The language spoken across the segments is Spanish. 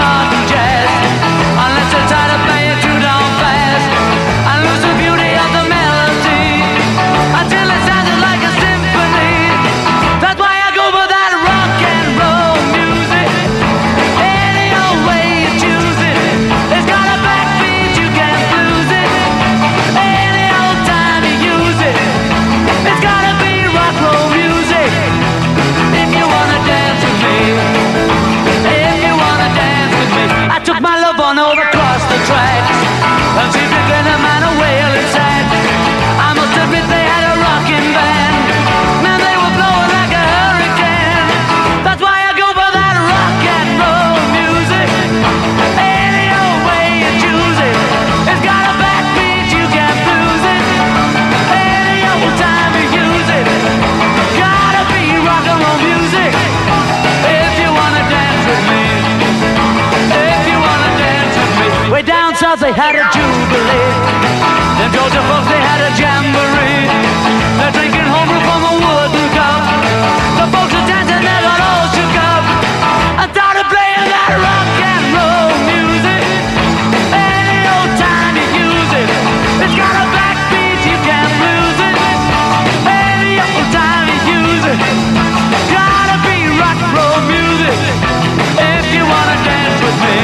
modern jazz, unless they try to play it too down fast and lose the beauty of the melody until it sounded like a symphony. That's why I go for that rock and roll music. Any old way you choose it, it's got a backbeat, you can't lose it. Any old time you use it, it's gotta be rock roll music. If you wanna dance with me, if you wanna dance with me, I took my love on over across the tracks, and she's taking a man away inside. I must admit they had a rocking band, man, they were blowing like a hurricane. That's why I go for that rock and roll music. Any old way you choose it, it's got a backbeat, you can't lose it. Any old time you use it, gotta be rock and roll music. If you wanna dance with me, if you wanna dance with me. Way down south they had a jubilee, them Georgia folks they had a jamboree. They're drinking homebrew from a wooden cup. The folks are dancing, they got all shook up. I started playing that rock and roll music. Any old time you use it, it's got a backbeat, you can't lose it. Any old time you use it, gotta be rock and roll music. If you wanna dance with me,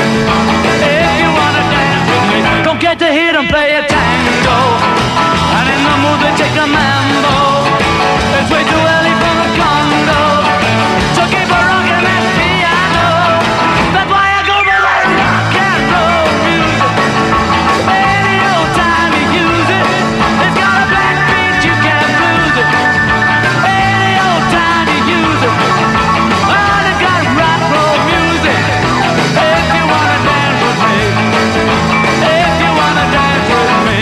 if you wanna dance with me, don't get to hear them play a tango, and in the mood they take a mambo. It's way too early for the Congo, so keep a rockin' that piano. That's why I go for that rock and roll music. Any old time you use it, it's got a backbeat, you can't lose it. Any old time you use it, well, it got rock roll music. If you wanna dance with me, if you wanna dance with me.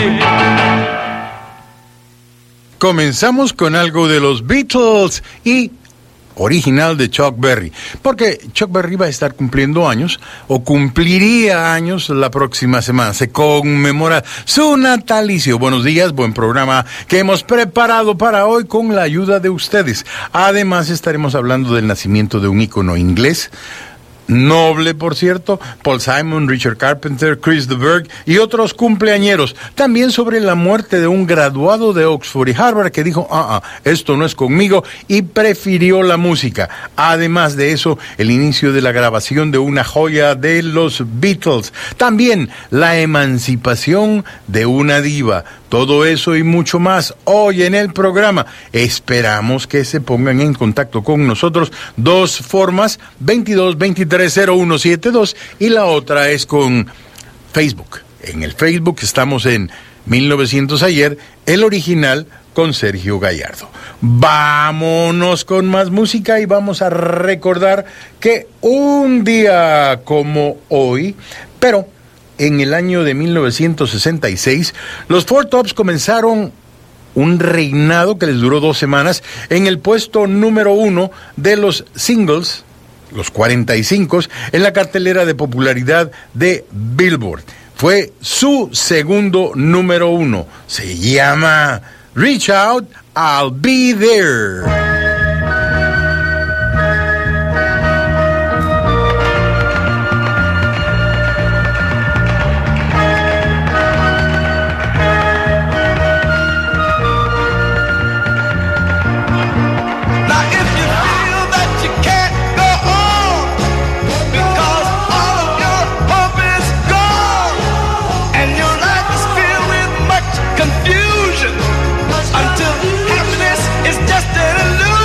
Comenzamos con algo de los Beatles y original de Chuck Berry, porque Chuck Berry va a estar cumpliendo años, o cumpliría años la próxima semana. Se conmemora su natalicio. Buenos días, buen programa que hemos preparado para hoy con la ayuda de ustedes. Además estaremos hablando del nacimiento de un ícono inglés, noble, por cierto, Paul Simon, Richard Carpenter, Chris de Burgh y otros cumpleañeros. También sobre la muerte de un graduado de Oxford y Harvard que dijo, esto no es conmigo, y prefirió la música. Además de eso, el inicio de la grabación de una joya de los Beatles. También la emancipación de una diva. Todo eso y mucho más hoy en el programa. Esperamos que se pongan en contacto con nosotros. Dos formas, 22-23-0172, y la otra es con Facebook. En el Facebook estamos en 1900 ayer, el original con Sergio Gallardo. Vámonos con más música y vamos a recordar que un día como hoy, pero en el año de 1966, los Four Tops comenzaron un reinado que les duró 2 semanas en el puesto número 1 de los singles, los 45, en la cartelera de popularidad de Billboard. Fue su segundo número 1. Se llama Reach Out, I'll Be There. Until happiness is just an illusion.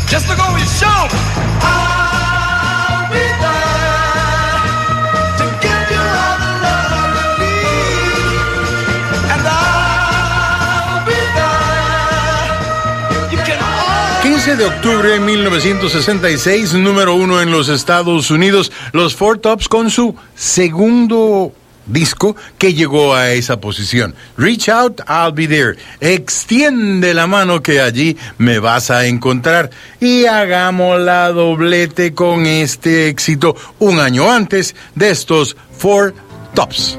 just to go and show I'll be there to give you all the love you need, and I'll be there. You can always 15 de octubre de 1966, número 1 en los Estados Unidos, los Four Tops con su segundo disco que llegó a esa posición. Reach Out, I'll Be There. Extiende la mano que allí me vas a encontrar. Y hagamos la doblete con este éxito un año antes de estos Four Tops.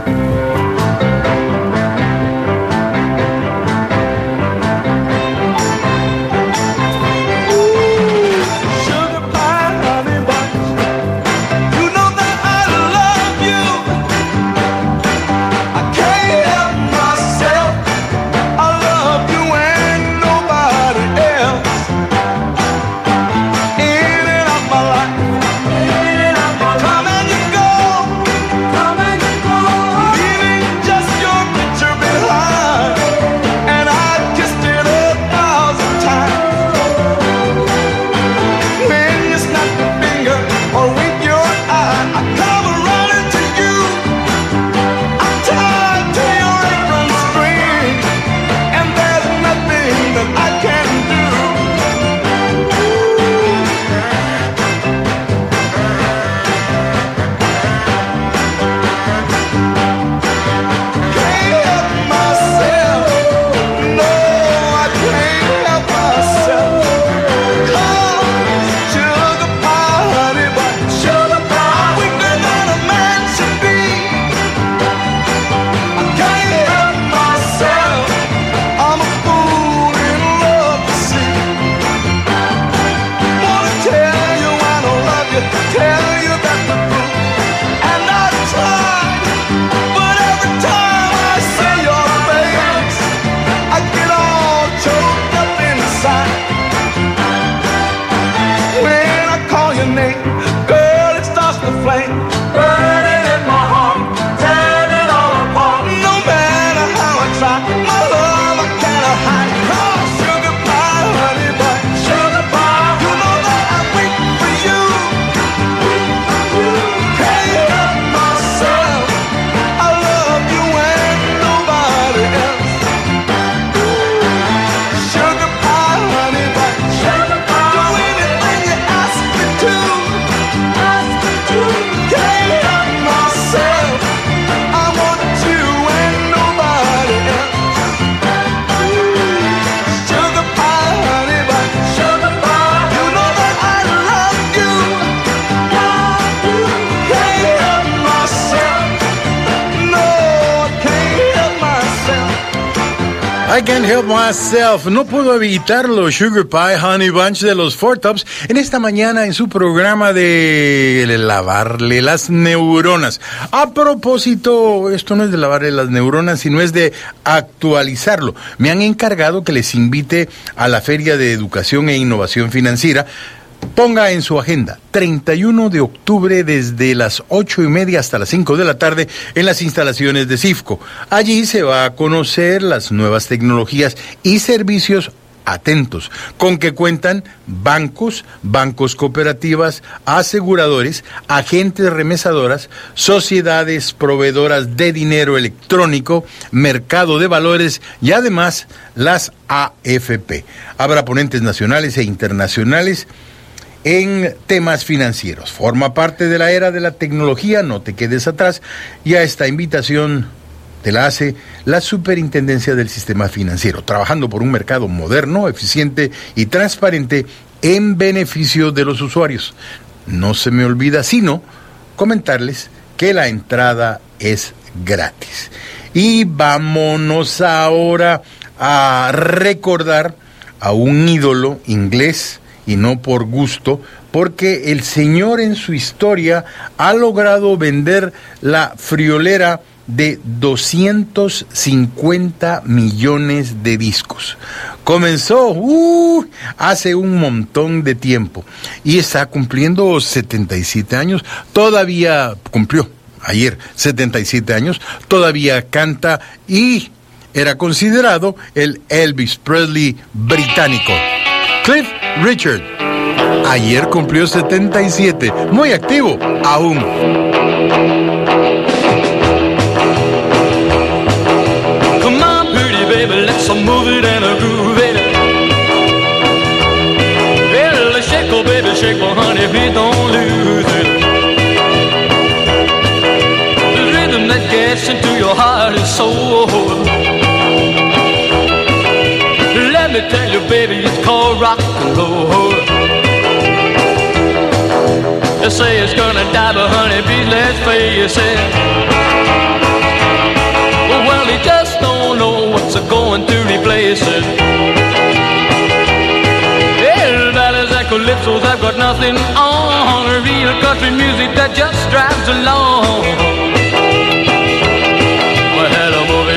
I Can't Help Myself. No puedo evitarlo. Sugar Pie, Honey Bunch de los Four Tops en esta mañana en su programa de lavarle las neuronas. A propósito, esto no es de lavarle las neuronas, sino es de actualizarlo. Me han encargado que les invite a la Feria de Educación e Innovación Financiera. Ponga en su agenda 31 de octubre desde las 8:30 hasta las 5 de la tarde en las instalaciones de CIFCO. Allí se va a conocer las nuevas tecnologías y servicios atentos con que cuentan bancos, bancos cooperativas, aseguradores, agentes remesadoras, sociedades proveedoras de dinero electrónico, mercado de valores y además las AFP. Habrá ponentes nacionales e internacionales en temas financieros. Forma parte de la era de la tecnología, no te quedes atrás, y a esta invitación te la hace la Superintendencia del Sistema Financiero, trabajando por un mercado moderno, eficiente y transparente en beneficio de los usuarios. No se me olvida sino comentarles que la entrada es gratis. Y vámonos ahora a recordar a un ídolo inglés, y no por gusto, porque el señor en su historia ha logrado vender la friolera de 250 millones de discos. Comenzó hace un montón de tiempo y está cumpliendo 77 años, todavía cumplió ayer 77 años, todavía canta y era considerado el Elvis Presley británico. Cliff Richard. Ayer cumplió 77, muy activo aún. Come on, pretty baby, let's move it and groove it. Well, shake, oh baby, shake, oh honey, please don't lose it. The rhythm that gets into your heart and soul. Let me tell you, baby, it's called rock and roll. They say it's gonna die, but honey, please let's face it. Well, he just don't know what's going to replace it. Well, ballads and calypsos, I've got nothing on. Real country music that just drives along. Well, hello, movie.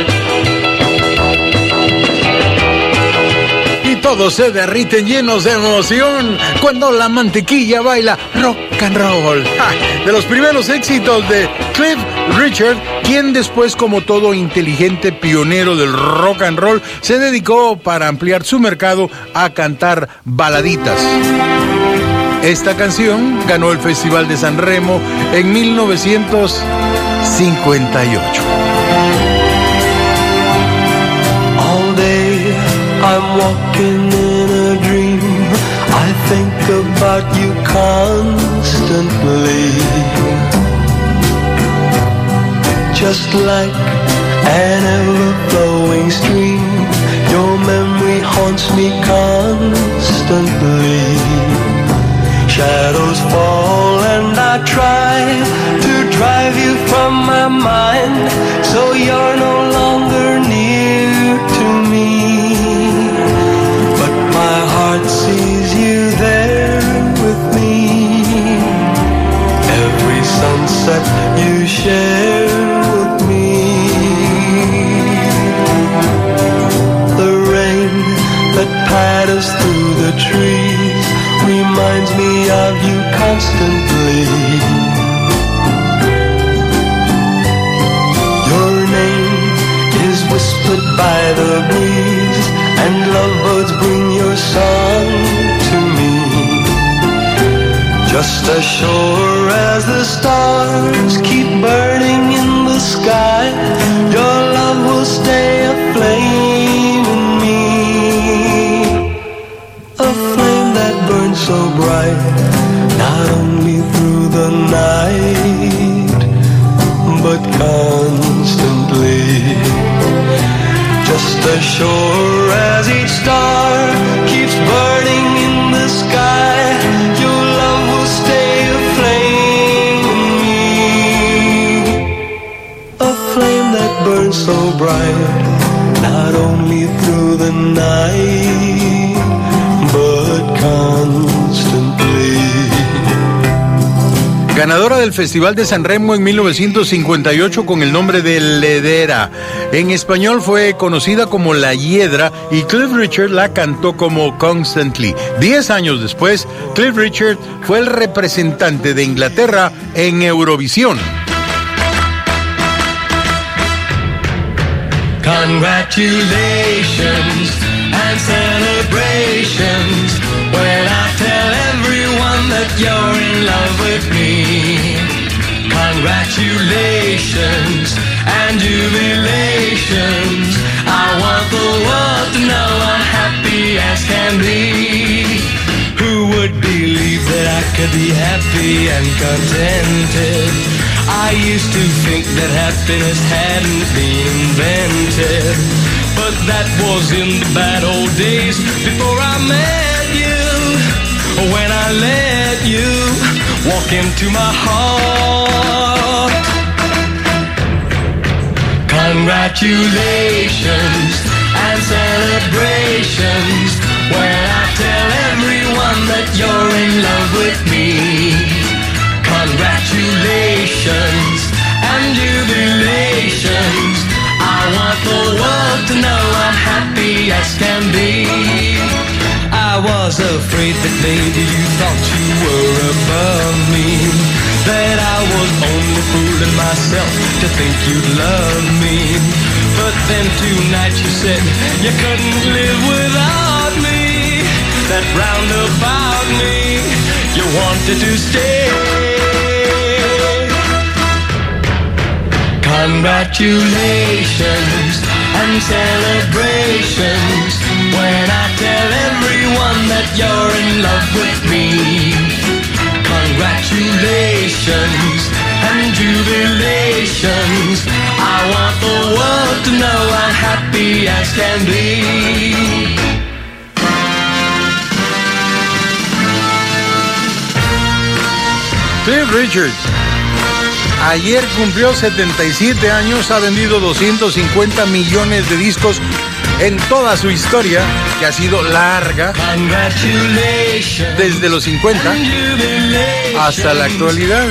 Todos se derriten llenos de emoción cuando la mantequilla baila rock and roll. ¡Ja! De los primeros éxitos de Cliff Richard, quien después, como todo inteligente pionero del rock and roll, se dedicó para ampliar su mercado a cantar baladitas. Esta canción ganó el Festival de San Remo en 1958. I'm walking in a dream. I think about you constantly. Just like an ever-flowing stream, your memory haunts me constantly. Shadows fall and I try to drive you from my mind, so you're no longer near to me. My heart sees you there with me. Every sunset you share with me. The rain that patters through the trees reminds me of you constantly. Your name is whispered by the breeze, and lovebirds bring your song to me. Just as sure as the stars keep burning in the sky, your love will stay aflame in me. A flame that burns so bright, not only through the night, but constantly. Just as sure as each star keeps burning in the sky, your love will stay aflame in me. A flame that burns so bright, not only through the night, but constantly. Ganadora del Festival de San Remo en 1958 con el nombre de Ledera. En español fue conocida como La Hiedra y Cliff Richard la cantó como Constantly. 10 años después, Cliff Richard fue el representante de Inglaterra en Eurovisión. Congratulations and celebrations when I tell everyone that you're in love with me. Congratulations and jubilations. I want the world to know I'm happy as can be. Who would believe that I could be happy and contented? I used to think that happiness hadn't been invented, but that was in the bad old days before I met you. When I let you walk into my heart. Congratulations and celebrations when I tell everyone that you're in love with me. Congratulations and jubilations. I want the world to know I'm happy as can be. I was afraid that maybe you thought you were above me, that I was only fooling myself to think you'd love me. But then tonight you said you couldn't live without me. that round about me, you wanted to stay. Congratulations and celebrations when I tell everyone that you're in love with me. Congratulations and jubilations, I want the world to know I'm happy as can be. Cliff Richard ayer cumplió 77 años, ha vendido 250 millones de discos en toda su historia, que ha sido larga, desde los 50 hasta la actualidad.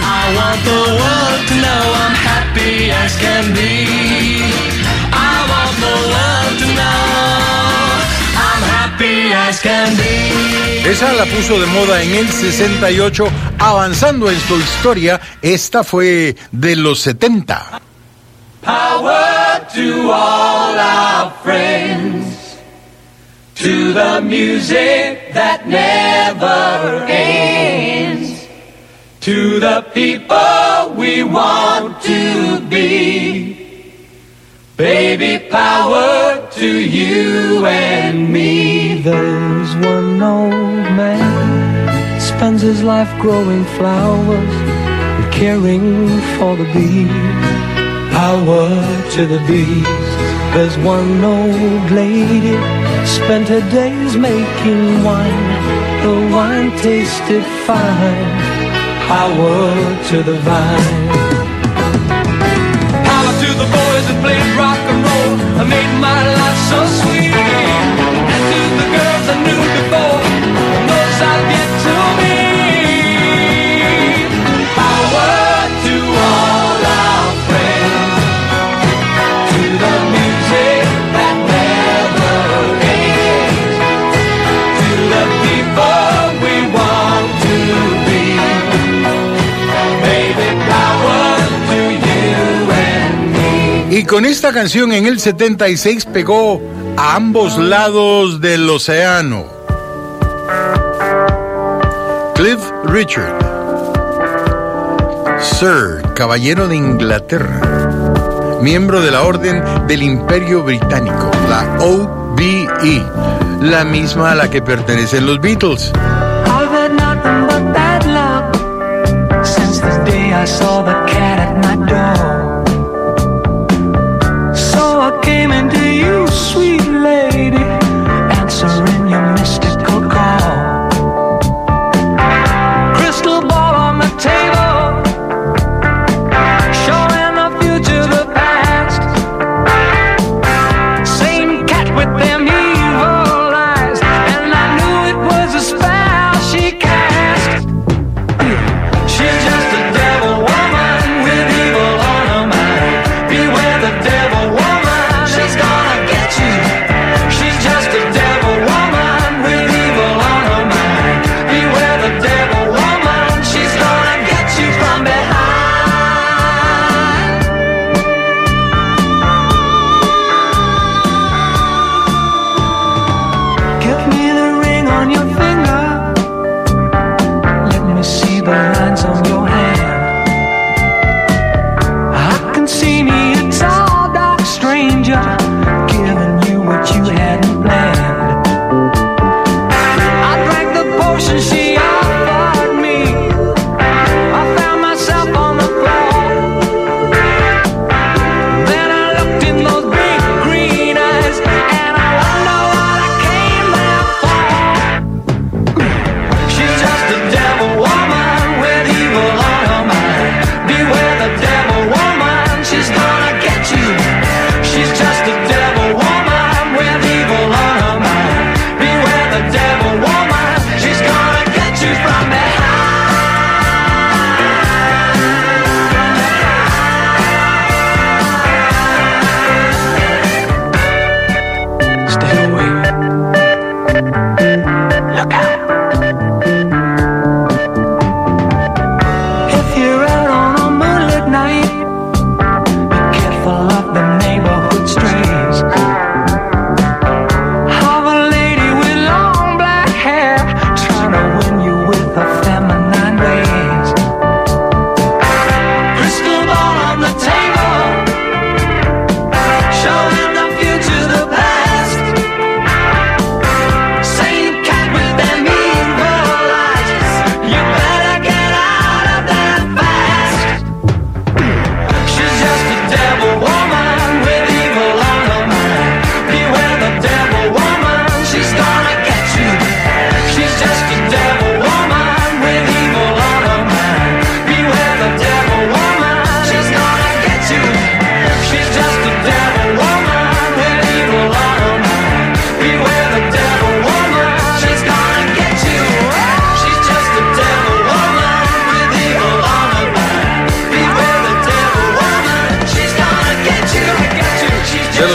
Esa la puso de moda en el 68, avanzando en su historia. Esta fue de los 70. Power to all our friends, to the music that never ends, to the people we want to be. Baby, power to you and me. There's one old man, spends his life growing flowers and caring for the bees. Power to the bees. There's one old lady, spent her days making wine. The wine tasted fine. Power to the vine. Power to the boys that played rock and roll and made my life so sweet. And to the girls I knew before, and those I've yet to meet. Power to all our friends, to the music that never ends, to the people we want to be. Baby, power to you and me. Y con esta canción en el 76 pegó a ambos lados del océano. Cliff Richard, Sir, caballero de Inglaterra, miembro de la Orden del Imperio Británico, la OBE, la misma a la que pertenecen los Beatles. I've had nothing but bad luck since the day I saw the cat at my door. So I came into you, sweet lady, answering your mystical call. Crystal ball on the table, showing the future, the past. Same cat with them evil eyes, and I knew it was a spell she cast. She's just a devil woman with evil on her mind. Beware the devil woman, she's gonna get you. She's just a devil woman with evil on her mind. Beware the devil woman, she's gonna get you from behind. Give me the ring on your finger. Let me see the lines on your hand. I can see me a tall, dark stranger giving you what you hadn't planned. I drank the potion she offered me. I found myself on the floor. Then I looked in those big green eyes, and I wonder what I came there for.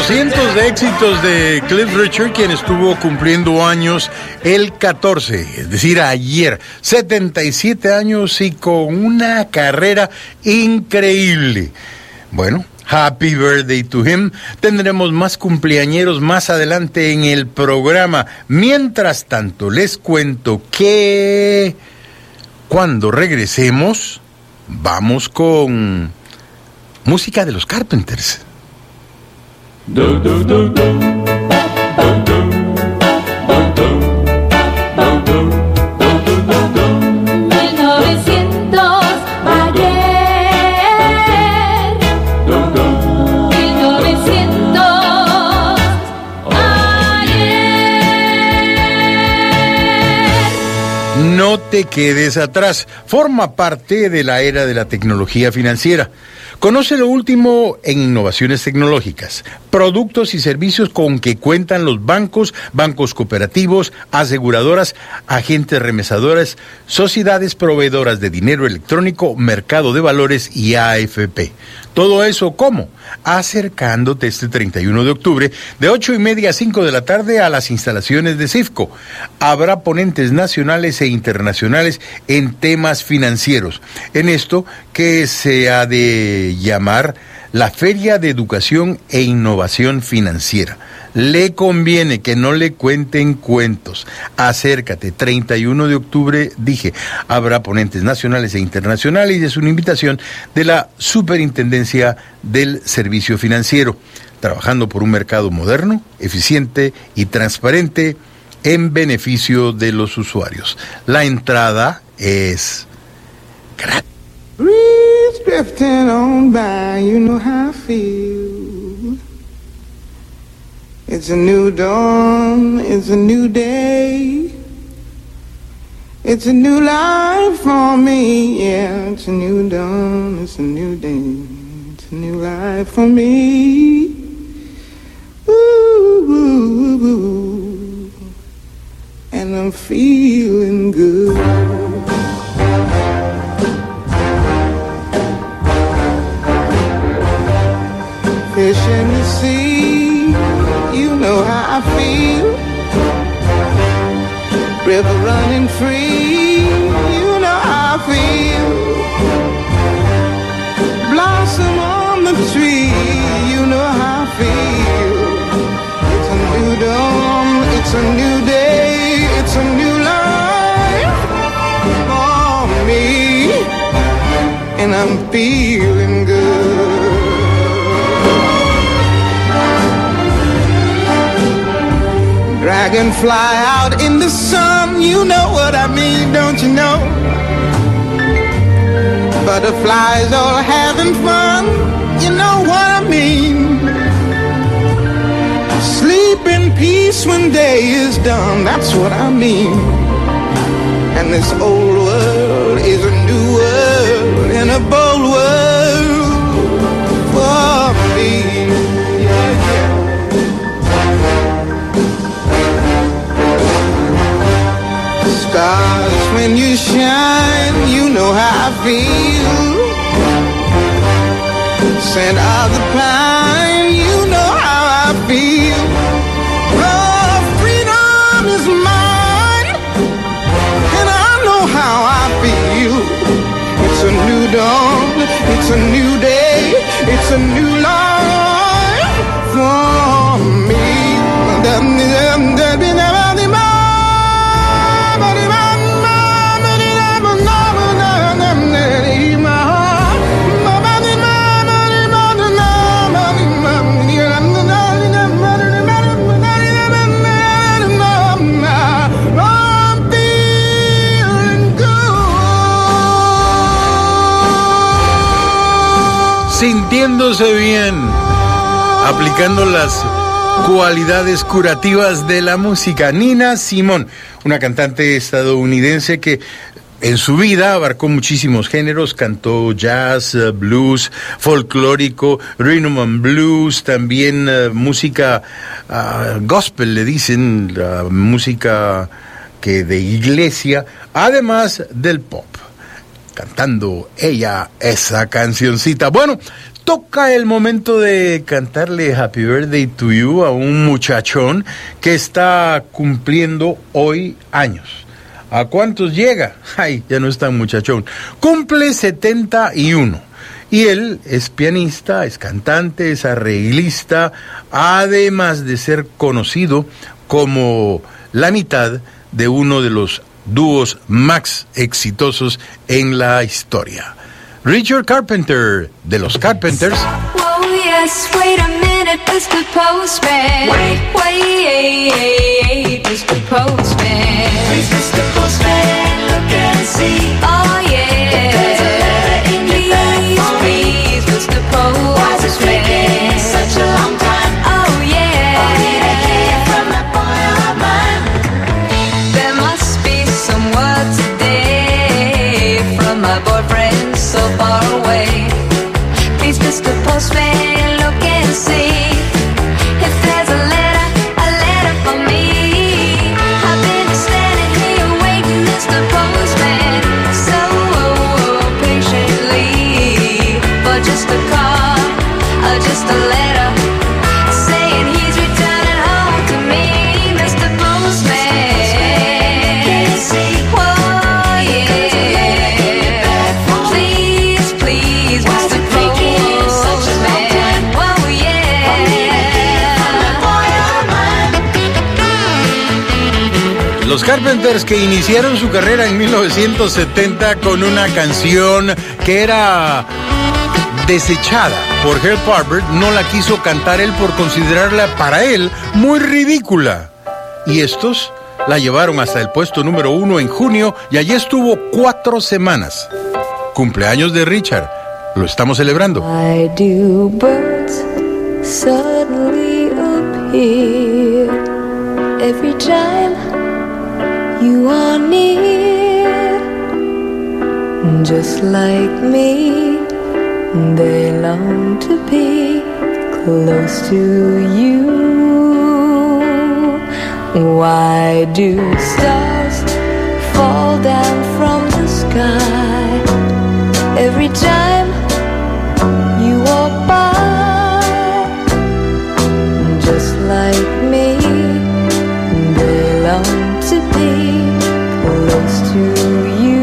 Cientos de éxitos de Cliff Richard, quien estuvo cumpliendo años el 14, es decir, ayer. 77 años y con una carrera increíble. Bueno, happy birthday to him. Tendremos más cumpleañeros más adelante en el programa. Mientras tanto, les cuento que cuando regresemos, vamos con música de los Carpenters. 1900 ayer, 1900 ayer. No te quedes atrás. Forma parte de la era de la tecnología financiera. Conoce lo último en innovaciones tecnológicas, productos y servicios con que cuentan los bancos, bancos cooperativos, aseguradoras, agentes remesadores, sociedades proveedoras de dinero electrónico, mercado de valores y AFP. Todo eso, ¿cómo? Acercándote este 31 de octubre, de 8:30 a 5 de la tarde a las instalaciones de CIFCO. Habrá ponentes nacionales e internacionales en temas financieros. En esto que se ha de llamar la Feria de Educación e Innovación Financiera. Le conviene que no le cuenten cuentos. Acércate, 31 de octubre, dije, habrá ponentes nacionales e internacionales y es una invitación de la Superintendencia del Servicio Financiero, trabajando por un mercado moderno, eficiente y transparente en beneficio de los usuarios. La entrada es gratis. Breeze drifting on by, you know how I feel. It's a new dawn, it's a new day. It's a new life for me, yeah. It's a new dawn, it's a new day. It's a new life for me. Ooh, ooh, ooh. And I'm feeling good. Fish in the sea, you know how I feel. River running free, you know how I feel. Blossom on the tree, you know how I feel. It's a new dawn, it's a new day, it's a new life for me, and I'm feeling good. Dragonfly out in the sun, you know what I mean, don't you know? Butterflies all having fun, you know what I mean? Sleep in peace when day is done, that's what I mean. And this old world is a new world and a bold world for me. Yeah, yeah. Stars, when you shine, you know how I feel. Scent of the pine, you know how I feel. Oh, freedom is mine, and I know how I feel. It's a new dawn, it's a new day, it's a new life for me. Sintiéndose bien, aplicando las cualidades curativas de la música. Nina Simone, una cantante estadounidense que en su vida abarcó muchísimos géneros, cantó jazz, blues, folclórico, rhythm and blues, también música gospel, le dicen, la música que de iglesia, además del pop. Cantando ella esa cancioncita. Bueno, toca el momento de cantarle Happy Birthday to You a un muchachón que está cumpliendo hoy años. ¿A cuántos llega? Ay, ya no es tan muchachón. Cumple 71. Y él es pianista, es cantante, es arreglista, además de ser conocido como la mitad de uno de los dúos más exitosos en la historia. Richard Carpenter, de los Carpenters. Oh yes, wait a minute, Mr. Postman. Wait, Mr. Postman. Please, Mr. Postman, look and see. Oh yeah. If there's a letter in your bag for me. Please, Mr. Why's it taking Postman. such a long time? Oh yeah. Only to hear from that boy of mine. There must be some word today from my boyfriend so far away. Please, Mr. Postman, look and see if there's a letter for me. I've been standing here waiting, Mr. Postman, so patiently for just a call or just a letter saying he's returning home to me, Mr. Postman. Oh yeah. Please, please, Why's Mr. it taking such a long time? Postman. Oh yeah. Los Carpenters, que iniciaron su carrera en 1970 con una canción que era desechada por Herb Alpert, no la quiso cantar él por considerarla para él muy ridícula. Y estos la llevaron hasta el puesto número 1 en junio y allí estuvo 4 semanas. Cumpleaños de Richard, lo estamos celebrando. Why do birds suddenly appear every time you are near? Just like me, they long to be close to you. Why do stars fall down from the sky every time you walk by? Just like me, they long to be close to you.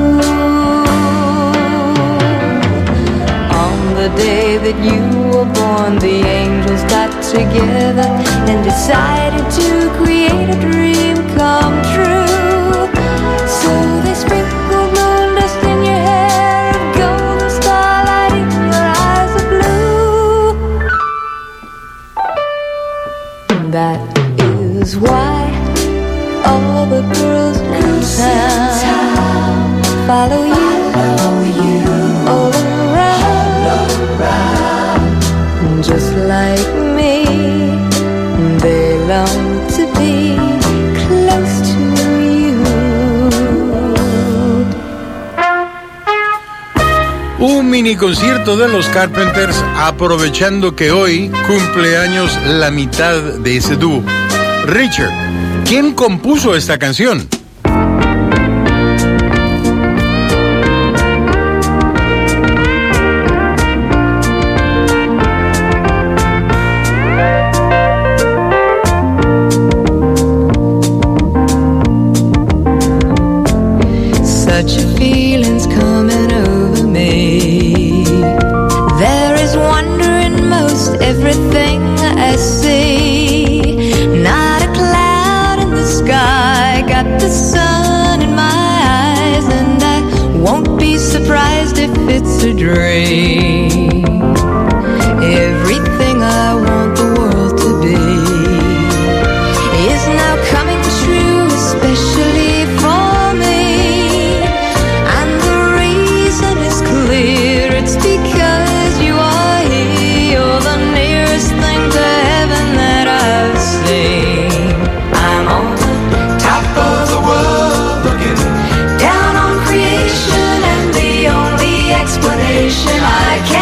On the day that you were born, the angels got together and decided to create a dream come true. So they sprinkled moon dust in your hair, and golden starlight in your eyes of blue. That is why all the girls in town follow you all around. Just like me, they long to be close to you. Un mini concierto de los Carpenters, aprovechando que hoy cumple años la mitad de ese dúo. Richard, ¿quién compuso esta canción? Such a feeling's coming over me. There is wonder in most everything I see. Not a cloud in the sky, got the sun in my eyes, and I won't be surprised if it's a dream. Everything I want the world to be is now coming true, especially for me. And the reason is clear, it's because you are here. You're the nearest thing to heaven that I've seen. I'm on the top of the world, looking down on creation, and the only explanation I can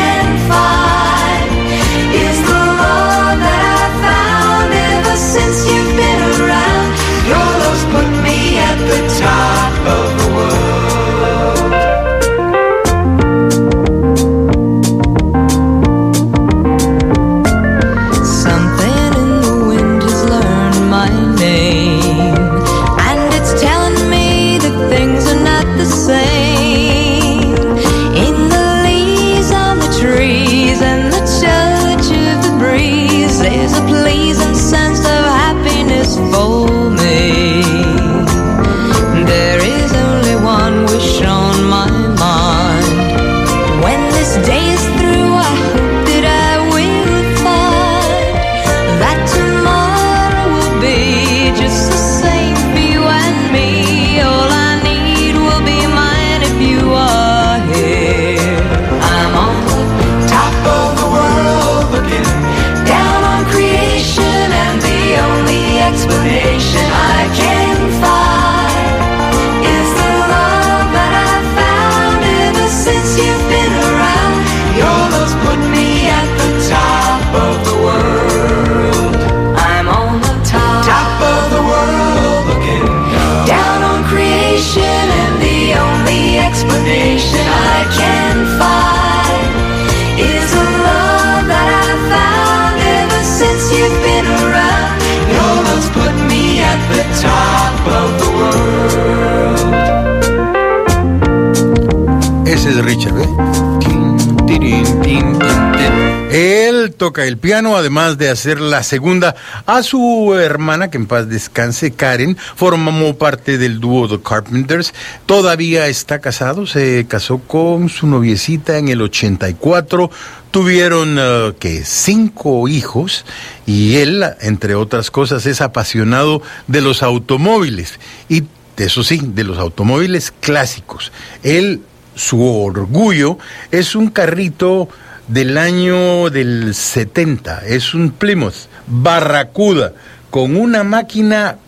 destination I can find is a love that I found ever since you've been around. Your love's put me at the top of the world. Ese es Richard, ¿ve? Tin, tirin, tin, tin, tin. Él toca el piano, además de hacer la segunda. A su hermana, que en paz descanse, Karen, formó parte del dúo The Carpenters. Todavía está casado, se casó con su noviecita en el 84. Tuvieron, 5 hijos, y él, entre otras cosas, es apasionado de los automóviles. Y, eso sí, de los automóviles clásicos. Él, su orgullo, es un carrito del año del 70, es un Plymouth Barracuda con una máquina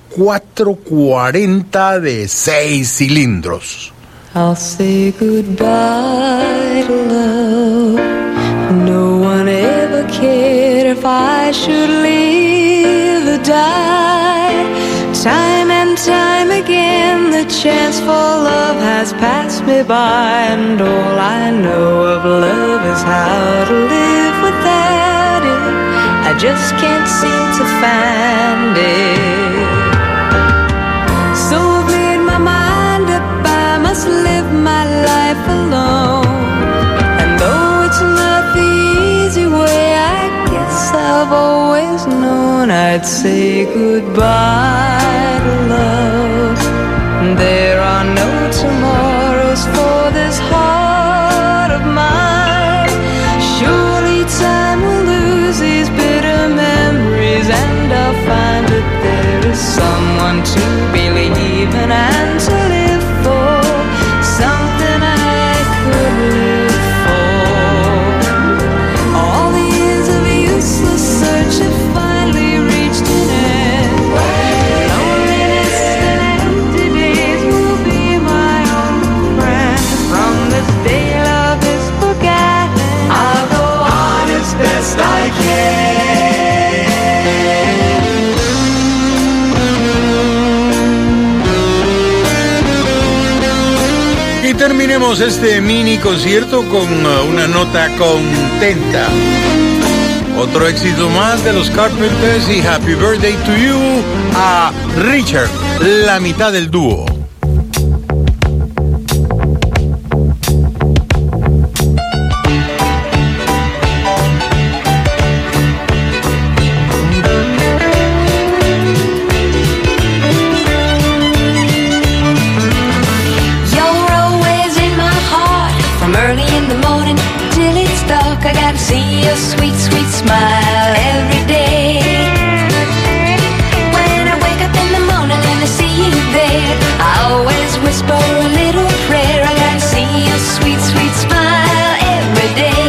440 de 6 cilindros. I'll say goodbye to love. No one ever cared if I should live or die. Time and time again the chance for love has passed me by, and all I know of love is how to live without it. I just can't seem to find it. So I've made my mind up, I must live my life alone. And though it's not the easy way, I guess I've always known I'd say goodbye to love. There are no tomorrows for this heart of mine. Surely time will lose these bitter memories, and I'll find that there is someone to believe in and to live for, something I could live for. All the years of useless search have finally reached an end. Loneliness and empty days will be my own friend. From this day love is forgotten, I'll go on as best I can. Y terminemos este mini concierto con una nota contenta. Otro éxito más de los Carpenters, y Happy Birthday to You a Richard, la mitad del dúo. You're always in my heart, from early in the morning till it's dark. I gotta see your sweet, sweet smile every day. When I wake up in the morning and I see you there, I always whisper a little prayer. I gotta see your sweet, sweet smile every day.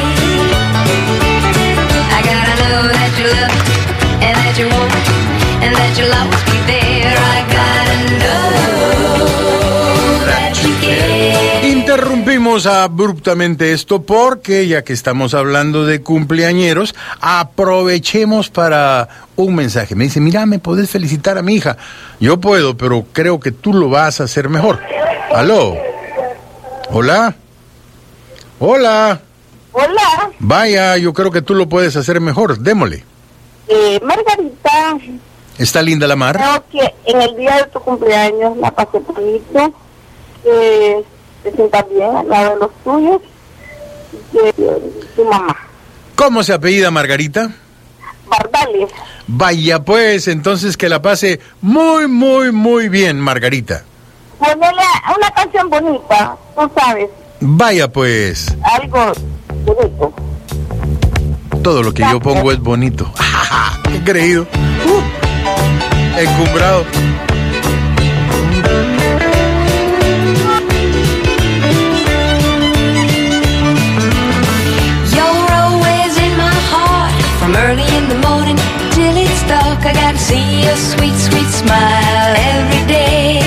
I gotta know that you love and that you want and that you'll always be there. I gotta know that you care. Interrumpimos abruptamente esto porque, ya que estamos hablando de cumpleañeros, aprovechemos para un mensaje. Me dice, mira, ¿me podés felicitar a mi hija? Yo puedo, pero creo que tú lo vas a hacer mejor. ¿Aló? ¿Hola? ¿Hola? Hola, Vaya, yo creo que tú lo puedes hacer mejor. Démosle. Margarita, ¿Está linda la mar? creo que en el día de tu cumpleaños la pasé bonito, que te sientas bien al lado de los tuyos, y que tu mamá. ¿Cómo se apellida Margarita? Bardales, Vaya pues, entonces que la pase muy, muy, muy bien, Margarita. ponele una canción bonita, tú sabes, Vaya pues, algo bonito. todo lo que yo pongo es bonito. ¡Qué creído! Encumbrado. You're always in my heart, from early in the morning till it's dark. I gotta see your sweet, sweet smile every day.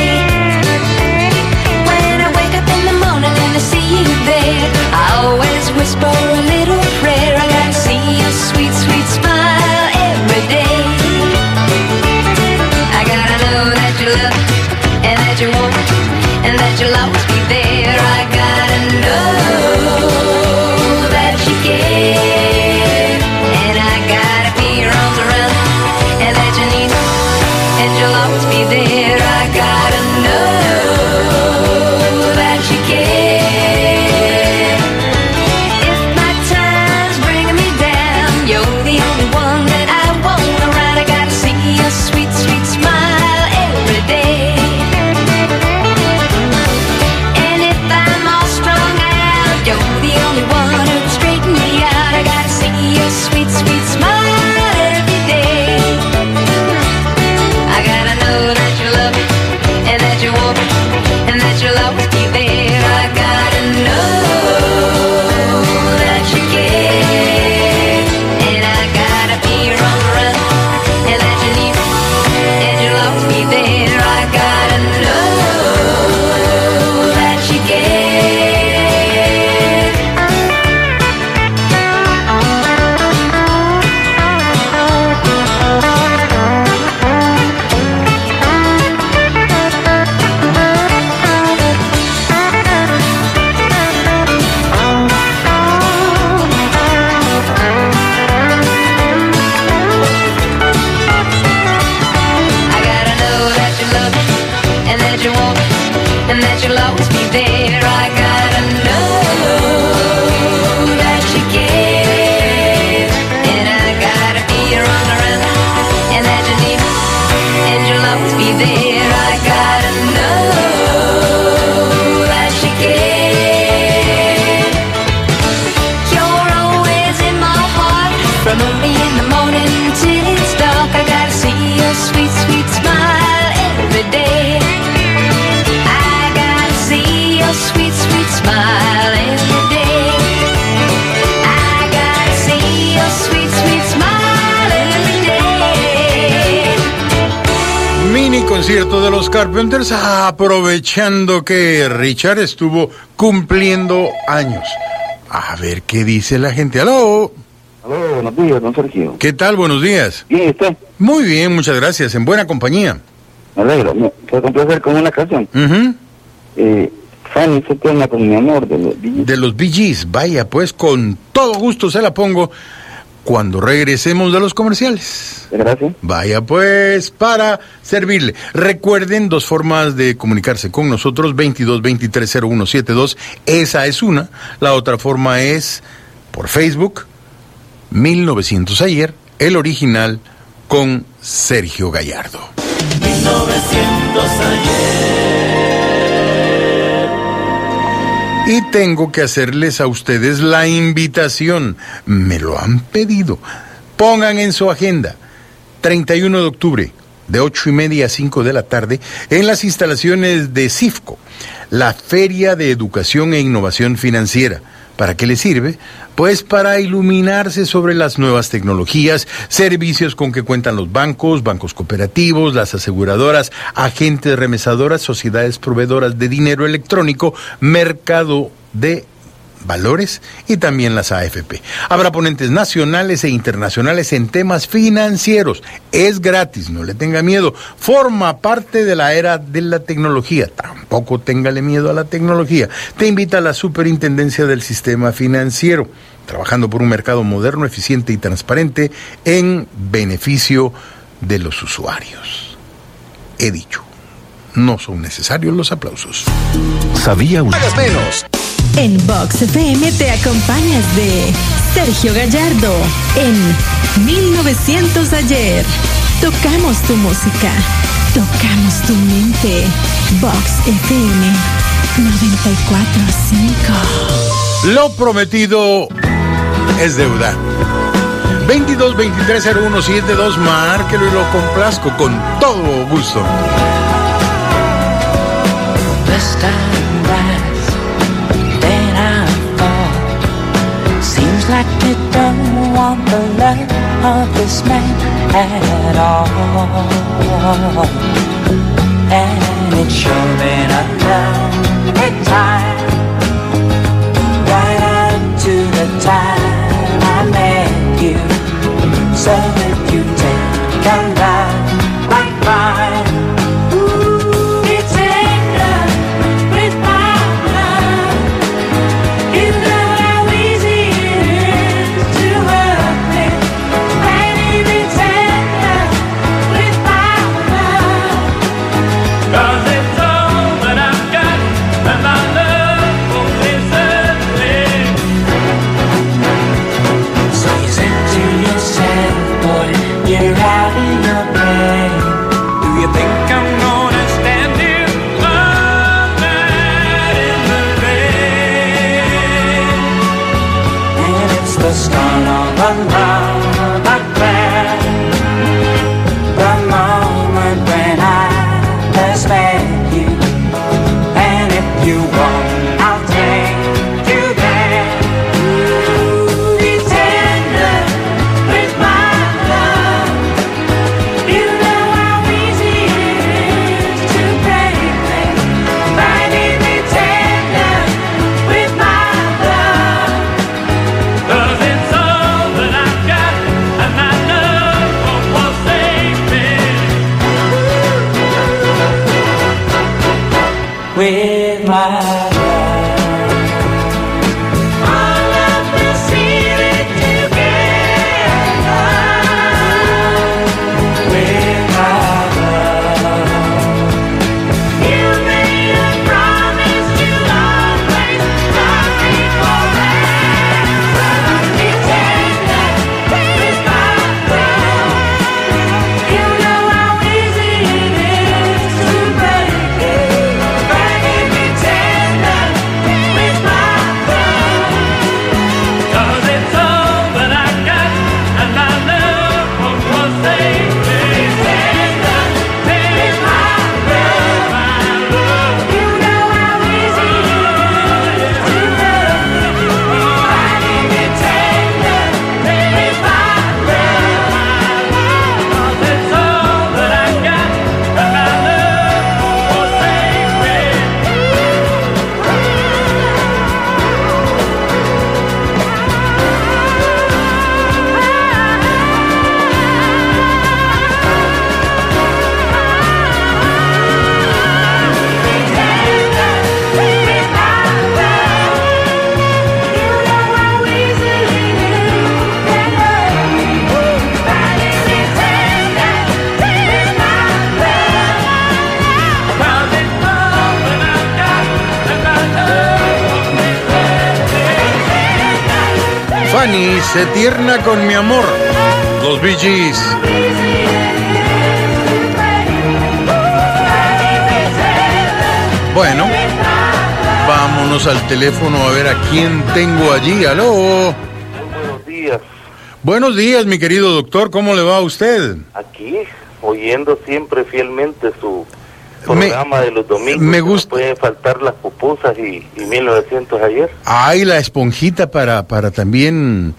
When I wake up in the morning and I see you there, I always whisper a little prayer. I gotta see your sweet, sweet smile every day. I gotta know you'll always be there. I gotta know that you care, and I gotta be your arms around, and that you need me, and you'll always be there. I gotta know that you care. You're always in my heart, from early in the morning till it's dark. I gotta see your sweet, sweet smile every day. I gotta see your sweet, sweet smile every day. I gotta see your sweet, sweet smile every day. Mini concierto de los Carpenters, aprovechando que Richard estuvo cumpliendo años. A ver qué dice la gente. ¡Aló! Aló, buenos días, don Sergio. ¿Qué tal? Buenos días. ¿Y usted? Muy bien, muchas gracias. En buena compañía. Me alegro. Me puedo complacer con una canción. Ujú. Fanny se quema con mi amor de los Bee Gees. De los Bee Gees. Vaya, pues con todo gusto se la pongo cuando regresemos de los comerciales. Gracias. Vaya, pues, para servirle. Recuerden, dos formas de comunicarse con nosotros, 22-23-0172. Esa es una. La otra forma es por Facebook, 1900 ayer, el original con Sergio Gallardo. 1900 ayer. Y tengo que hacerles a ustedes la invitación. Me lo han pedido. Pongan en su agenda 31 de octubre, de 8:30 a 5 de la tarde, en las instalaciones de CIFCO, la Feria de Educación e Innovación Financiera. ¿Para qué le sirve? Pues para iluminarse sobre las nuevas tecnologías, servicios con que cuentan los bancos, bancos cooperativos, las aseguradoras, agentes remesadoras, sociedades proveedoras de dinero electrónico, mercado de valores y también las AFP. Habrá ponentes nacionales e internacionales en temas financieros. Es gratis, no le tenga miedo. Forma parte de la era de la tecnología. Tampoco téngale miedo a la tecnología. Te invita a la Superintendencia del Sistema Financiero, trabajando por un mercado moderno, eficiente y transparente en beneficio de los usuarios. He dicho, no son necesarios los aplausos. ¿Sabía usted? Pagas menos. En Vox FM te acompañas de Sergio Gallardo en 1900 ayer. Tocamos tu música, tocamos tu mente. Vox FM 94.5. Lo prometido es deuda. 22-23-0172, márquelo y lo complazco con todo gusto. This time rise, then I fall. Seems like you don't want the love of this man at all. And it's sure been a lonely time, right up to the time I met you. So if you take a love like mine, with my Promise Fanny se tierna con mi amor. Los Bee Gees. Bueno, vámonos al teléfono a ver a quién tengo allí. ¡Aló! Buenos días. Buenos días, mi querido doctor. ¿Cómo le va a usted? Aquí, oyendo siempre fielmente su programa de los domingos. me que no gusta. pueden faltar las pupusas y 1900 ayer. Ay, la esponjita para también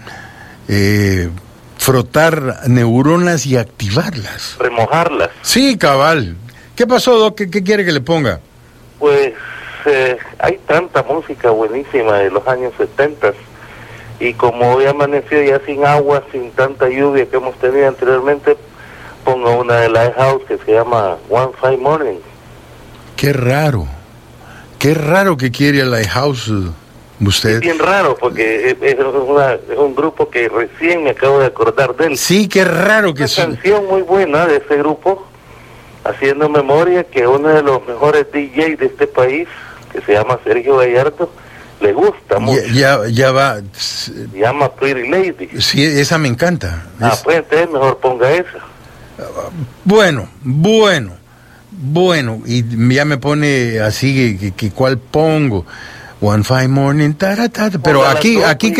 frotar neuronas y activarlas. Remojarlas. Sí, cabal. ¿Qué pasó, Doc? ¿Qué quiere que le ponga? Pues hay tanta música buenísima de los años 70 y como hoy amaneció ya sin agua, sin tanta lluvia que hemos tenido anteriormente, pongo una de Lighthouse que se llama One Fine Morning. Qué raro que quiere a Lighthouse usted. Es bien raro porque es un grupo que recién me acabo de acordar de él. Sí, qué raro que Una canción muy buena de ese grupo, haciendo memoria que uno de los mejores DJs de este país, que se llama Sergio Gallardo, le gusta mucho. Ya va. Se llama Pretty Lady. Sí, esa me encanta. Pues entonces mejor ponga esa. Bueno, y ya me pone así que cuál pongo. One Fine Morning, pero Ponga aquí las dos,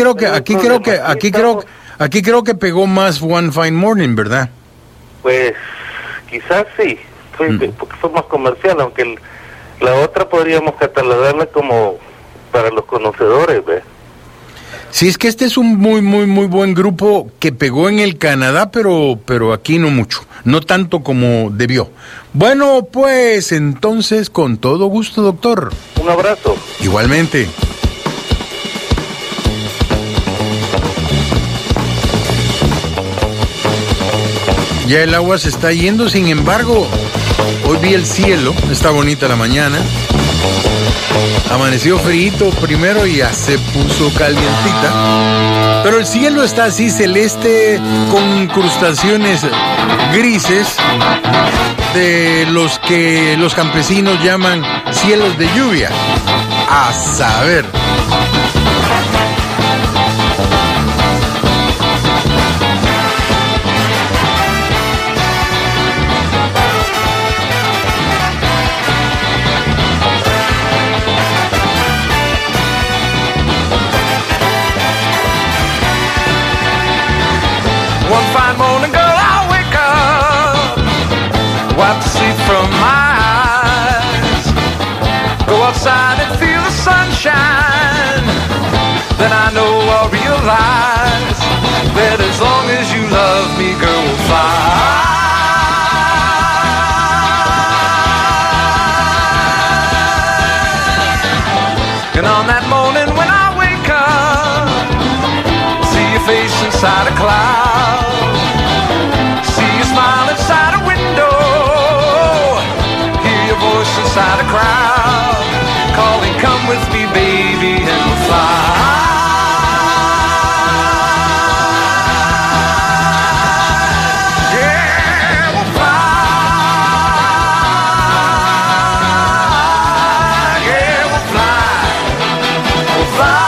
aquí creo que pegó más One Fine Morning, ¿verdad? Pues quizás sí, porque fue más comercial, aunque la otra podríamos catalogarla como para los conocedores, ¿ves? Sí, es que este es un muy buen grupo que pegó en el Canadá, pero aquí no mucho, no tanto como debió. Bueno, pues entonces, con todo gusto, doctor. Un abrazo. Igualmente. Ya el agua se está yendo, sin embargo, hoy vi el cielo, está bonita la mañana. Amaneció frío primero y ya se puso calientita. Pero el cielo está así celeste con incrustaciones grises de los que los campesinos llaman cielos de lluvia. A saber. One fine morning, girl, I'll wake up, wipe the sleep from my eyes, go outside and feel the sunshine. Then I know I'll realize that as long as you love me, girl, we'll fly. And on that morning when I wake up, see your face inside a cloud, see you smile inside a window, hear your voice inside a crowd, calling, come with me, baby, and we'll fly. Yeah, we'll fly. Yeah, we'll fly. We'll fly.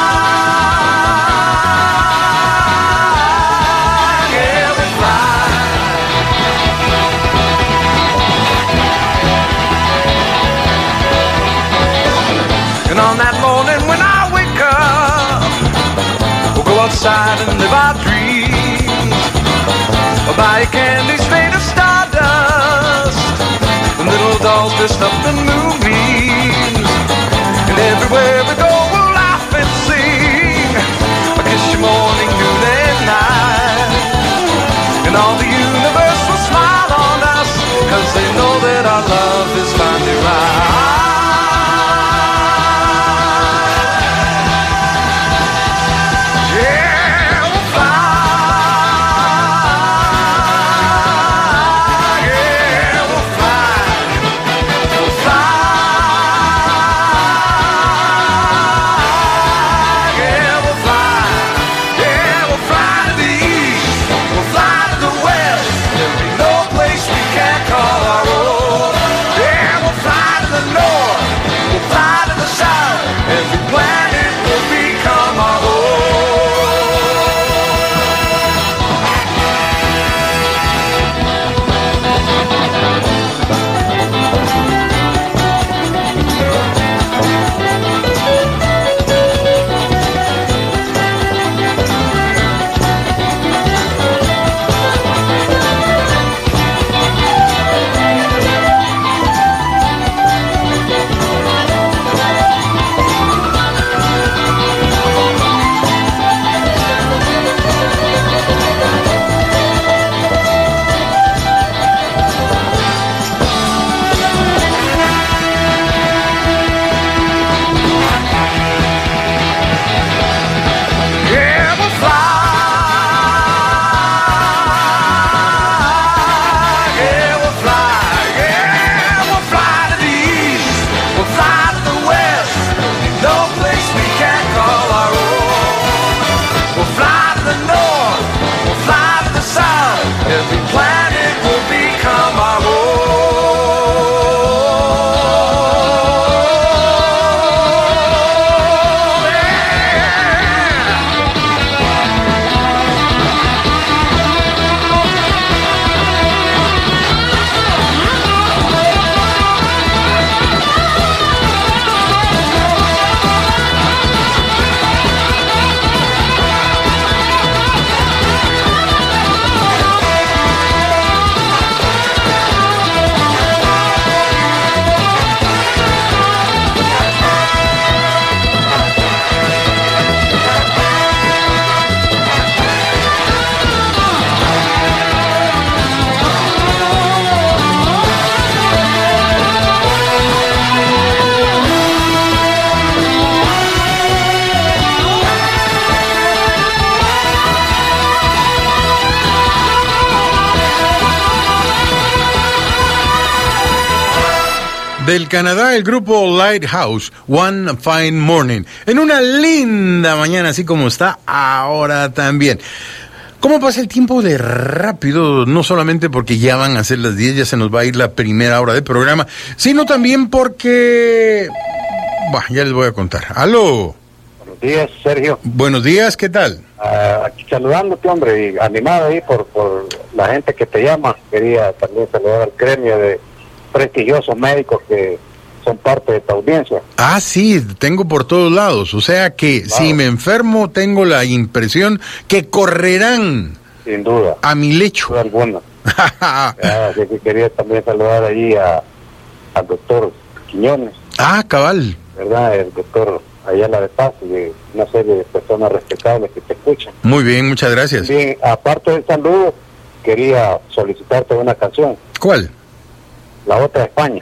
And on that morning when I wake up, we'll go outside and live our dreams. We'll buy candies made of stardust, and little dolls dressed up in moonbeams. And everywhere we go we'll laugh and sing, I kiss you morning, noon and night. And all the universe will smile on us, 'cause they know that our love is finally right. Del Canadá, el grupo Lighthouse, One Fine Morning. En una linda mañana, así como está ahora también. ¿Cómo pasa el tiempo de rápido? No solamente porque ya van a ser las 10, ya se nos va a ir la primera hora de programa, sino también porque... Bah, ya les voy a contar. ¡Aló! Buenos días, Sergio. Buenos días, ¿qué tal? Aquí saludándote, hombre, y animado ahí por la gente que te llama. Quería también saludar al gremio de prestigiosos médicos que son parte de tu audiencia. Ah, sí, tengo por todos lados. O sea que si me enfermo, tengo la impresión que correrán. Sin duda. A mi lecho. Sin duda alguna. Así que quería también saludar ahí al doctor Quiñones. Ah, cabal. ¿Verdad? El doctor Ayala de Paz y una serie de personas respetables que te escuchan. Muy bien, muchas gracias. Bien, aparte del saludo, quería solicitarte una canción. ¿Cuál? La otra España.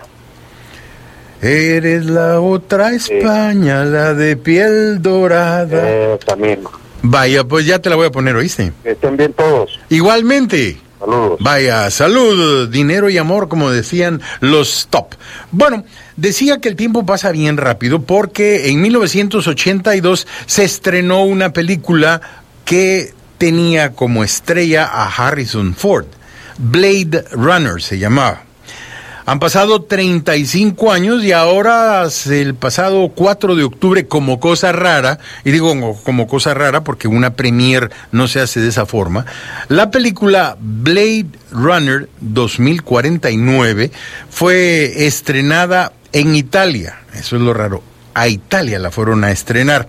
Eres la otra España, la de piel dorada. Esa misma. Vaya, pues ya te la voy a poner, ¿oíste? Que estén bien todos. Igualmente. Saludos. Vaya, salud, dinero y amor, como decían los top. Bueno, decía que el tiempo pasa bien rápido porque en 1982 se estrenó una película que tenía como estrella a Harrison Ford. Blade Runner se llamaba. Han pasado 35 años y ahora, el pasado 4 de octubre, como cosa rara, y digo como cosa rara porque una premiere no se hace de esa forma, la película Blade Runner 2049 fue estrenada en Italia. Eso es lo raro. A Italia la fueron a estrenar.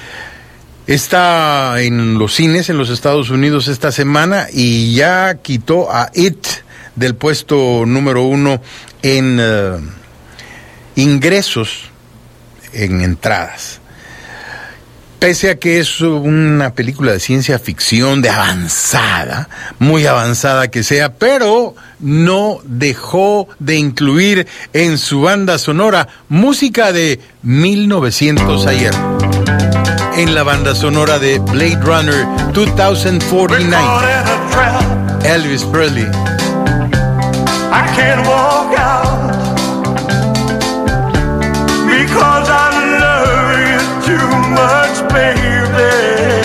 Está en los cines en los Estados Unidos esta semana y ya quitó a It del puesto número 1 en ingresos, en entradas. Pese a que es una película de ciencia ficción, de avanzada, muy avanzada que sea, pero no dejó de incluir en su banda sonora música de 1900 ayer. En la banda sonora de Blade Runner 2049, Elvis Presley. I can't walk out because I love you too much, baby.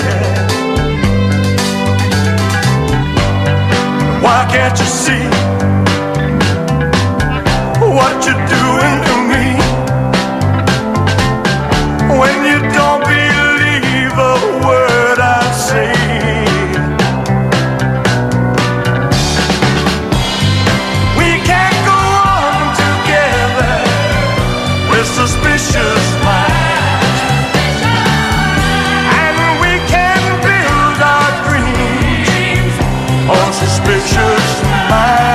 Why can't you see what you're doing to me when you don't believe a word I say? Suspicious minds, and we can build our dreams on suspicious minds.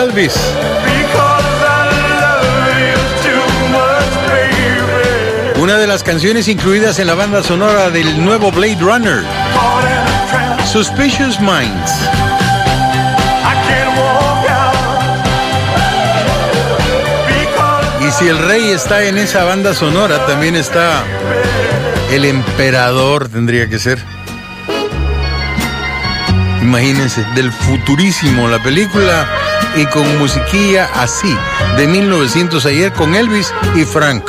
Elvis. Una de las canciones incluidas en la banda sonora del nuevo Blade Runner, Suspicious Minds. Y si el rey está en esa banda sonora, también está el emperador, tendría que ser. Imagínense, del futurísimo, la película, y con musiquilla así, de 1900 ayer, con Elvis y Frank.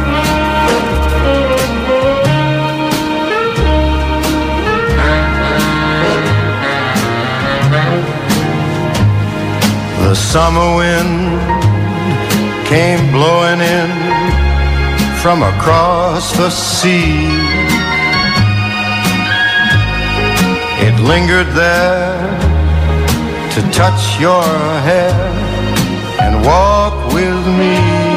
The summer wind came blowing in from across the sea. It lingered there to touch your hair and walk with me.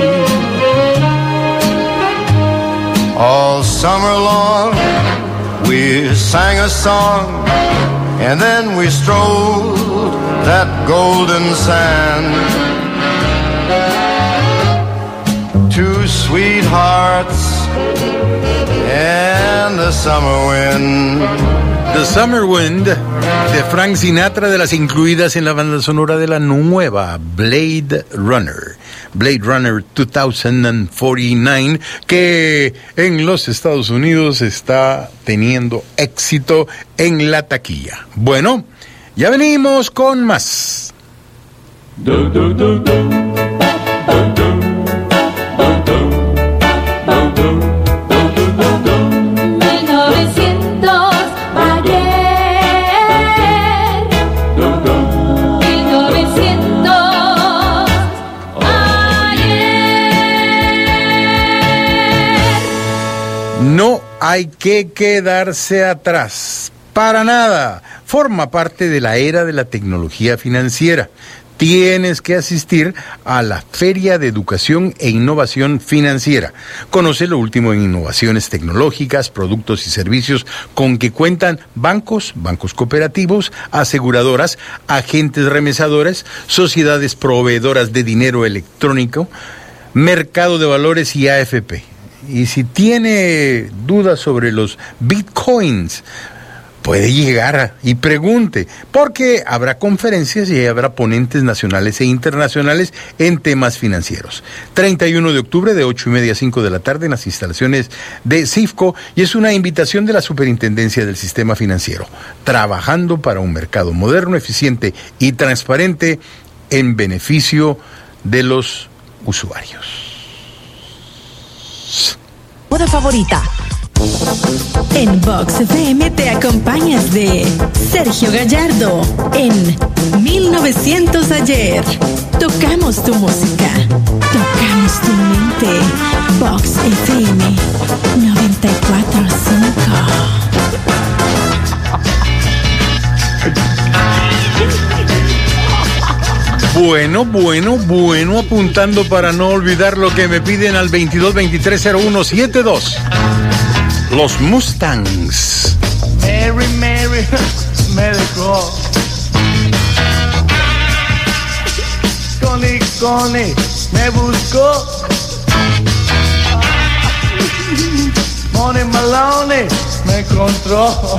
All summer long we sang a song, and then we strolled that golden sand. Two sweethearts and the summer wind. The Summer Wind de Frank Sinatra, de las incluidas en la banda sonora de la nueva Blade Runner 2049, que en los Estados Unidos está teniendo éxito en la taquilla. Bueno, ya venimos con más. 1900 No hay que quedarse atrás, para nada. Forma parte de la era de la tecnología financiera. Tienes que asistir a la Feria de Educación e Innovación Financiera. Conoce lo último en innovaciones tecnológicas, productos y servicios con que cuentan bancos, bancos cooperativos, aseguradoras, agentes remesadores, sociedades proveedoras de dinero electrónico, mercado de valores y AFP. Y si tiene dudas sobre los bitcoins, puede llegar y pregunte, porque habrá conferencias y habrá ponentes nacionales e internacionales en temas financieros. 31 de octubre de 8:30 a 5 de la tarde en las instalaciones de CIFCO, y es una invitación de la Superintendencia del Sistema Financiero, trabajando para un mercado moderno, eficiente y transparente en beneficio de los usuarios. Moda favorita. En Vox FM te acompañas de Sergio Gallardo en 1900 ayer. Tocamos tu música, tocamos tu mente. Vox FM 94.5. Bueno, apuntando para no olvidar lo que me piden al 22230172. Los Mustangs. Mary me dejó. Connie me buscó. Money Maloney me encontró.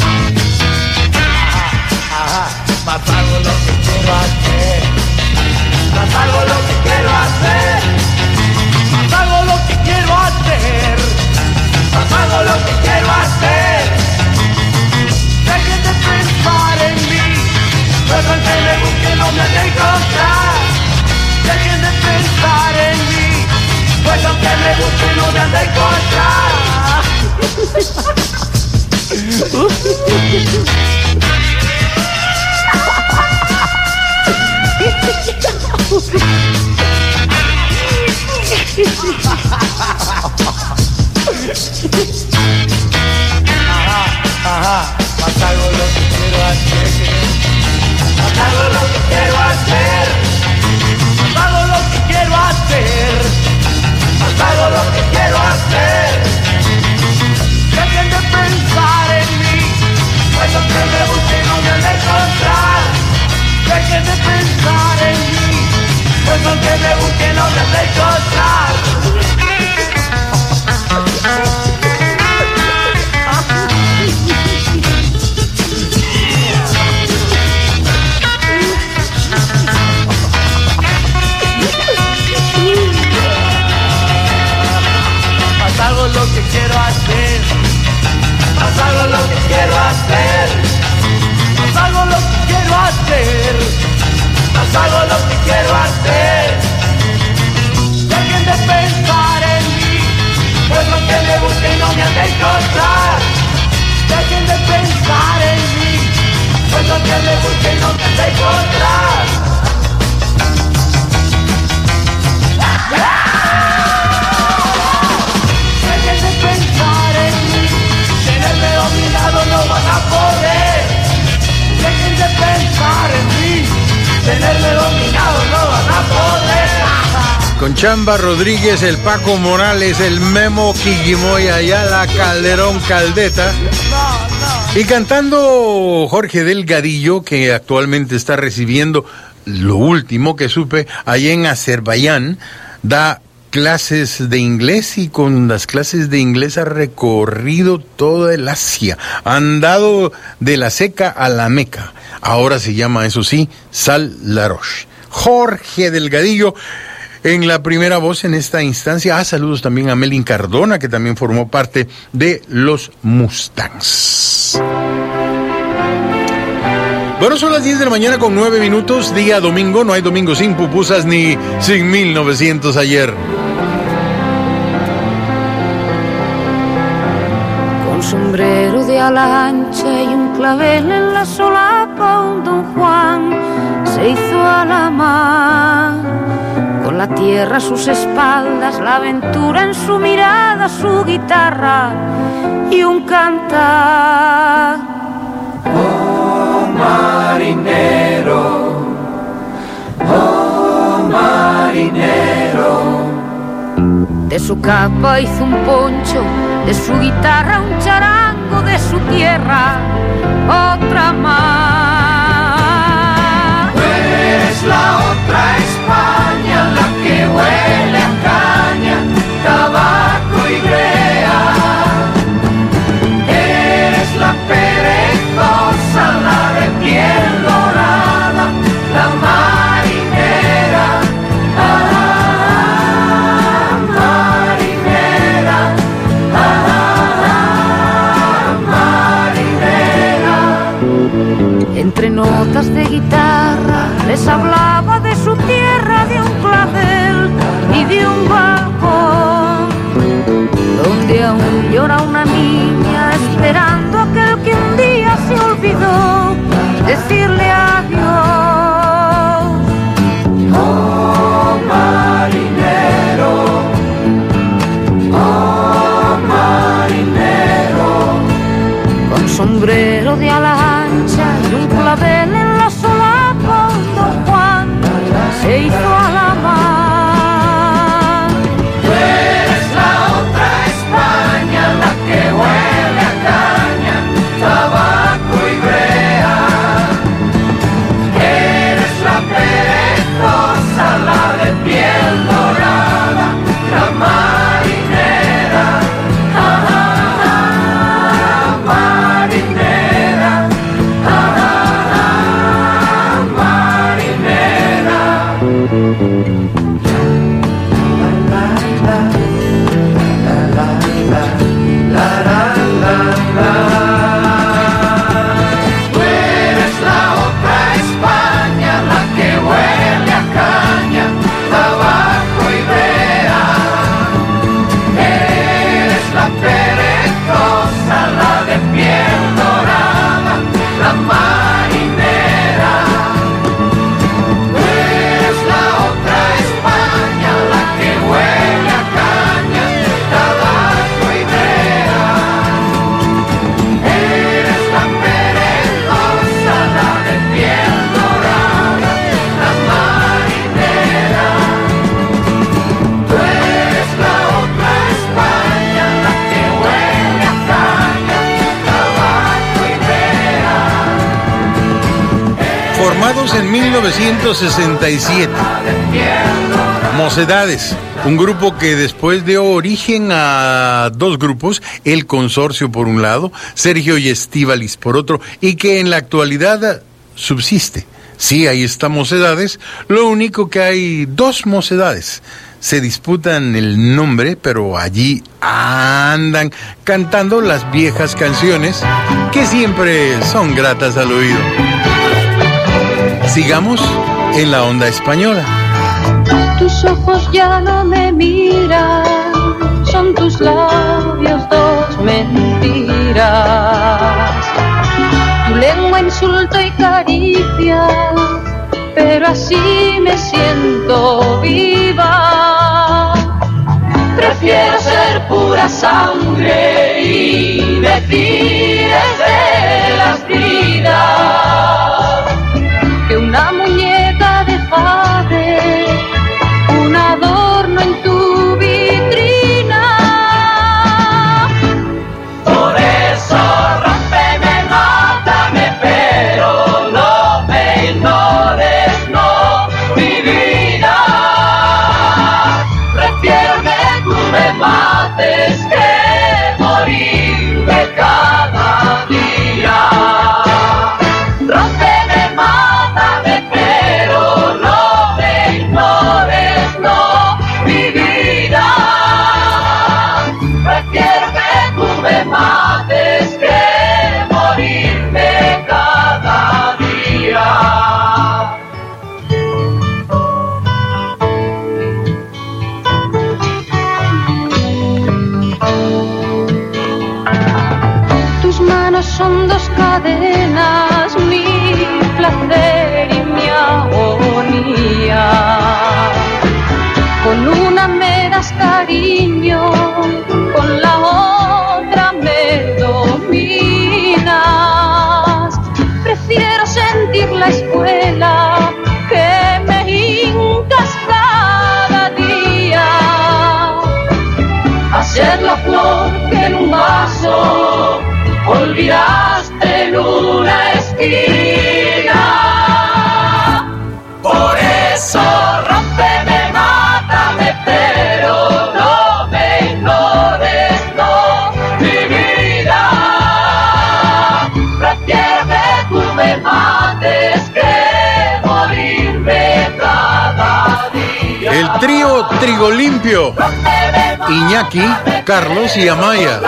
Más hago lo que quiero hacer. Más hago lo que quiero hacer. Más hago lo que quiero hacer. Más hago lo que quiero hacer. Dejen de pensar en mí. Pues aunque me busquen no me han de encontrar. Dejen de pensar en mí. Pues aunque me busquen no me han de encontrar. Más hago lo que quiero hacer. Más hago lo que quiero hacer. Más hago lo que quiero hacer. Más hago lo que quiero hacer. Dejen de pensar en mí. Pues aunque me busquen no me han de encontrar. Dejen de pensar en mí. con Chamba Rodríguez, el Paco Morales, el Memo Quiguimoy, Ayala, Calderón Caldeta. Y cantando Jorge Delgadillo, que actualmente está recibiendo, lo último que supe, allá en Azerbaiyán, da clases de inglés, y con las clases de inglés ha recorrido toda el Asia, ha andado de la Seca a la Meca. Ahora se llama, eso sí, Sal La Roche. Jorge Delgadillo en la primera voz en esta instancia. Saludos también a Melin Cardona, que también formó parte de los Mustangs. Bueno, son las 10 de la mañana con 9 minutos, día domingo. No hay domingo sin pupusas ni sin 1900 ayer. Con sombrero de ala ancha y un clavel en la solapa, un don Juan se hizo a la mar. Con la tierra a sus espaldas, la aventura en su mirada, su guitarra y un cantar. Oh marinero, oh marinero. De su capa hizo un poncho, de su guitarra un charango, de su tierra otra más. Tú eres la otra España, la que huele a caña, tabaco y brea. Eres la perezosa, la de piel dorada, la marinera. Entre notas de guitarra les hablaba de su tierra, de un clavel y de un balcón, donde aún llora una niña esperando aquel que un día se olvidó decirle adiós. Oh marinero, oh marinero. Con sombrero de ala ancha y un clavel en la solapa, don Juan se hizo a la mar. Tú eres la otra España, la que huele a caña, tabaco y brea. Eres la perezosa, la de piel dorada, la marinera. Marinera, tú eres la otra España, la que huele a caña, tabaco y brea. Eres la perezosa, la de piel dorada, la marinera. Tú eres la otra España, la que huele a caña, tabaco y brea. Eres la perezosa, la de piel dorada, la marinera. Tú eres la otra España, la que huele a caña, tabaco y brea. Formados en 1967, Mocedades, un grupo que después dio origen a dos grupos, El Consorcio por un lado, Sergio y Estíbaliz por otro, y que en la actualidad subsiste. Sí, ahí está Mocedades, lo único que hay dos Mocedades. Se disputan el nombre, pero allí andan cantando las viejas canciones que siempre son gratas al oído. Sigamos en la onda española. Tus ojos ya no me miran, son tus labios dos mentiras. Tu lengua insulto y caricia, pero así me siento viva. Prefiero ser pura sangre y decir de las vidas que una muñeca de jade, una mates que morirme cada día. Rómpeme, mátame, pero no me ignores, no, mi vida. Prefiero que tú me mates que morirme cada día. Son dos cadenas, mi placer y mi agonía. Con una me das cariño, con la otra me dominas. Prefiero sentir la escuela que me hincas cada día. Hacer la flor que en un vaso olvidaste en una esquina. Por eso rómpeme, mátame, pero no me ignores, no, mi vida. Prefiero que tú me mates que morirme cada día. El trío Trigo Limpio, Iñaki, Carlos y Amaya,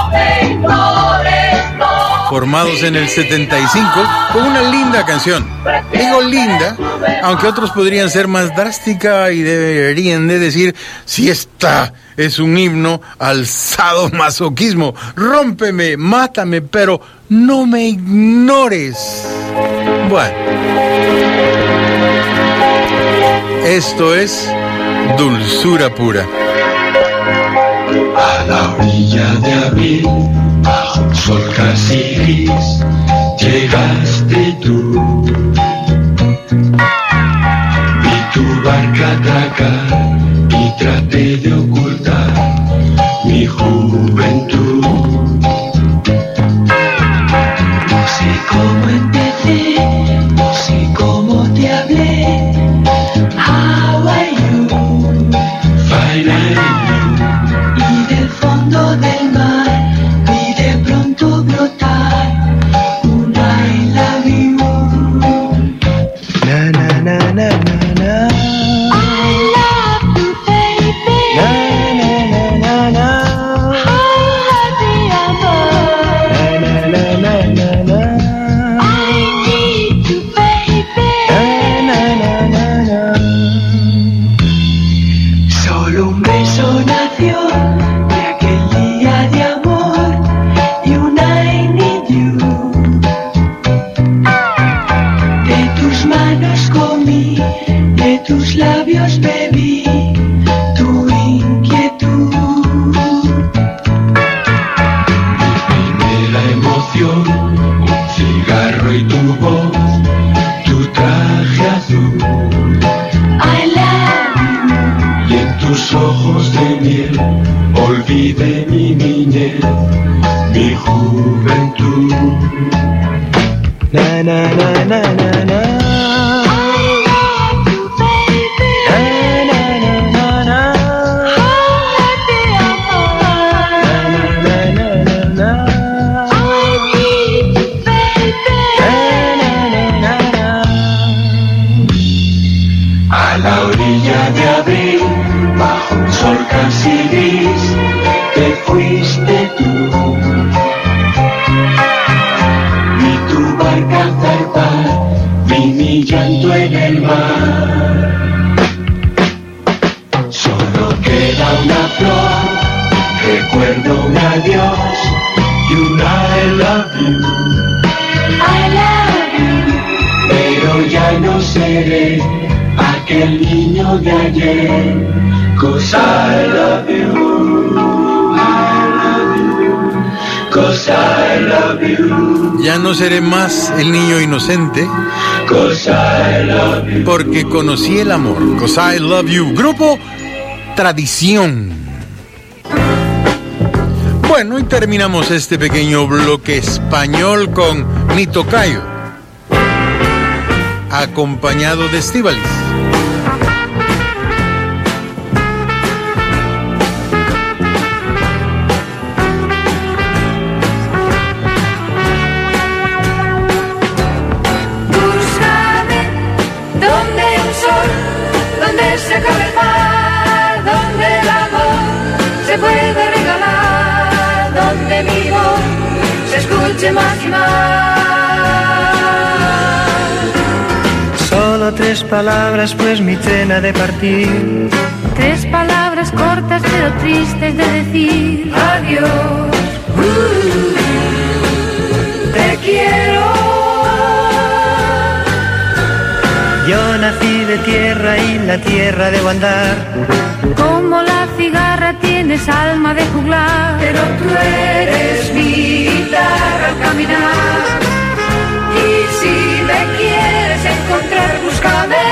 formados en el 75 con una linda canción. Digo linda, aunque otros podrían ser más drástica y deberían de decir si esta es un himno al sadomasoquismo. Rómpeme, mátame, pero no me ignores. Bueno, esto es dulzura pura. A la orilla de abril, bajo un sol casi gris, llegaste tú. Vi tu barca atracar y traté de ocultar mi juventud. No sé cómo empecé, no sé cómo te hablé. How are you? Fine are you? Y del fondo del mar vi de pronto brotar un I love you. Na na na na na na. I love you, baby. Na na na na na. Oh, mi amor. Na na na na na. I need you, baby. Na na na na na. Solo un beso nació de aquel día de amor y un I need you. De tus manos comí, de tus labios bebí tu inquietud. Mi primera emoción, un cigarro y tu voz, tu traje azul. I love you. Y en tus ojos de miel olvidé mi niñez, mi juventud. Na na na na na na. I love you, baby. Na na na na na. Oh, mi amor. Na na na na na. I need you, baby. Na na na na. A la orilla de abril, bajo un sol casi gris, te fuiste tú. Vi tu barca zarpar, vi mi llanto en el mar. Solo queda una flor, recuerdo un adiós y un I love you. I love you. Pero ya no seré aquel niño de ayer, 'cause I love you, I love you, 'cause I love you. Ya no seré más el niño inocente, 'Cause I love you. porque conocí el amor. 'Cause I love you. Grupo Tradición. Bueno, y terminamos este pequeño bloque español con Mi Tocayo, acompañado de Estíbaliz. 3 palabras, pues mi tren ha de partir. 3 palabras cortas pero tristes de decir. Adiós, te quiero. Yo nací de tierra y la tierra debo andar. Como la cigarra tienes alma de juglar. Pero tú eres mi guitarra al caminar. Y si me quieres encontrar, búscame.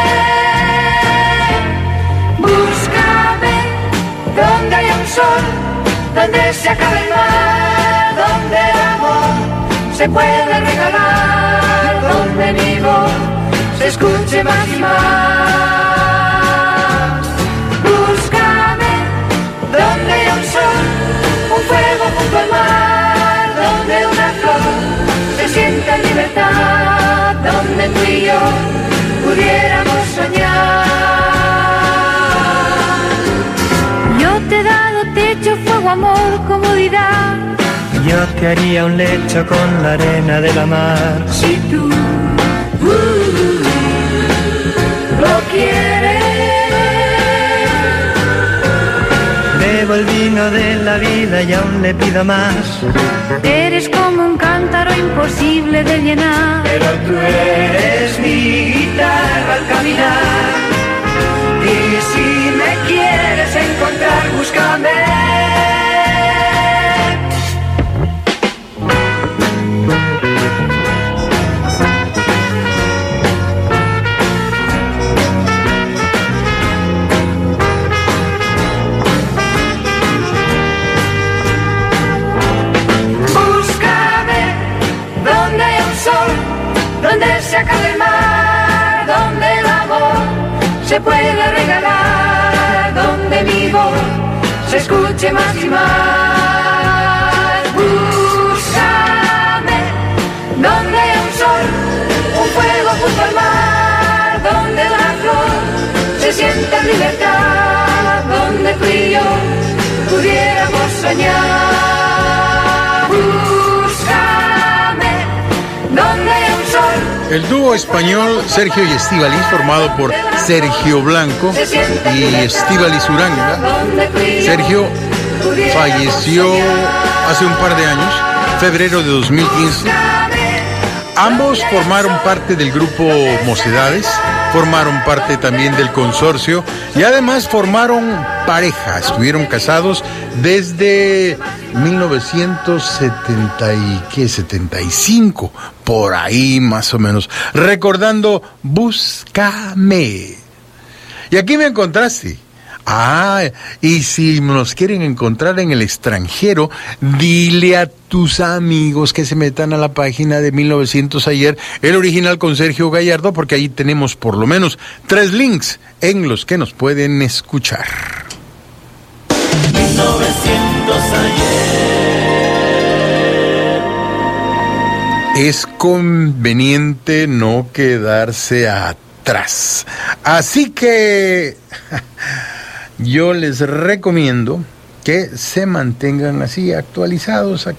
Búscame donde haya un sol, donde se acabe el mar, donde el amor se puede regalar, donde mi voz se escuche más y más. Búscame donde haya un sol, un fuego junto al mar, donde una flor se sienta en libertad, donde tú y yo pudiéramos soñar. Yo te he dado techo, fuego, amor, comodidad. Yo te haría un lecho con la arena de la mar. Si tú lo quieres. Bebo el vino de la vida y aún le pido más. Eres como un cántaro imposible de llenar. Pero tú eres mi guitarra al caminar. Y si me quieres encontrar, búscame. Donde se acabe el mar, donde el amor se puede regalar, donde mi voz se escuche más y más. Búscame donde hay un sol, un fuego junto al mar, donde una flor se sienta en libertad, donde tú y yo pudiéramos soñar. Búscame donde hay un sol. El dúo español Sergio y Estíbaliz, formado por Sergio Blanco y Estíbaliz Uranga. Sergio falleció hace un par de años, febrero de 2015. Ambos formaron parte del grupo Mocedades, formaron parte también del consorcio y además formaron pareja. Estuvieron casados desde 1975, por ahí más o menos, recordando Búscame. Y aquí me encontraste. Ah, y si nos quieren encontrar en el extranjero, dile a tus amigos que se metan a la página de 1900 ayer, el original con Sergio Gallardo, porque ahí tenemos por lo menos 3 links en los que nos pueden escuchar. 1900 ayer. Es conveniente no quedarse atrás. Así que yo les recomiendo que se mantengan así, actualizados.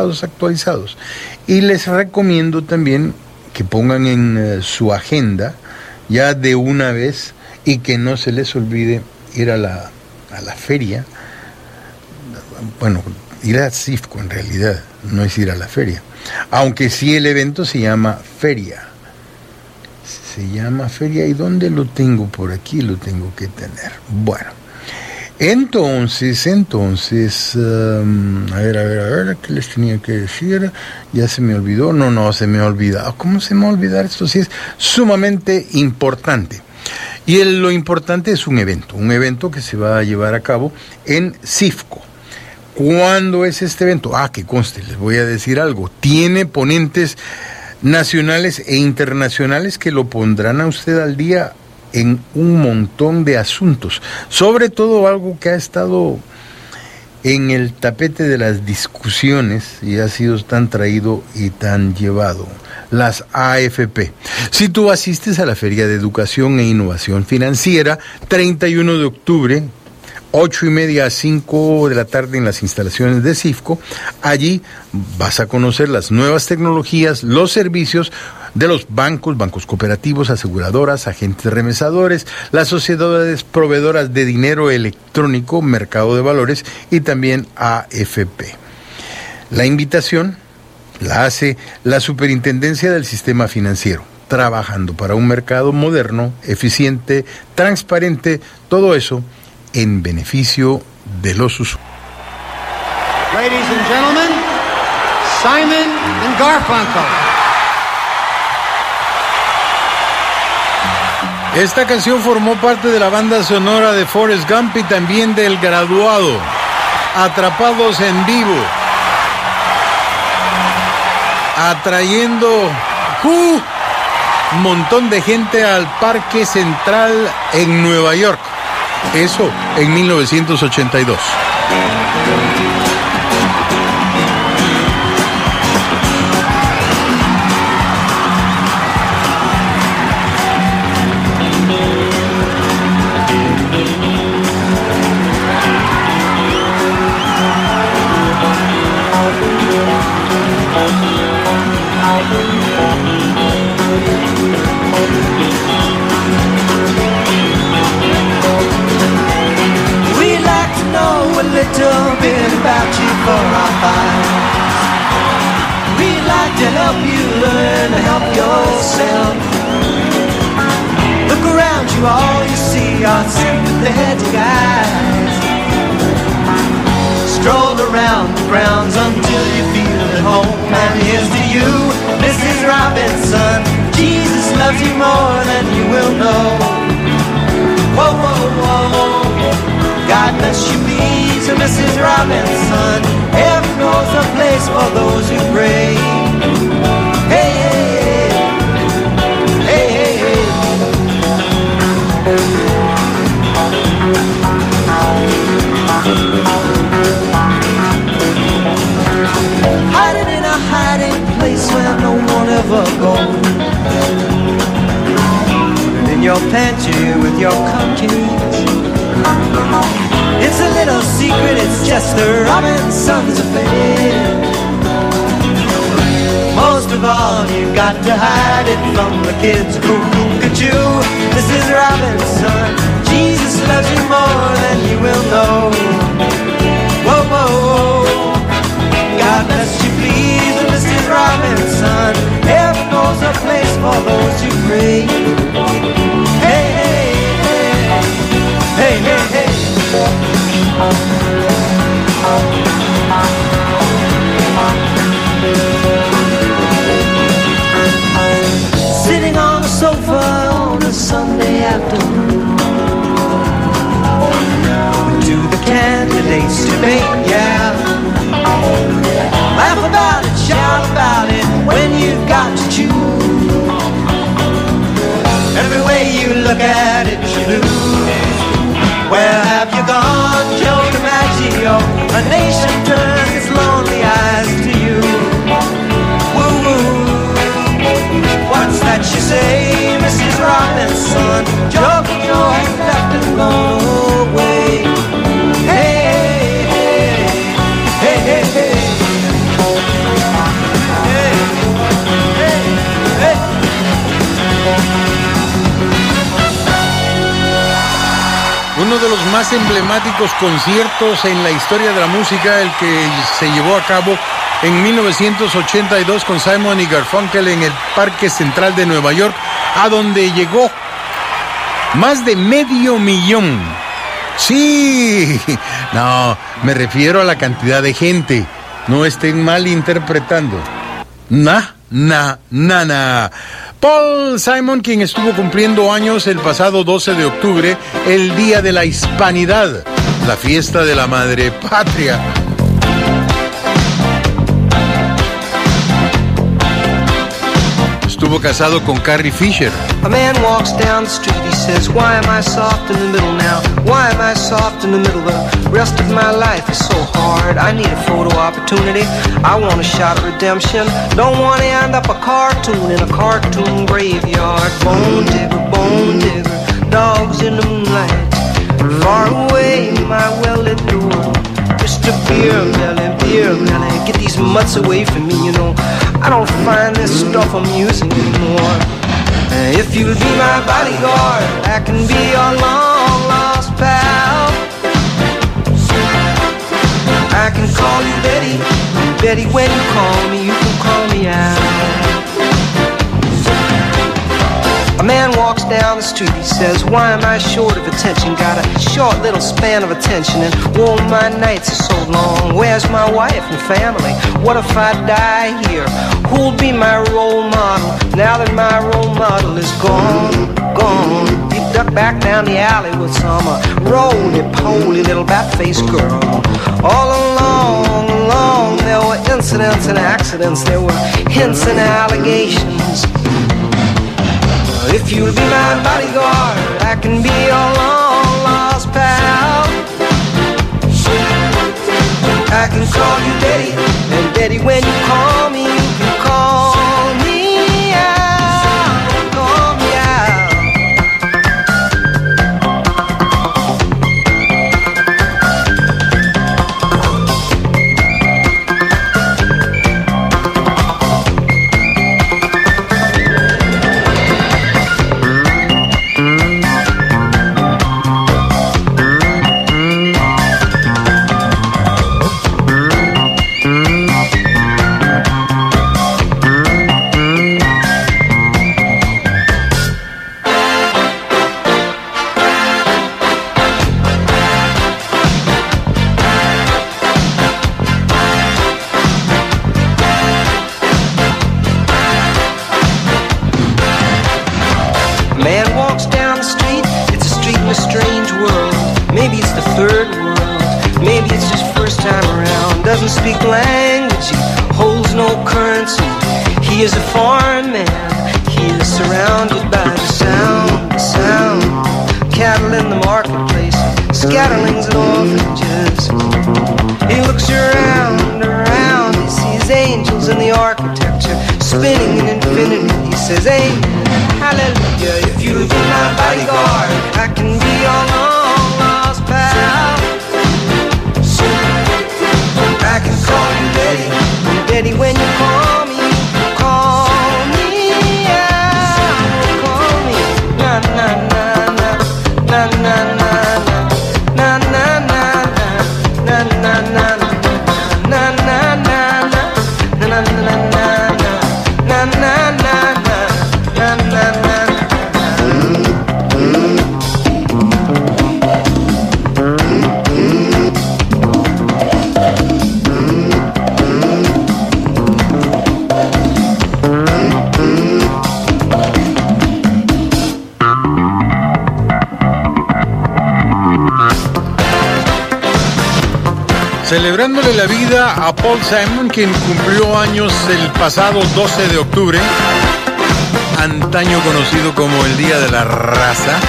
Y les recomiendo también que pongan en su agenda ya de una vez y que no se les olvide ir a la feria. Bueno, ir a CIFCO en realidad, no es ir a la feria. Aunque sí el evento se llama feria. Se llama feria. ¿Y dónde lo tengo? Por aquí lo tengo que tener. Bueno. Entonces, a ver, ¿qué les tenía que decir? Ya se me olvidó. No, se me ha olvidado. ¿Cómo se me va a olvidar? Esto sí es sumamente importante. Y lo importante es un evento que se va a llevar a cabo en CIFCO. ¿Cuándo es este evento? Que conste, les voy a decir algo. Tiene ponentes nacionales e internacionales que lo pondrán a usted al día en un montón de asuntos, sobre todo algo que ha estado en el tapete de las discusiones y ha sido tan traído y tan llevado, las AFP. Si tú asistes a la Feria de Educación e Innovación Financiera, 31 de octubre, 8:30 a 5 de la tarde en las instalaciones de CIFCO, allí vas a conocer las nuevas tecnologías, los servicios, de los bancos, bancos cooperativos, aseguradoras, agentes remesadores, las sociedades proveedoras de dinero electrónico, mercado de valores y también AFP. La invitación la hace la Superintendencia del Sistema Financiero, trabajando para un mercado moderno, eficiente, transparente, todo eso en beneficio de los usuarios. Ladies and gentlemen, Simon and Garfunkel. Esta canción formó parte de la banda sonora de Forrest Gump y también del Graduado, Atrapados en Vivo, atrayendo un montón de gente al Parque Central en Nueva York. Eso en 1982. Little bit about you for our files. We'd like to help you learn to help yourself. Look around you, all you see are sympathetic eyes. Stroll around the grounds until you feel at home. And here's to you, Mrs. Robinson. Jesus loves you more than you will know. Whoa, whoa, whoa. God bless you, please, Mrs. Robinson. Heaven knows a place for those who pray. Hey, hey, hey, hey, hey, hiding in a hiding place where no one ever goes. In your pantry with your cupcakes. It's a little secret, it's just the Robinsons' affair. Most of all, you've got to hide it from the kids. Cuckoo-cuckoo, Mrs. Robinson. Jesus loves you more than you will know. Whoa, whoa, whoa. God bless you, please, Mrs. Robinson. Heaven knows a place for those who pray. Hey, hey, hey, hey, hey, hey. Sitting on a sofa on a Sunday afternoon, do the candidates debate, yeah. Laugh about it, shout about it when you've got to choose. Every way you look at it, you lose. Where have you gone, Joe DiMaggio? A nation turns its lonely eyes to you. Woo-woo. What's that you say, Mrs. Robinson? Joking Joe has left and gone away. Hey, hey, hey, hey, hey, hey, hey, hey. Uno de los más emblemáticos conciertos en la historia de la música, el que se llevó a cabo en 1982 con Simon y Garfunkel en el Parque Central de Nueva York, a donde llegó más de 500,000. Sí, no, me refiero a la cantidad de gente. No estén mal interpretando. Na. Paul Simon, quien estuvo cumpliendo años el pasado 12 de octubre, el Día de la Hispanidad, la fiesta de la Madre Patria. Estuvo casado con Carrie Fisher. A man walks down the street, he says, why am I soft in the middle now? Why am I soft in the middle? The rest of my life is so hard. I need a photo opportunity. I want a shot of redemption. Don't want to end up a cartoon in a cartoon graveyard. Bone digger, dogs in the moonlight. Far away, my well-lit door. Mr. Beer Melly, get these mutts away from me, you know. I don't find this stuff amusing anymore. If you'll be my bodyguard, I can be your long lost pal. I can call you Betty, Betty, when you call me, you can call me out. A man walks down the street, he says, why am I short of attention? Got a short little span of attention, and oh, my nights are so long. Where's my wife and family? What if I die here? Who'll be my role model now that my role model is gone, gone? He ducked back down the alley with some roly-poly little bat-faced girl. All along, there were incidents and accidents, there were hints and allegations. If you'll be my bodyguard, I can be your long lost pal. I can call you Betty, and Betty, when you call me, you can call me out, call me out. Doesn't speak language, he holds no currency. He is a foreign man, he is surrounded by the sound. Cattle in the marketplace, scatterlings and orphanages. He looks around, he sees angels in the architecture, spinning in infinity. He says, amen, hallelujah. If you'll be my bodyguard, I can be your long lost pal. I can call you Betty, Betty, when you call me, call me out, call me, na na na na, na na na na, na na na na, na na na na, na na na na, na na na na, na na na na, na na. Celebrándole la vida a Paul Simon, quien cumplió años el pasado 12 de octubre, antaño conocido como el Día de la Raza.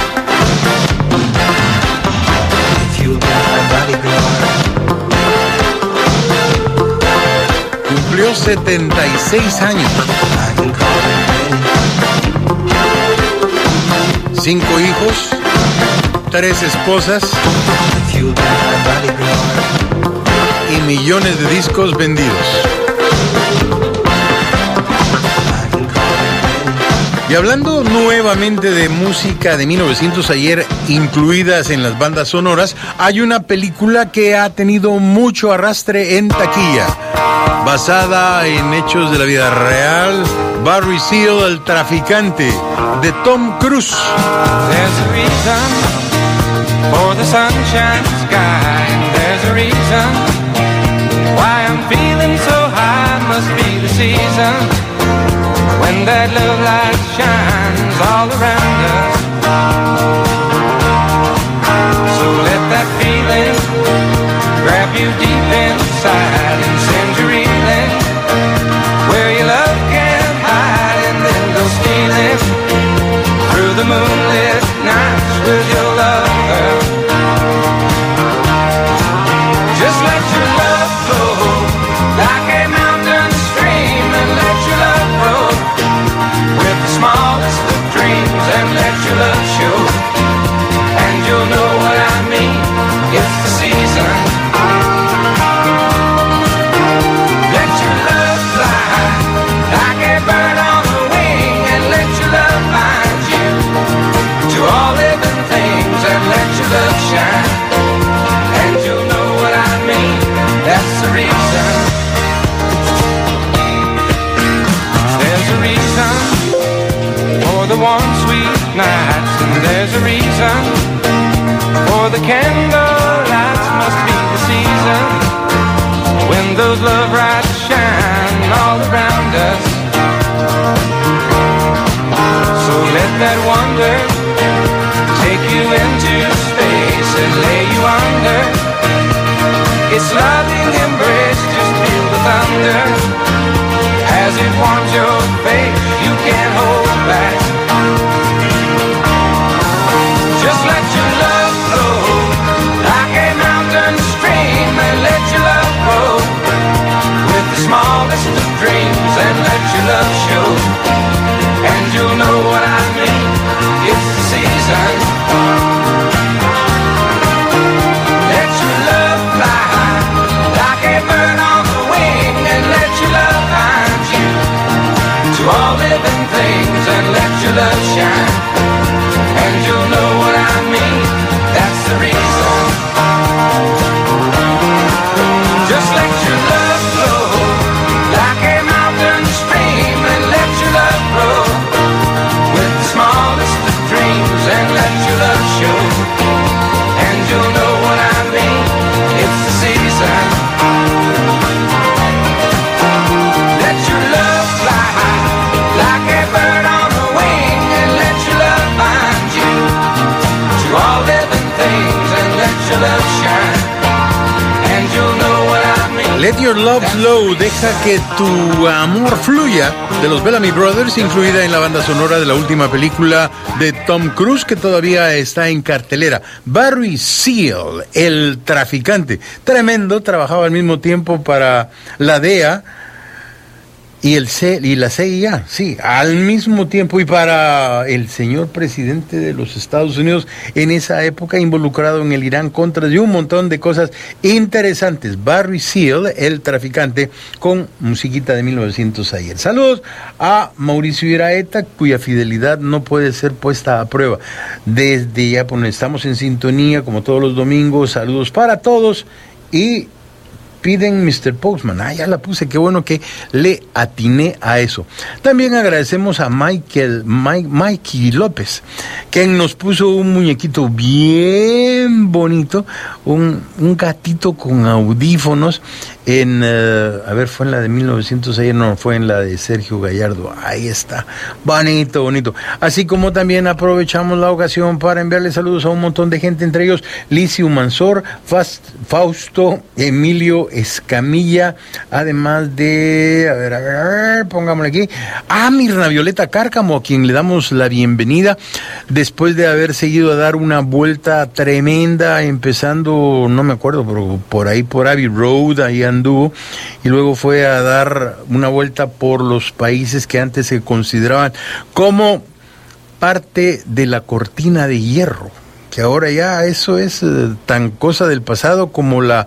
Cumplió 76 años. 5 hijos, 3 esposas y millones de discos vendidos. Y hablando nuevamente de música de 1900 ayer incluidas en las bandas sonoras, hay una película que ha tenido mucho arrastre en taquilla, basada en hechos de la vida real. Barry Seal, el traficante, de Tom Cruise. There's a reason for the sunshine sky, and there's a reason why I'm feeling so high. Must be the season when that love light shines all around us. So let that feeling grab you deep inside and send you reeling where your love can't hide, and then go stealing through the moonlit nights with your love, girl. Just let your love flow like a mountain stream, and let your love grow with the smallest of dreams, and let your love show, and you'll know what I mean. It's the season. you under. Its loving embrace, just feel the thunder. As it warms your face, you can't hold back. Just let your love flow like a mountain stream, and let your love grow with the smallest of dreams, and let your love show, and you'll know what I mean. It's the season. Let your love fly high like a bird on the wing, and let your love find you to all living things, and let your love shine, and you'll know what I mean. That's the reason. Just let your love flow like a mountain stream, and let your love grow with the smallest of dreams, and let your love show, and you'll know what I mean. It's the season. Let your love fly high like a bird on the wing, and let your love find you to all living things, and let your love shine, and you'll know what I mean. Let Your Love Flow, deja que tu amor fluya, de los Bellamy Brothers, incluida en la banda sonora de la última película de Tom Cruise, que todavía está en cartelera. Barry Seal, el traficante, tremendo, trabajaba al mismo tiempo para la DEA y la CIA, sí, al mismo tiempo, y para el señor presidente de los Estados Unidos en esa época, involucrado en el Irán Contra y un montón de cosas interesantes. Barry Seal, el traficante, con musiquita de 1900 ayer. Saludos a Mauricio Iraeta, cuya fidelidad no puede ser puesta a prueba. Desde ya, pues, estamos en sintonía como todos los domingos. Saludos para todos y piden Mr. Postman. Ya la puse, qué bueno que le atiné a eso. También agradecemos a Mikey López, quien nos puso un muñequito bien bonito, un gatito con audífonos en, fue en la de 1900 ayer, no, fue en la de Sergio Gallardo. Ahí está, bonito, bonito. Así como también aprovechamos la ocasión para enviarle saludos a un montón de gente, entre ellos Licio Mansor, Fausto, Emilio Escamilla, además de, a ver, pongámosle aquí, a Mirna Violeta Cárcamo, a quien le damos la bienvenida, después de haber seguido a dar una vuelta tremenda, empezando, no me acuerdo, pero por ahí, por Abbey Road, ahí anduvo, y luego fue a dar una vuelta por los países que antes se consideraban como parte de la cortina de hierro, que ahora ya eso es tan cosa del pasado como la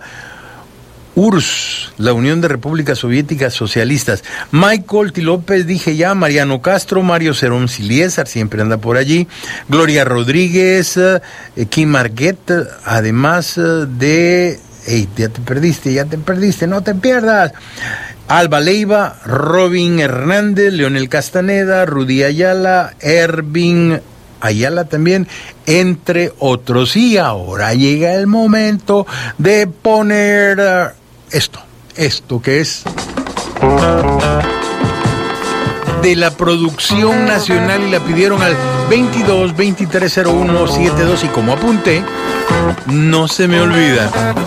URSS, la Unión de Repúblicas Soviéticas Socialistas. Michael T. López, dije ya, Mariano Castro, Mario Cerón Siliesar, siempre anda por allí, Gloria Rodríguez, Kim Marguet, además de... ya te perdiste, no te pierdas. Alba Leiva, Robin Hernández, Leonel Castaneda, Rudy Ayala, Ervin Ayala también, entre otros. Y ahora llega el momento de poner esto que es de la producción nacional, y la pidieron al 22-2301-72, y como apunté, no se me olvida.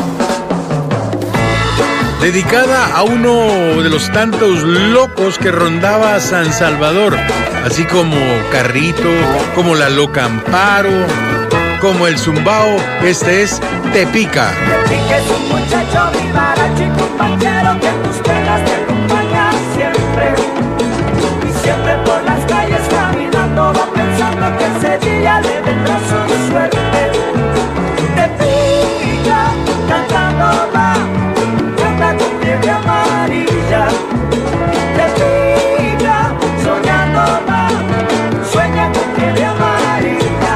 Dedicada a uno de los tantos locos que rondaba San Salvador, así como Carrito, como la Loca Amparo, como el Zumbao. Este es Te Pica. Te Pica es un muchacho vivaracho y compañero que en tus penas te acompaña siempre. Y siempre por las calles caminando va pensando que ese día le vendrá su suerte. Te pica cantando va, canta con fiebre amarilla. Te pica soñando va, sueña con fiebre amarilla.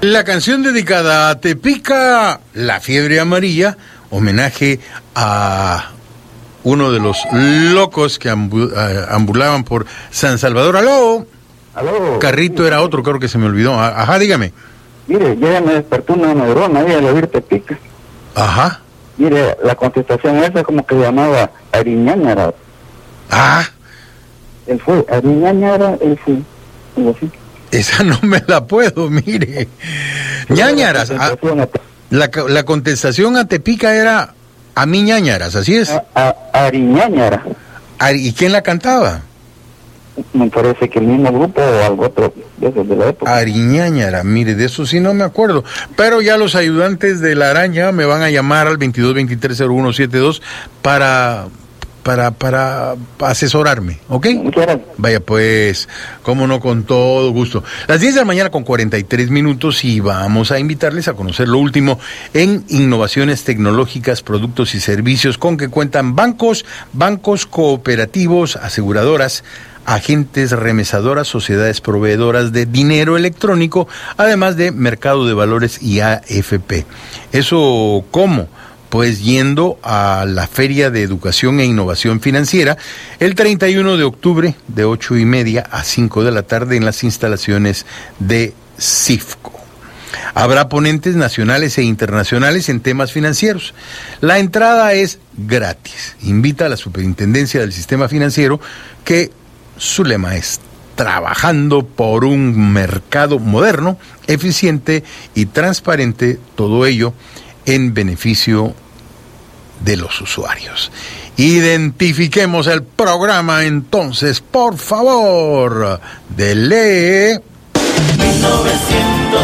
La canción dedicada a Te Pica la Fiebre Amarilla, homenaje a uno de los locos que ambulaban por San Salvador. ¡Aló! ¿Aló? Carrito era otro, creo que se me olvidó. Ajá, dígame. Mire, ya me despertó una neurona ahí al oír Te Pica. Ajá. Mire, la contestación esa como que llamaba Ariñáñara. Ah. Él fue, Ariñáñara, él fue. Algo así. Esa no me la puedo, mire. Ñañaras. La contestación a Te Pica era a mí Ñañaras, así es. Ariñáñara. ¿Y quién la cantaba? Me parece que el mismo grupo o algo otro de esos de la época. Ariñáñara, mire, de eso sí no me acuerdo. Pero ya los ayudantes de la araña me van a llamar al 22230172 para asesorarme, ¿ok? Vaya pues, cómo no, con todo gusto. Las 10 de la mañana con 43 minutos y vamos a invitarles a conocer lo último en innovaciones tecnológicas, productos y servicios con que cuentan bancos cooperativos, aseguradoras, agentes remesadoras, sociedades proveedoras de dinero electrónico, además de mercado de valores y AFP. ¿Eso cómo? Pues yendo a la Feria de Educación e Innovación Financiera el 31 de octubre de 8:30 a 5 de la tarde en las instalaciones de CIFCO. Habrá ponentes nacionales e internacionales en temas financieros. La entrada es gratis. Invita a la Superintendencia del Sistema Financiero, que su lema es trabajando por un mercado moderno, eficiente y transparente, todo ello en beneficio de los usuarios. Identifiquemos el programa entonces, por favor. Dele 1900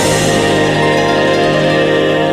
ayer.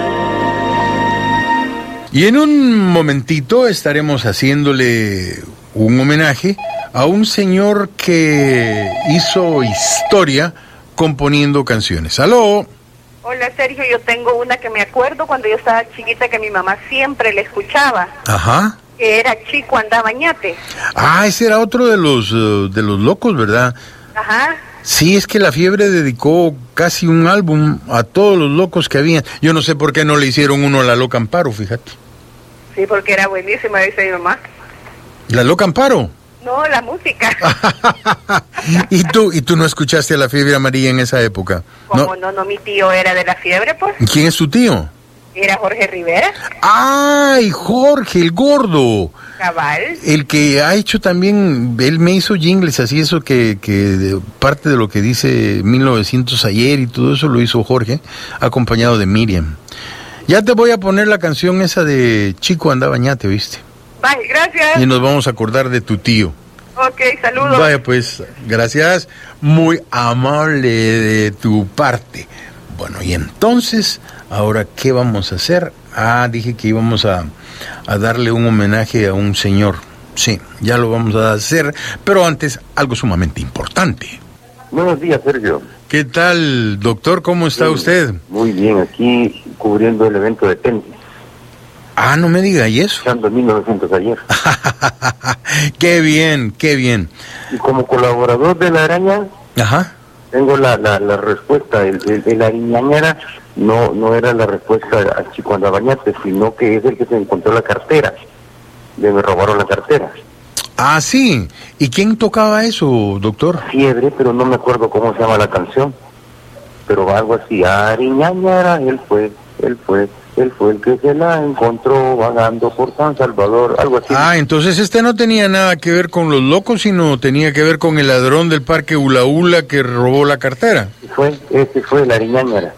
Y en un momentito estaremos haciéndole un homenaje a un señor que hizo historia componiendo canciones. ¡Aló! Hola Sergio, yo tengo una que me acuerdo cuando yo estaba chiquita que mi mamá siempre le escuchaba. Ajá. Que era Chico Andaba Ñate. Ah, ese era otro de los locos, ¿verdad? Ajá. Sí, es que La Fiebre dedicó casi un álbum a todos los locos que había. Yo no sé por qué no le hicieron uno a La Loca Amparo, fíjate. Sí, porque era buenísima, dice mi mamá. ¿La Loca Amparo? No, la música. ¿Y tú no escuchaste a La Fiebre Amarilla en esa época? ¿Cómo no? Mi tío era de La Fiebre, pues. ¿Quién es tu tío? Era Jorge Rivera. ¡Ay, Jorge, el gordo! Cabal. El que ha hecho también, él me hizo jingles, así eso que parte de lo que dice 1900 ayer y todo eso lo hizo Jorge, acompañado de Miriam. Ya te voy a poner la canción esa de Chico Andaba Ñate, ¿viste? Bye, gracias. Y nos vamos a acordar de tu tío. Ok, saludos. Vaya pues, gracias, muy amable de tu parte. Bueno, y entonces, ahora, ¿qué vamos a hacer? Ah, dije que íbamos a darle un homenaje a un señor. Sí, ya lo vamos a hacer, pero antes, algo sumamente importante. Buenos días, Sergio. ¿Qué tal, doctor? ¿Cómo está usted? Muy bien, aquí cubriendo el evento de tenis. Ah, no me diga, ¿y eso? Echando 1900 ayer. Qué bien, qué bien. Y como colaborador de La Araña, ajá, tengo la respuesta. El Ariñáñara no era la respuesta a Chico Andaba Ñate, sino que es el que se encontró la cartera. Me robaron la cartera. Ah, sí. ¿Y quién tocaba eso, doctor? Fiebre, pero no me acuerdo cómo se llama la canción. Pero algo así, Ariñáñara, él fue el que se la encontró vagando por San Salvador, algo así. Ah, entonces este no tenía nada que ver con los locos, sino tenía que ver con el ladrón del parque Ula Ula que robó la cartera. Ese fue la Ariñáñara.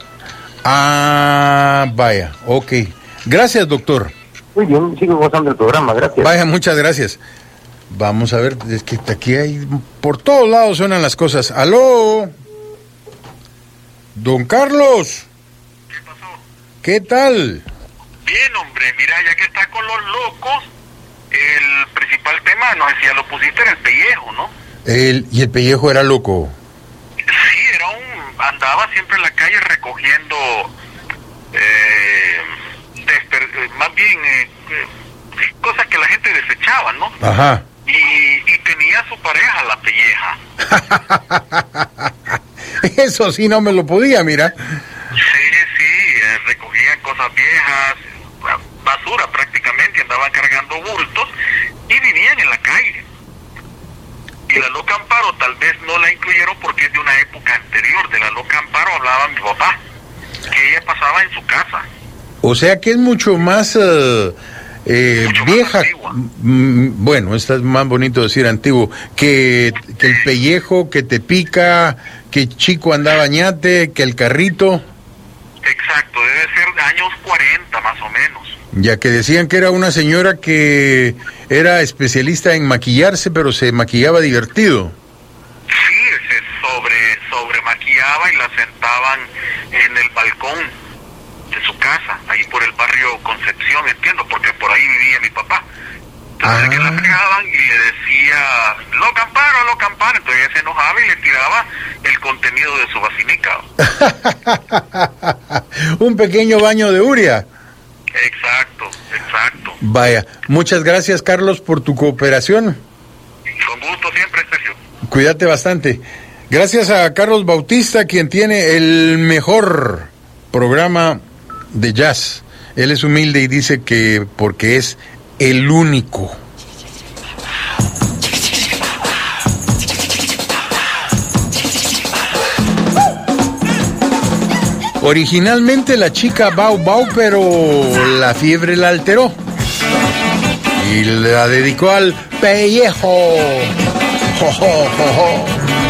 Ah, vaya, ok. Gracias, doctor. Muy bien, sigo gozando del programa, gracias. Vaya, muchas gracias. Vamos a ver, es que aquí hay, por todos lados suenan las cosas. ¡Aló! Don Carlos. ¿Qué tal? Bien, hombre, mira, ya que está con los locos, el principal tema, no sé si ya lo pusiste, era el pellejo, ¿no? ¿Y el pellejo era loco? Sí, andaba siempre en la calle recogiendo, más bien, cosas que la gente desechaba, ¿no? Ajá. Y tenía a su pareja, la pelleja. Eso sí no me lo podía, mira. Y la Loca Amparo tal vez no la incluyeron porque es de una época anterior. De la Loca Amparo hablaba mi papá, que ella pasaba en su casa. O sea que es mucho más vieja. Bueno, esta es más bonito decir antiguo. Que el pellejo, que te pica, que chico andaba ñate, que el carrito. Exacto, debe ser de años 40 más o menos. Ya que decían que era una señora que era especialista en maquillarse, pero se maquillaba divertido. Sí, se sobre maquillaba y la sentaban en el balcón de su casa, ahí por el barrio Concepción, entiendo, porque por ahí vivía mi papá. Entonces que la pegaban y le decía, Loca Amparo, entonces ella se enojaba y le tiraba el contenido de su vacinica. Un pequeño baño de Uria. Exacto. Vaya, muchas gracias, Carlos, por tu cooperación. Con gusto siempre, Sergio. Cuídate bastante. Gracias a Carlos Bautista, quien tiene el mejor programa de jazz. Él es humilde y dice que porque es el único. Originalmente la chica Bau Bau, pero la fiebre la alteró y la dedicó al pellejo. Jo, jo, jo, jo.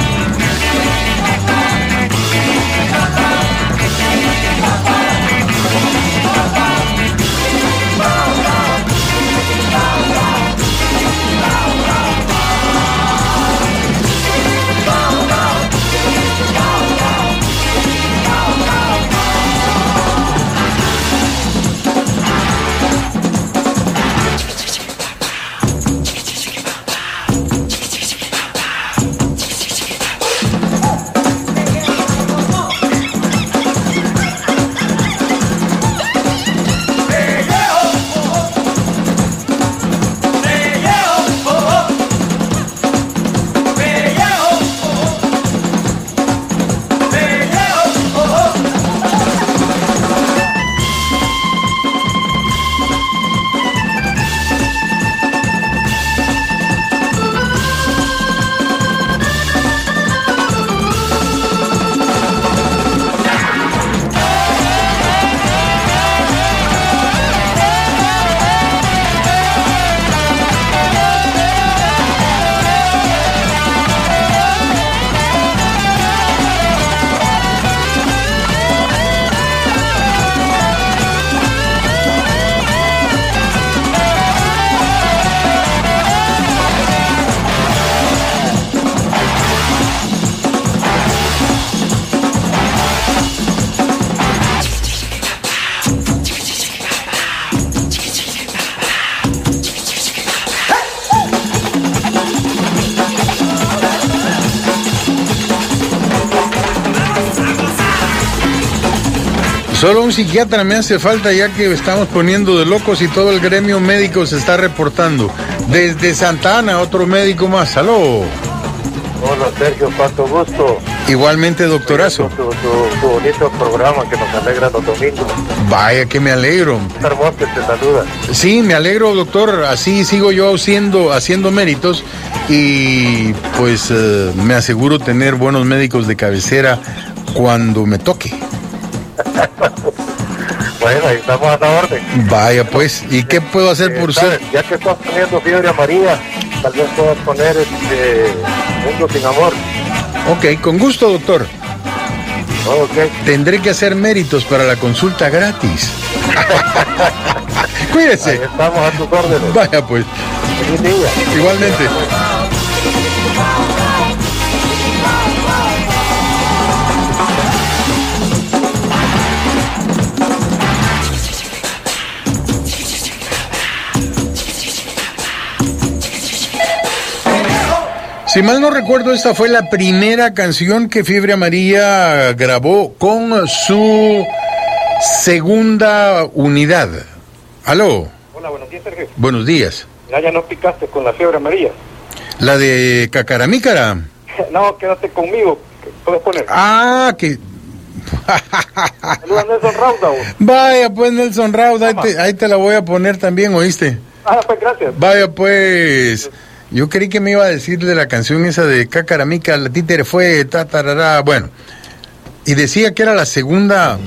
Solo un psiquiatra me hace falta, ya que estamos poniendo de locos y todo el gremio médico se está reportando. Desde Santa Ana, otro médico más. ¡Aló! Hola, Sergio, cuánto gusto. Igualmente, doctorazo. Tu bonito programa que nos alegra los domingos. Vaya que me alegro. Hermoso, te saluda. Sí, me alegro, doctor. Así sigo yo haciendo méritos y pues me aseguro tener buenos médicos de cabecera cuando me toque. Bueno, ahí estamos a la orden. Vaya pues, ¿y qué puedo hacer por usted? Ya que estás poniendo fiebre amarilla, tal vez puedas poner Mundo Sin Amor. Ok, con gusto, doctor. Okay. Tendré que hacer méritos para la consulta gratis. Cuídese. Ahí estamos a tus órdenes. Vaya pues. Feliz día. Igualmente. Si mal no recuerdo, esta fue la primera canción que Fiebre Amarilla grabó con su segunda unidad. ¿Aló? Hola, buenos días, Sergio. Buenos días. Ya nos picaste con la Fiebre Amarilla. ¿La de Cacaramícara? No, quédate conmigo. ¿Puedes poner? Ah, que... Saluda a Nelson Rauda. Vaya pues, Nelson Rauda, ahí te la voy a poner también, ¿oíste? Ah, pues gracias. Vaya pues... Yo creí que me iba a decir de la canción esa de Cacaramica, la títere fue, tatarará, bueno. Y decía que era la segunda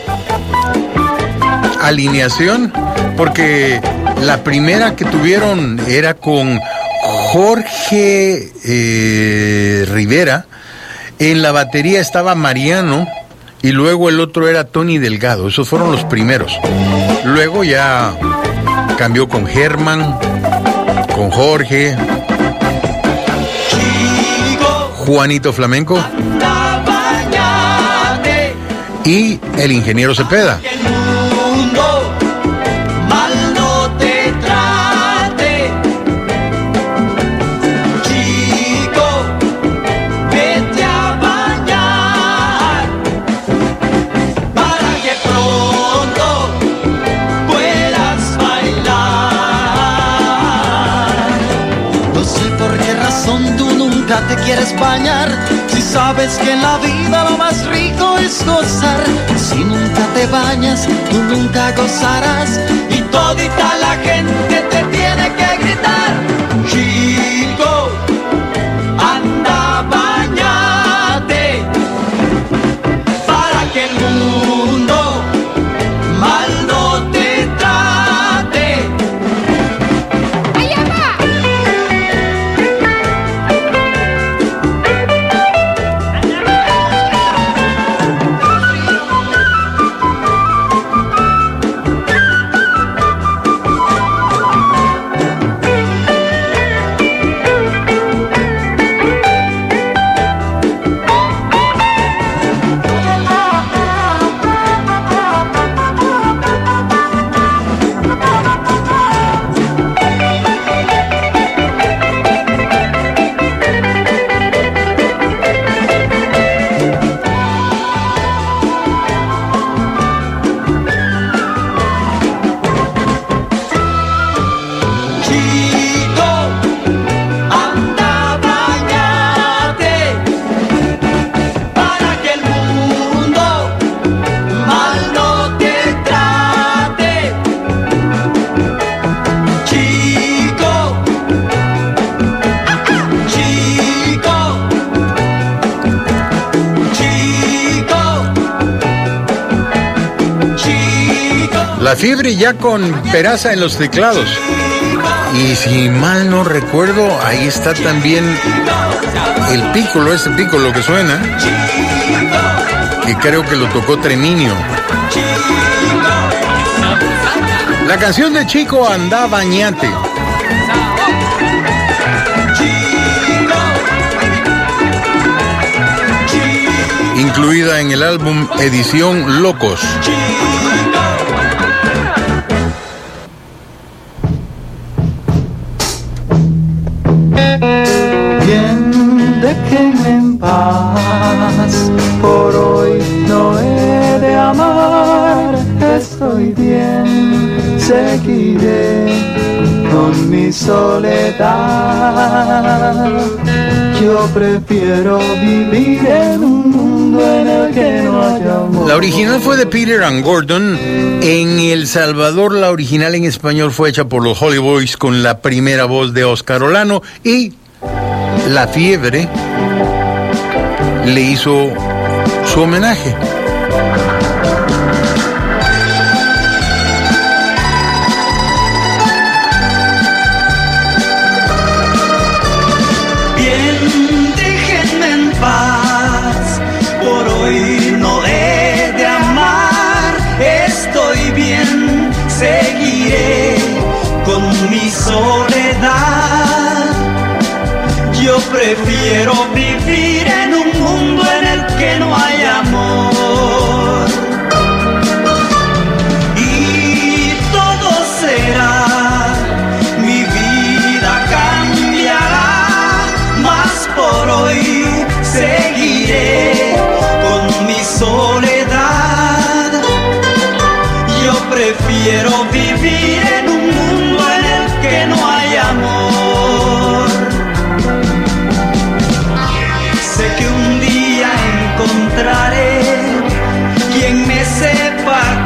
alineación, porque la primera que tuvieron era con Jorge Rivera. En la batería estaba Mariano y luego el otro era Tony Delgado. Esos fueron los primeros. Luego ya cambió con Germán, con Jorge, Juanito Flamenco y el ingeniero Cepeda. Mal no te trate, chico, vete a bañar para que pronto puedas bailar. No sé por qué razón tú nunca te quieres bañar, si sabes que en la vida lo más rico es gozar. Si nunca te bañas, tú nunca gozarás, Y todita la gente te tiene que gritar, chico, anda, bañate, para que el mundo mal no te trate. La Fiebre ya con Peraza en los teclados. Y si mal no recuerdo, ahí está también el pícolo, ese pícolo que suena, que creo que lo tocó Treminio. La canción de Chico, Andá Bañate. Incluida en el álbum Edición Locos. Bien, déjenme en paz, por hoy no he de amar, estoy bien, seguiré con mi soledad. Yo prefiero vivir en un mundo en el que no haya amor. La original fue de Peter and Gordon. En El Salvador, la original en español fue hecha por los Holy Boys con la primera voz de Oscar Olano, y La Fiebre le hizo su homenaje. Bien, déjenme en paz, por hoy no he de amar, estoy bien, seguiré con mi soledad. Yo prefiero vivir en un mundo en el que no hay amor, y todo será, mi vida cambiará, mas por hoy seguiré con mi soledad. Yo prefiero vivir en un mundo en el que no hay amor. Sé que un día encontraré quien me sepa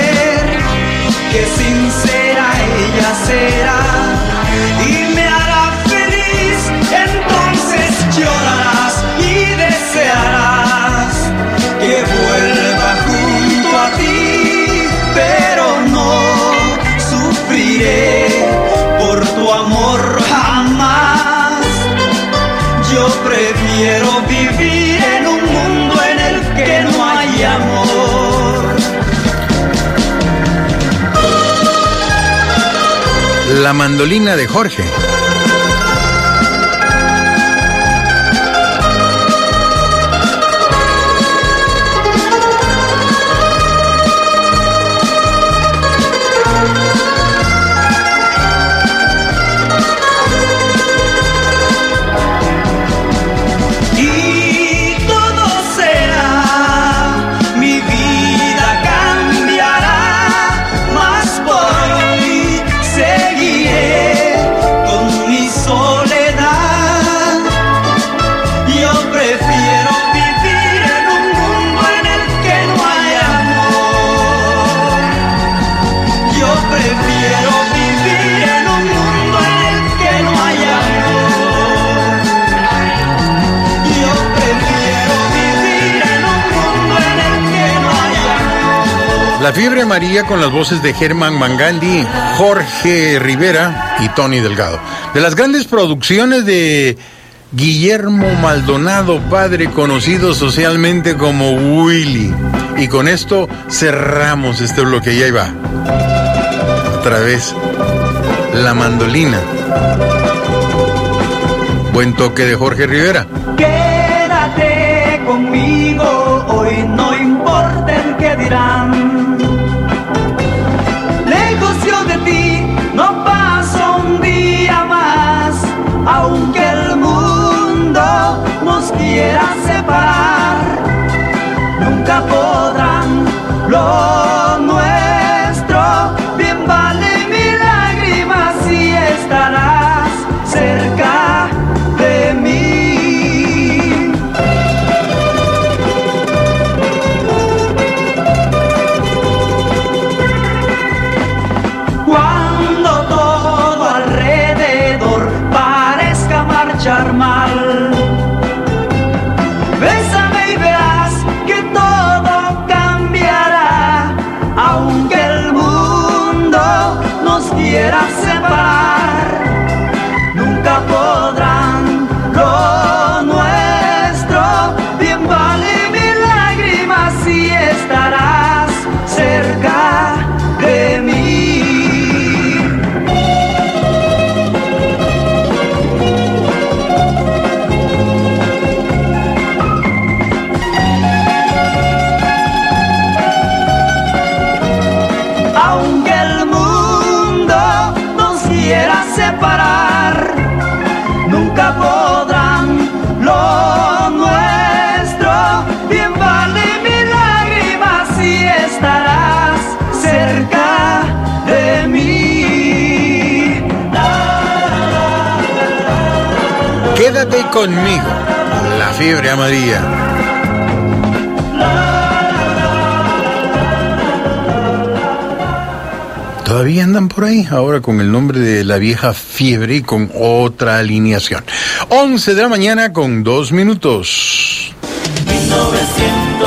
comprender, que sincera ella será y me hará La mandolina de Jorge. Y todo será, mi vida cambiará, mas por hoy seguiré con mi soledad. Yo prefiero vivir en un mundo en el que no hay amor. Yo prefiero vivir en un mundo en el que no hay amor. Yo prefiero vivir en un mundo en el que no hay amor. La Fiebre Amarilla con las voces de Germán Mangandi, Jorge Rivera y Tony Delgado. De las grandes producciones de Guillermo Maldonado, padre conocido socialmente como Willy. Y con esto cerramos este bloque. Y ahí va. Otra vez, La Mandolina. Buen toque de Jorge Rivera. Quédate conmigo, hoy no importa el que dirán. Lejos yo de ti, no paso un día más, aunque el mundo nos quiera separar. Nunca podrán lo nuestro, bien vale mi lágrima si estarás cerca de mí. Cuando todo alrededor parezca marchar mal, bésame y verás que todo cambiará, aunque el mundo nos quiera separar. Nunca podrán lo nuestro, bien vale mi lágrima si estarás cerca de mí. Aunque el mundo nos quiera separar, nunca podrán lo nuestro, bien vale mi lágrima si estarás cerca de mí. Quédate conmigo. La Fiebre Amarilla. Todavía andan por ahí, ahora con el nombre de La Vieja Fiebre y con otra alineación. 11 de la mañana con 2 minutos. 1900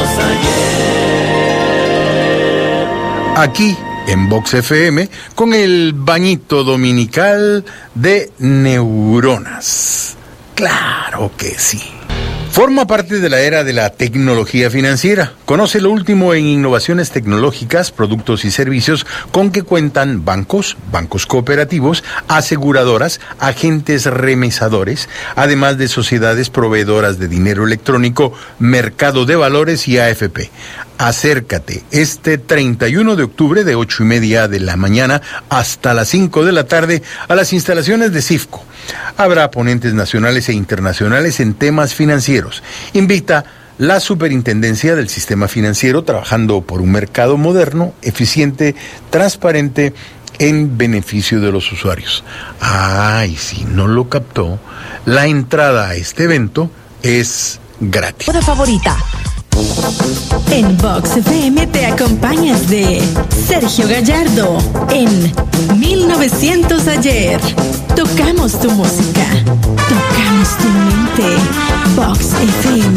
ayer. Aquí en Vox FM con el bañito dominical de neuronas. Claro que sí. Forma parte de la era de la tecnología financiera. Conoce lo último en innovaciones tecnológicas, productos y servicios con que cuentan bancos, bancos cooperativos, aseguradoras, agentes remesadores, además de sociedades proveedoras de dinero electrónico, mercado de valores y AFP. Acércate este 31 de octubre de 8:30 de la mañana hasta las 5 de la tarde a las instalaciones de CIFCO. Habrá ponentes nacionales e internacionales en temas financieros. Invita la Superintendencia del Sistema Financiero, trabajando por un mercado moderno, eficiente, transparente, en beneficio de los usuarios. Y si no lo captó, la entrada a este evento es gratis. Moda favorita. En Vox FM te acompañas de Sergio Gallardo en 1900 ayer. Tocamos tu música, tocamos tu mente. Vox FM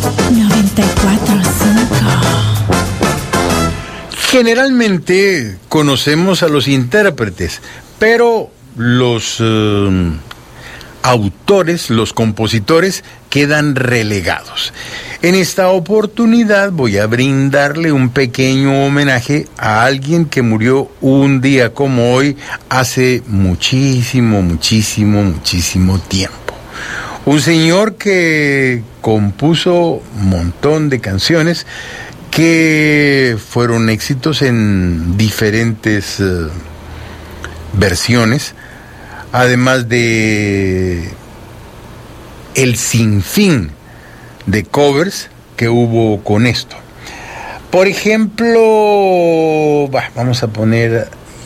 94.5. Generalmente conocemos a los intérpretes, pero los autores, los compositores, quedan relegados. En esta oportunidad voy a brindarle un pequeño homenaje a alguien que murió un día como hoy hace muchísimo tiempo. Un señor que compuso un montón de canciones que fueron éxitos en diferentes versiones, además de el sinfín de covers que hubo con esto. Por ejemplo, vamos a poner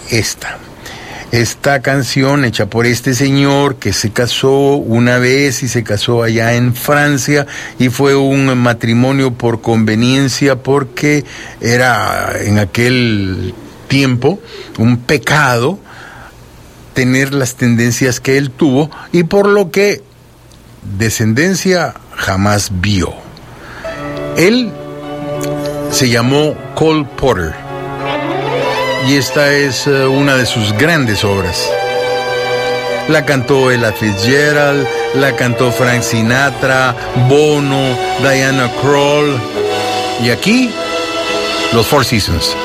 esta canción hecha por este señor que se casó una vez y se casó allá en Francia, y fue un matrimonio por conveniencia porque era en aquel tiempo un pecado tener las tendencias que él tuvo, y por lo que descendencia jamás vio. Él se llamó Cole Porter y esta es una de sus grandes obras. La cantó Ella Fitzgerald, la cantó Frank Sinatra, Bono, Diana Krall, y aquí los Four Seasons.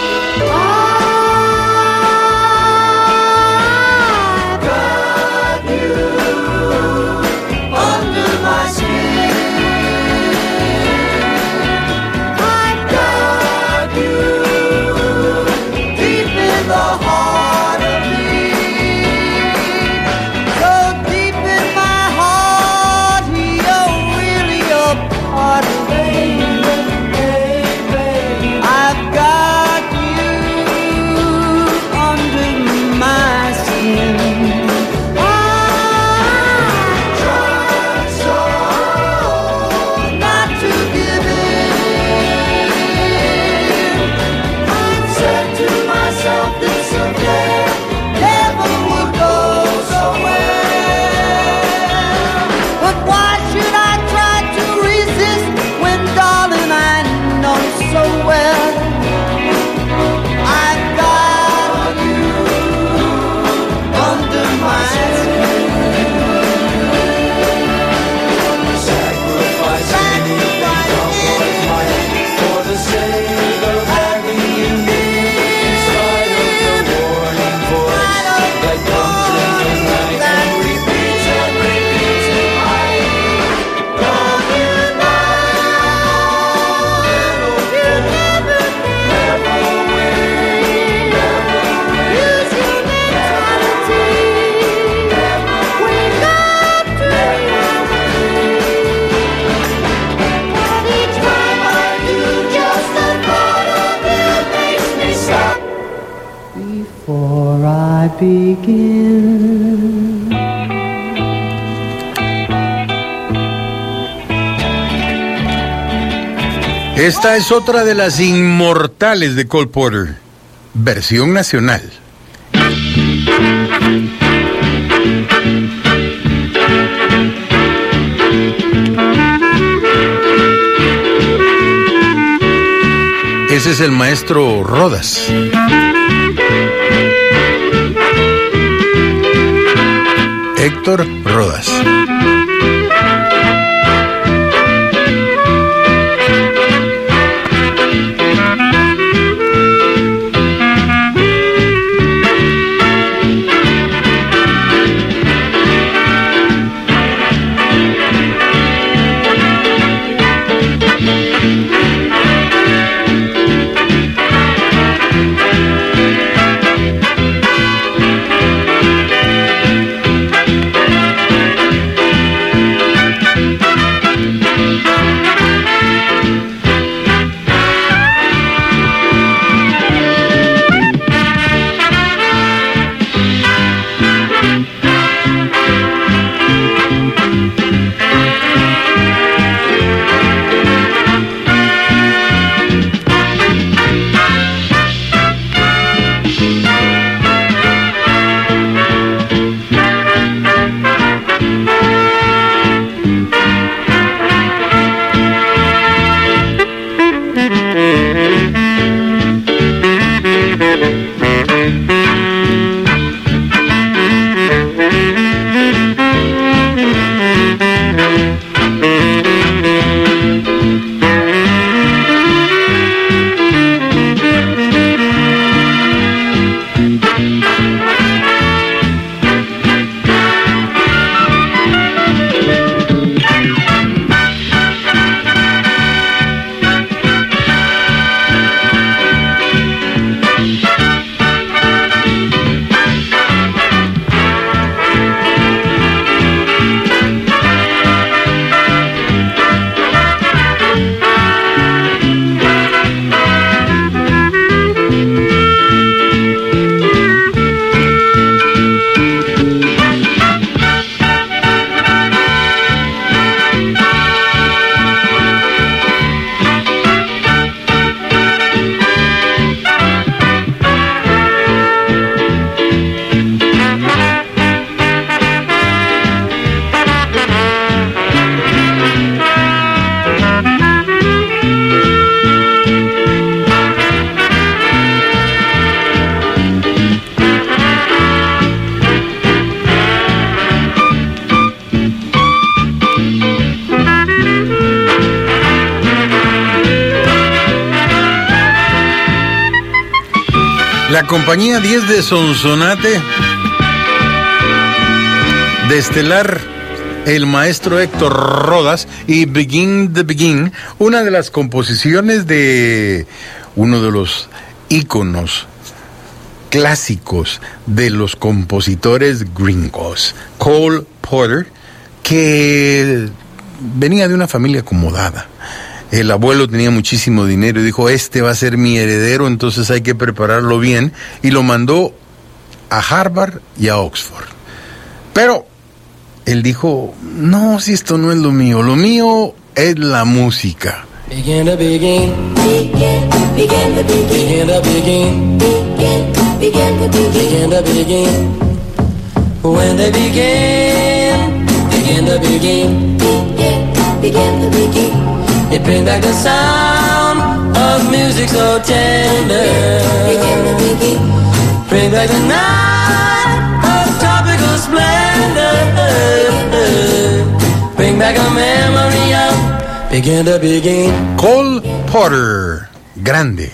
Esta es otra de las inmortales de Cole Porter, versión nacional. Ese es el maestro Rodas. Héctor Rodas. La compañía 10 de Sonsonate, de estelar el maestro Héctor Rodas y Begin the Begin, una de las composiciones de uno de los íconos clásicos de los compositores gringos, Cole Porter, que venía de una familia acomodada. El abuelo tenía muchísimo dinero y dijo, este va a ser mi heredero, entonces hay que prepararlo bien, y lo mandó a Harvard y a Oxford. Pero él dijo, no, si esto no es lo mío es la música. Begin to begin, begin to begin, begin to begin, begin to begin. When they begin to begin, begin to begin. It brings back the sound of music so tender. Bring back the night of tropical splendor. Bring back a memory of Begin to Begin. Cole Porter, grande.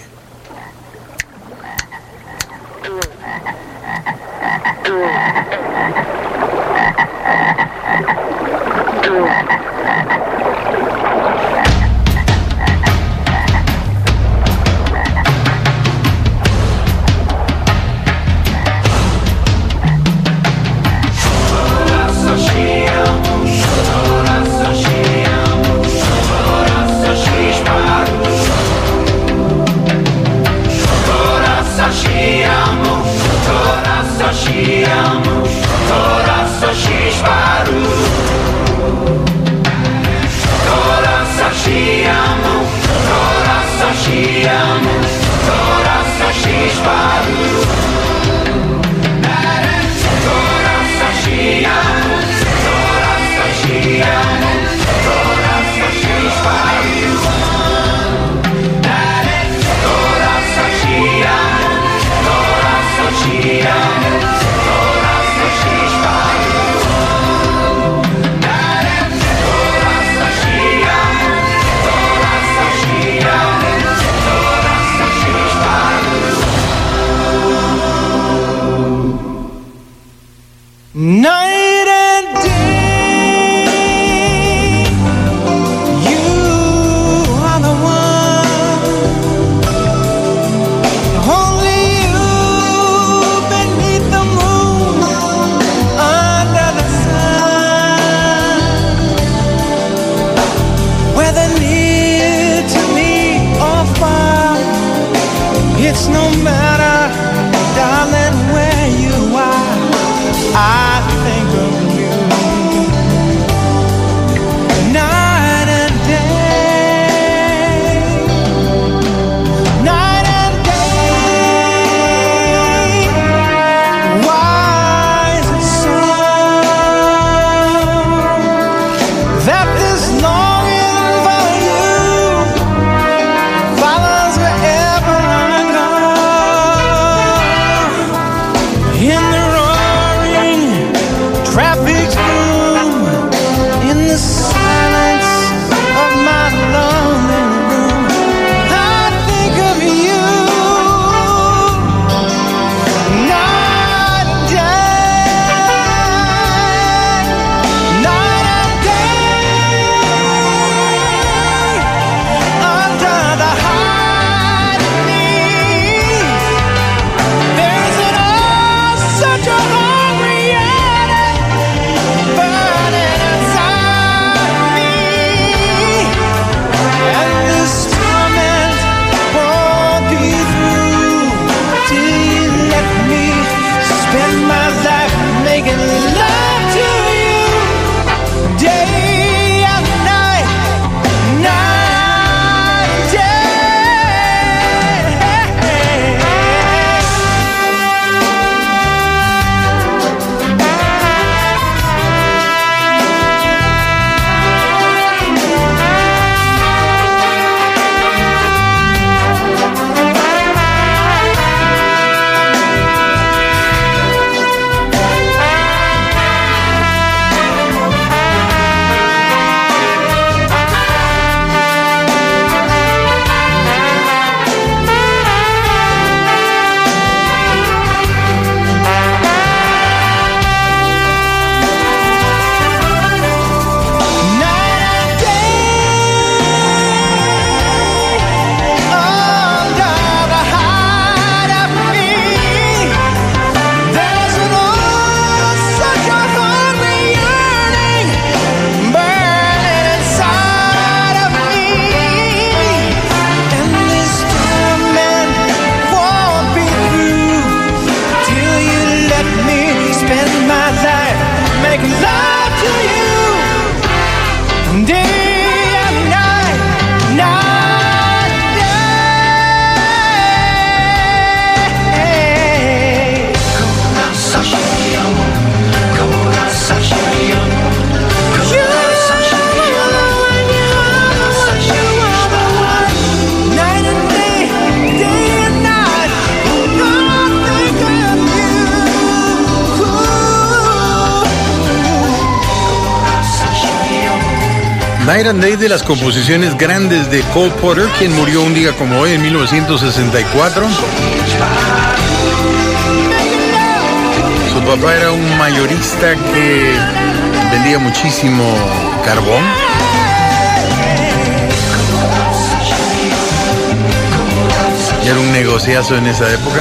Night and Day, de las composiciones grandes de Cole Porter, quien murió un día como hoy en 1964. Su papá era un mayorista que vendía muchísimo carbón. Y era un negociazo en esa época.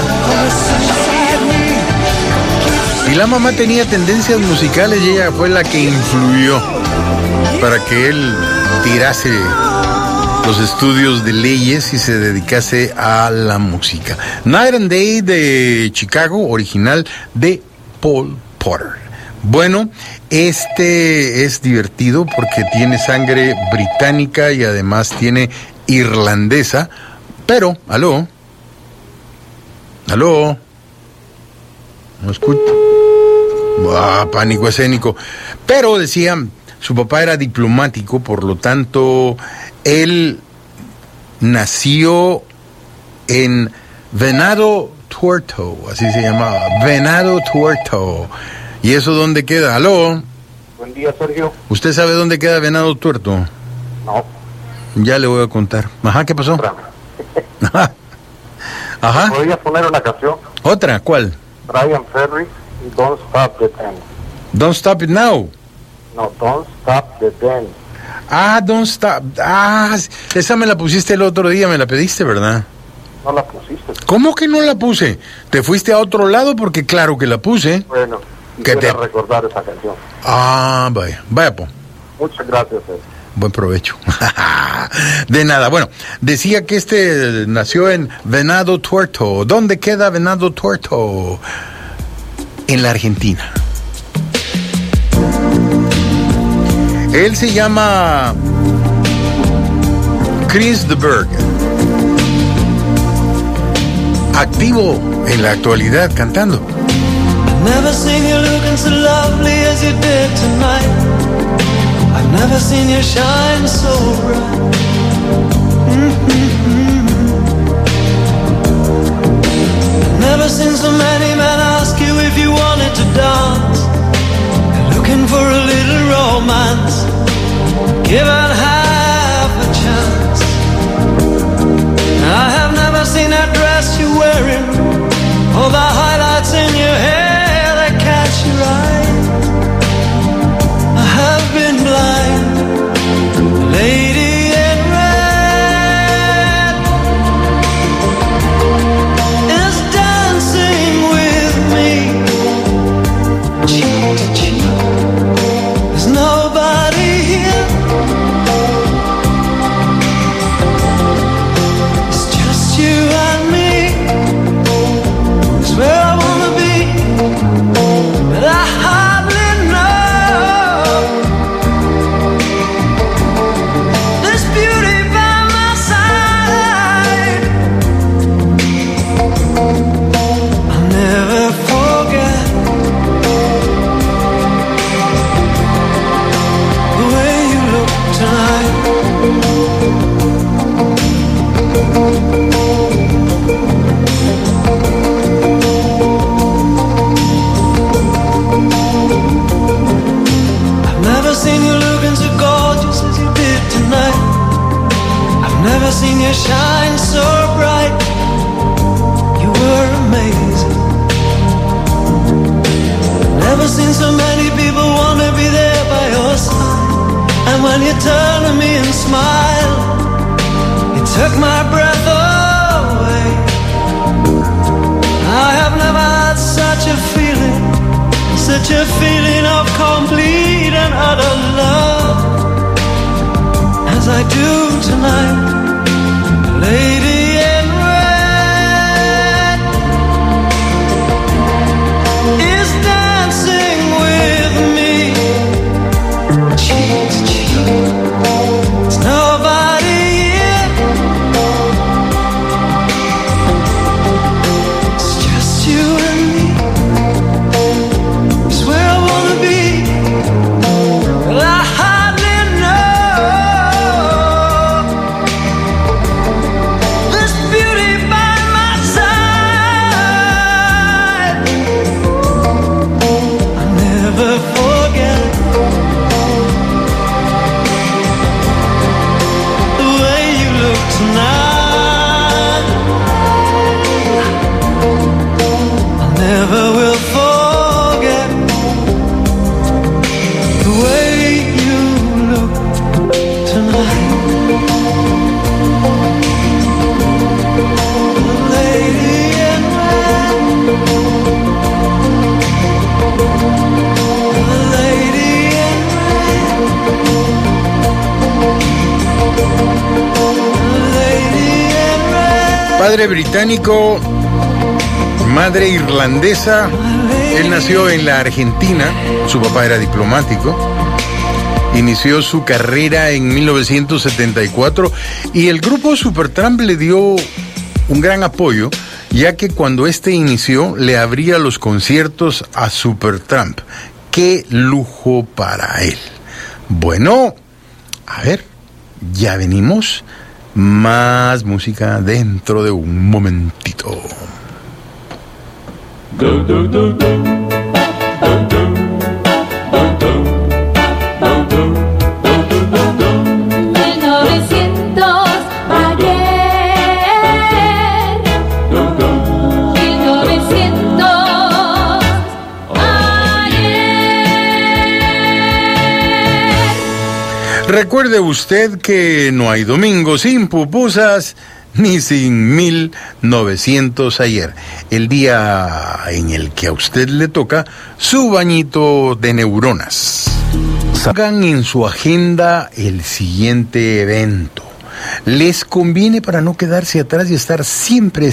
Y la mamá tenía tendencias musicales y ella fue la que influyó para que él tirase los estudios de leyes y se dedicase a la música. Night and Day de Chicago, original de Paul Porter. Bueno, este es divertido porque tiene sangre británica y además tiene irlandesa, pero, aló, no escucho. Pánico escénico. Pero decía, su papá era diplomático, por lo tanto, él nació en Venado Tuerto, así se llamaba, Venado Tuerto. ¿Y eso dónde queda? ¿Aló? Buen día, Sergio. ¿Usted sabe dónde queda Venado Tuerto? No. Ya le voy a contar. Ajá, ¿qué pasó? Ajá. ¿Podrías poner una canción? ¿Otra? ¿Cuál? Brian Ferry, Don't Stop the Dance. Don't Stop It Now. No, Don't Stop the Dance. Ah, Don't Stop. Ah, esa me la pusiste el otro día, me la pediste, ¿verdad? No la pusiste. ¿Cómo que no la puse? ¿Te fuiste a otro lado? Porque claro que la puse. Bueno, quisiera recordar esa canción. Ah, vaya, po. Muchas gracias, Sergio. Buen provecho. De nada. Bueno, decía que nació en Venado Tuerto. ¿Dónde queda Venado Tuerto? En la Argentina. Él se llama Chris de Burgh. Activo en la actualidad cantando. Never seen you looking so lovely as you did tonight. I've never seen you shine so bright. I've never seen so many men ask you if you wanted to dance. They're looking for a little romance, given half a chance. I have never seen that dress you're wearing, or the highlights in your hair that catch your eye. I have been blind, lady in red is dancing with me, cheek to cheek. There's nobody here, it's just you and me. It's where I wanna be, but I hardly know. This beauty by my side, I'll never forget the way you look tonight. I've never seen you looking so gorgeous as you did tonight. I've never seen you shine so bright. You were amazing. I've never seen so many people want to be there by your side. And when you turn to me and smile, you took my breath away. I have never had such a feeling, such a feeling of complete and utter love as I do tonight, lady in red is dancing with me, cheek to cheek. It's nobody Padre británico, madre irlandesa. Él nació en la Argentina, su papá era diplomático. Inició su carrera en 1974 y el grupo Supertramp le dio un gran apoyo, ya que cuando este inició le abría los conciertos a Supertramp. ¡Qué lujo para él! Bueno, a ver, ya venimos. Más música dentro de un momentito. 1900 ayer, 1900 ayer. Recuerde usted que no hay domingo sin pupusas ni sin 1900 ayer, el día en el que a usted le toca su bañito de neuronas. Hagan en su agenda el siguiente evento. Les conviene para no quedarse atrás y estar siempre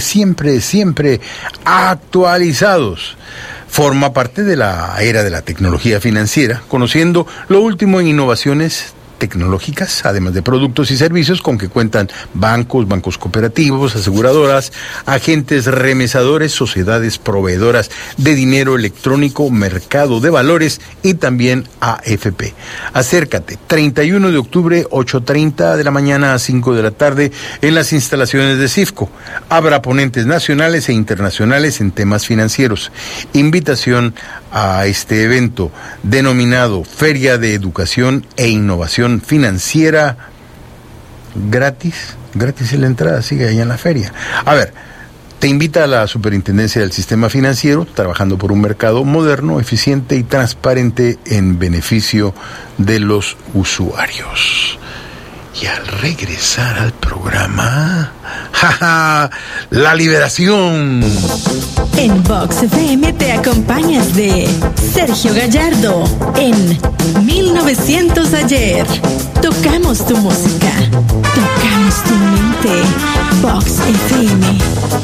actualizados. Forma parte de la era de la tecnología financiera, conociendo lo último en innovaciones tecnológicas, además de productos y servicios con que cuentan bancos, bancos cooperativos, aseguradoras, agentes remesadores, sociedades proveedoras de dinero electrónico, mercado de valores y también AFP. Acércate, 31 de octubre, 8:30 de la mañana a 5 de la tarde en las instalaciones de CIFCO. Habrá ponentes nacionales e internacionales en temas financieros. Invitación a este evento denominado Feria de Educación e Innovación Financiera, gratis es la entrada, sigue ahí en la feria. A ver, te invita a la Superintendencia del Sistema Financiero, trabajando por un mercado moderno, eficiente y transparente en beneficio de los usuarios. Y al regresar al programa, ¡jaja! ¡La liberación! En Vox FM te acompañas de Sergio Gallardo en 1900 ayer. Tocamos tu música, tocamos tu mente. Vox FM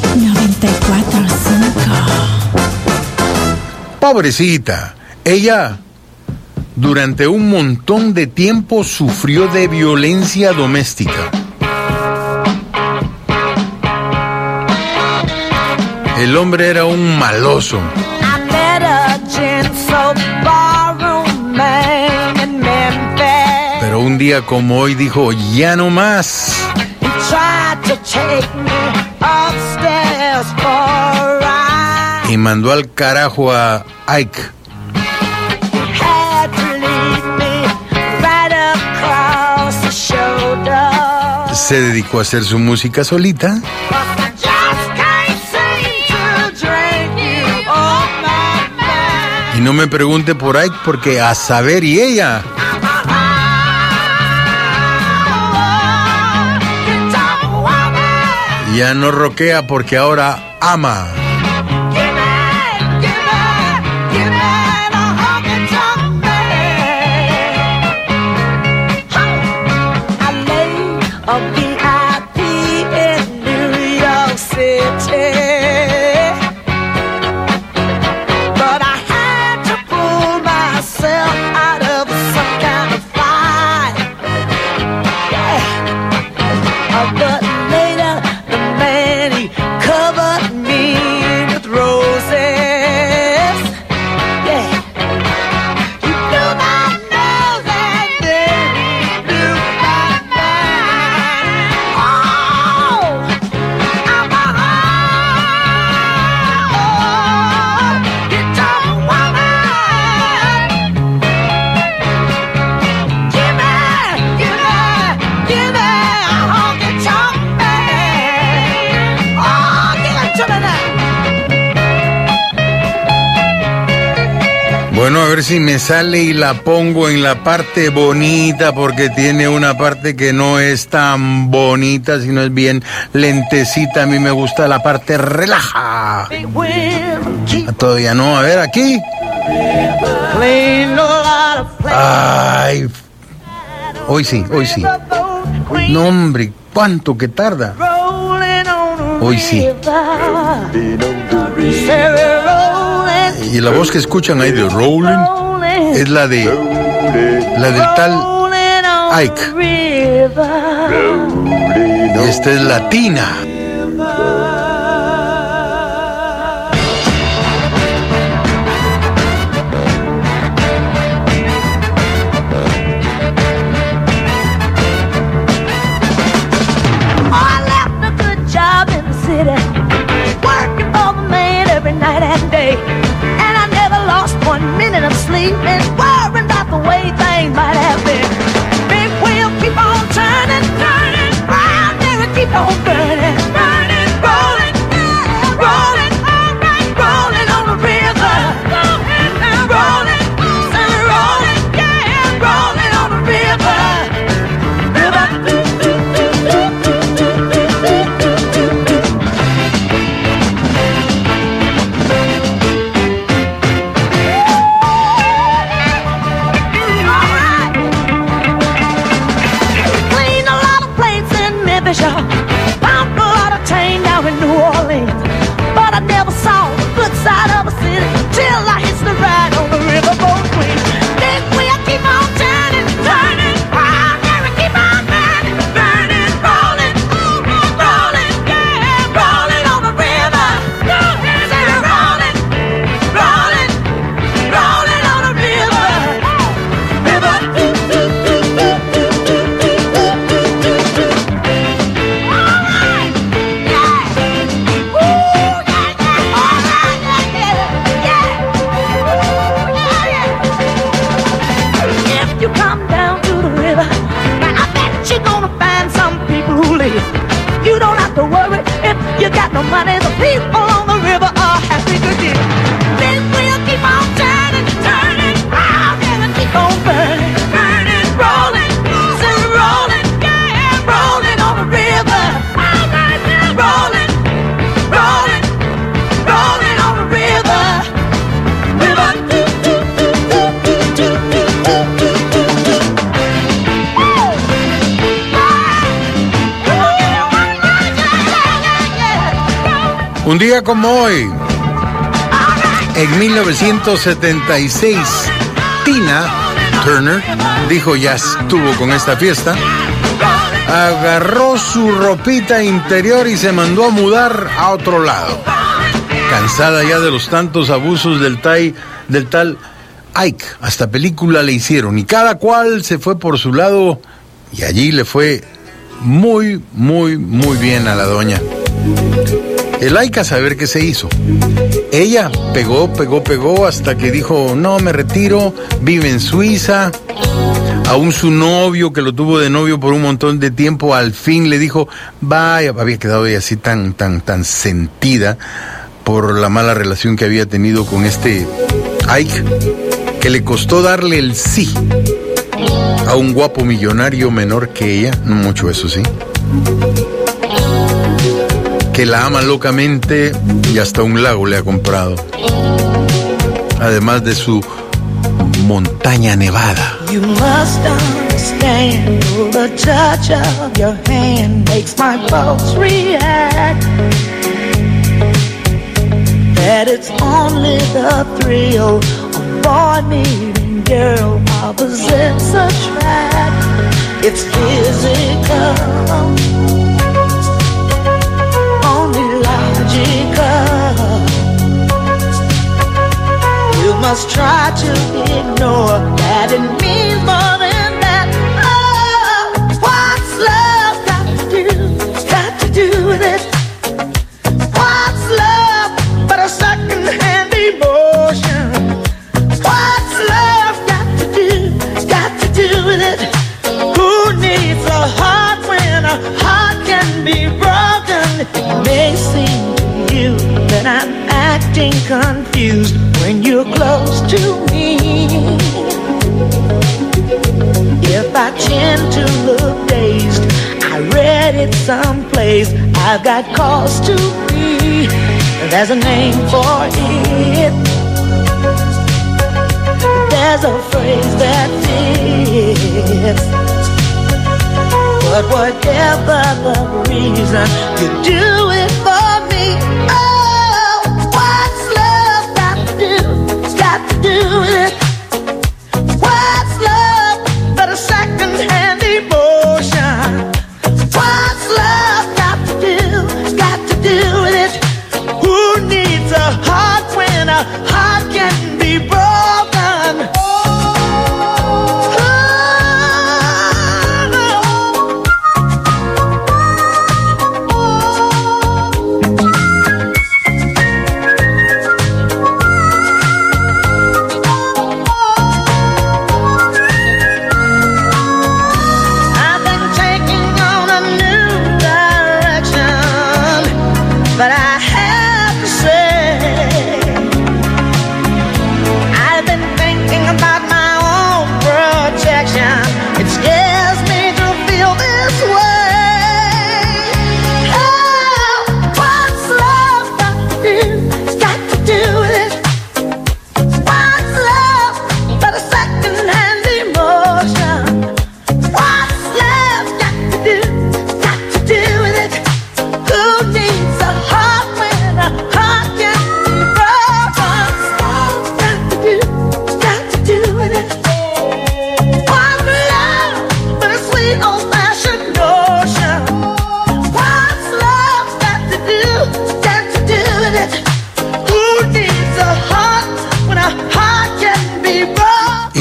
94.5. Pobrecita, ella durante un montón de tiempo sufrió de violencia doméstica. El hombre era un maloso. Pero un día como hoy dijo, ya no más. Y mandó al carajo a Ike. Se dedicó a hacer su música solita. Y no me pregunte por Ike, porque a saber y ella. Ya no roquea porque ahora ama. Bueno, a ver si me sale y la pongo en la parte bonita, porque tiene una parte que no es tan bonita, sino es bien lentecita. A mí me gusta la parte relaja. Todavía no, a ver, aquí. Ay, hoy sí. No, hombre, ¿cuánto que tarda? Hoy sí. Y la voz que escuchan ahí de Rolling es la del tal Ike. Esta es latina. Working for the man every night and day, and I never lost 1 minute of sleep and worrying about the way things might have been. Big wheel keep on turning, turning, round there and keep on burning, burning, rolling, rolling, alright, rolling on the river, rolling, rolling, yeah, rolling on the river. Found a lot of tame down in New Orleans, but I never saw the good side of a city till I hitched the ride on the riverboat queen. Big wheel keep on turning, turning, round there and keep on burning, burning, rolling, rolling, yeah, rolling on the river. Say rolling, rolling, rolling on the river, river. You don't have to worry if you got no money. The people on the river are happy to deal. Big wheel keep on turning, turning, round and keep on burning, burning, rolling, rolling, yeah, rolling on the river. Rolling, rolling, rolling on the river. Un día como hoy, en 1976, Tina Turner dijo ya estuvo con esta fiesta, agarró su ropita interior y se mandó a mudar a otro lado, cansada ya de los tantos abusos del tal Ike. Hasta película le hicieron y cada cual se fue por su lado y allí le fue muy, muy, muy bien a la doña. El Ike a saber qué se hizo. Ella pegó hasta que dijo, no, me retiro, vive en Suiza. Aún su novio, que lo tuvo de novio por un montón de tiempo, al fin le dijo, vaya, había quedado ella así tan sentida por la mala relación que había tenido con este Ike, que le costó darle el sí a un guapo millonario menor que ella, no mucho eso sí, que la ama locamente y hasta un lago le ha comprado, además de su montaña nevada. You must understand, the touch of your hand makes my pulse react. That it's only the thrill of boy meeting girl opposites attract. It's physical, only logical. You must try to ignore that it means more than that. Oh, what's love got to do? Got to do with it. What's love but a second-hand emotion? What's love got to do? Got to do with it. Who needs a heart when a heart can be broken? It may seem to you that I'm acting confused when you're close to me. If I tend to look dazed, I read it someplace, I've got cause to be. There's a name for it. There's a phrase that fits. But whatever the reason, you do it for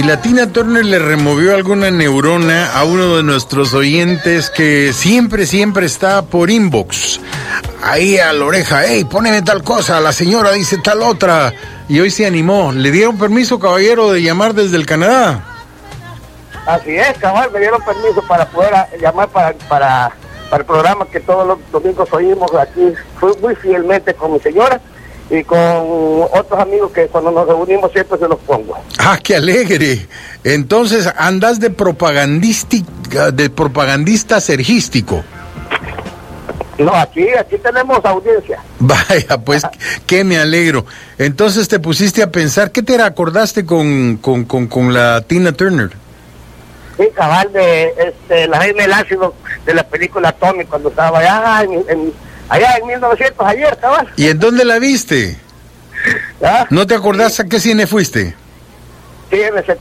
la Tina Turner le removió alguna neurona a uno de nuestros oyentes que siempre está por inbox. Ahí a la oreja, hey, poneme tal cosa, la señora dice tal otra. Y hoy se animó. ¿Le dieron permiso, caballero, de llamar desde el Canadá? Así es, cabal, me dieron permiso para poder llamar para el programa que todos los domingos oímos aquí. Fui muy fielmente con mi señora y con otros amigos que cuando nos reunimos siempre se los pongo. ¡Ah, qué alegre! Entonces, andas de propagandista sergístico. No, aquí tenemos audiencia. Vaya, pues, que me alegro. Entonces te pusiste a pensar, ¿qué te acordaste con la Tina Turner? Sí, cabal, de la reina del ácido de la película Tommy, cuando estaba allá en 1900, ayer, cabal. ¿Y en dónde la viste? ¿Ah? ¿No te acordás a qué cine fuiste? Sí, en el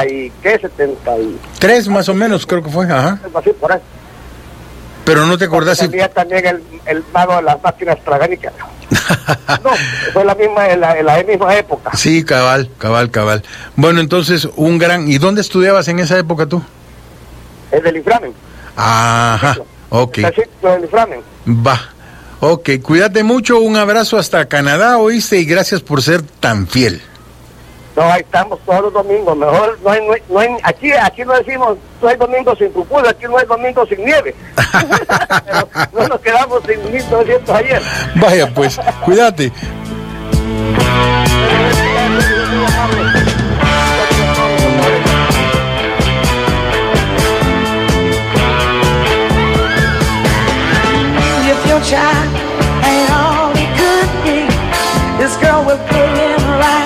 73 más o menos, creo que fue, ajá. Así, por ahí. Pero no te acordás. Tenía también el mago de las máquinas tragánicas. No, fue la misma época. Sí, cabal. Bueno, entonces, ¿y dónde estudiabas en esa época tú? En el Inframen. Ajá, ok. El Inframen. Va, ok, cuídate mucho, un abrazo hasta Canadá, ¿oíste? Y gracias por ser tan fiel. No, ahí estamos todos los domingos. Mejor no hay aquí no decimos no hay domingo sin pupula, aquí no hay domingo sin nieve. Pero no nos quedamos sin 1900 ayer. Vaya pues, cuídate. If your child ain't all he could be, this girl will put him right.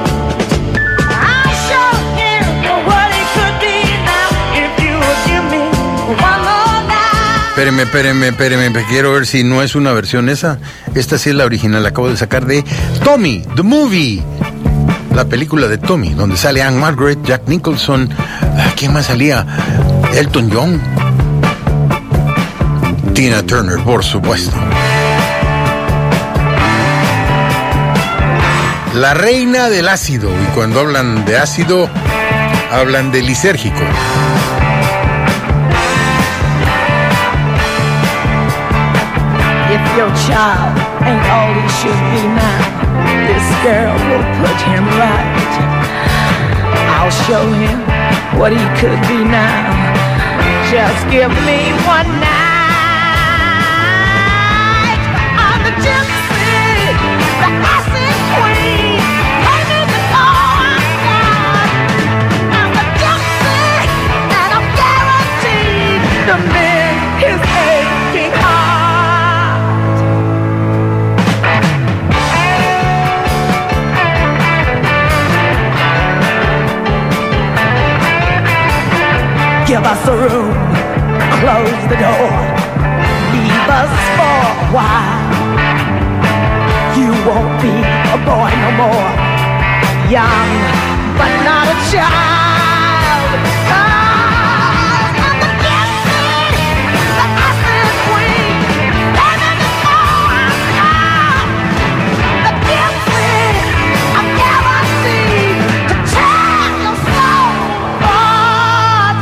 Espéreme, quiero ver si no es una versión esa. Esta sí es la original, la acabo de sacar de Tommy, The Movie. La película de Tommy, donde sale Anne Margaret, Jack Nicholson. ¿Quién más salía? Elton John. Tina Turner, por supuesto. La reina del ácido. Y cuando hablan de ácido, hablan de lisérgico. If your child ain't all he should be now, this girl will put him right. I'll show him what he could be now. Just give me one night. I'm the gypsy, the acid queen. Pay me before I'm gone. I'm the gypsy, and I'm guaranteed to mend his aching heart. Give us a room, close the door, leave us for a while. You won't be a boy no more, young but not a child. 'Cause I'm the gypsy, the acid queen, living before I'm gone. The gypsy, I'm guaranteed to tear your soul apart.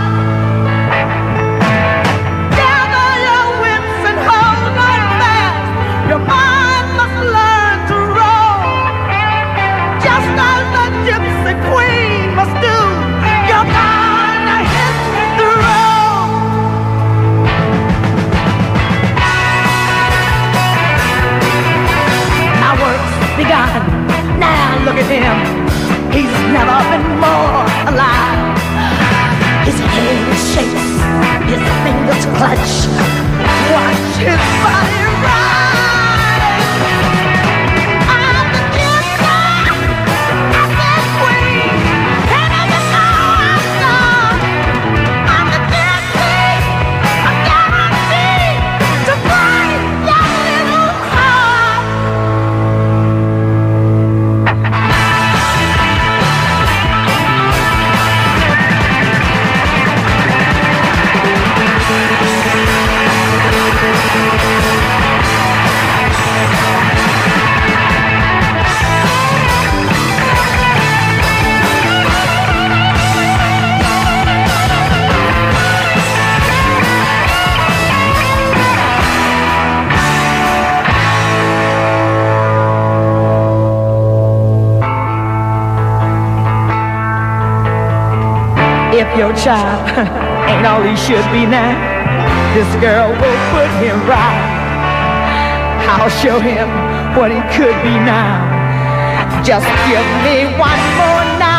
Gather your wits and hold on fast. Your mind must learn to roll, just as the gypsy queen must do. You're gonna hit the road. My work's begun. Now look at him. He's never been more alive. His head shakes, his fingers clutch. Watch his body rise. I'm the gypsy, acid queen, living before I'm gone. I'm the gypsy, I'm guaranteed to break your little heart. your child ain't all he should be now, this girl will put him right. I'll show him what he could be now. Just give me one more night.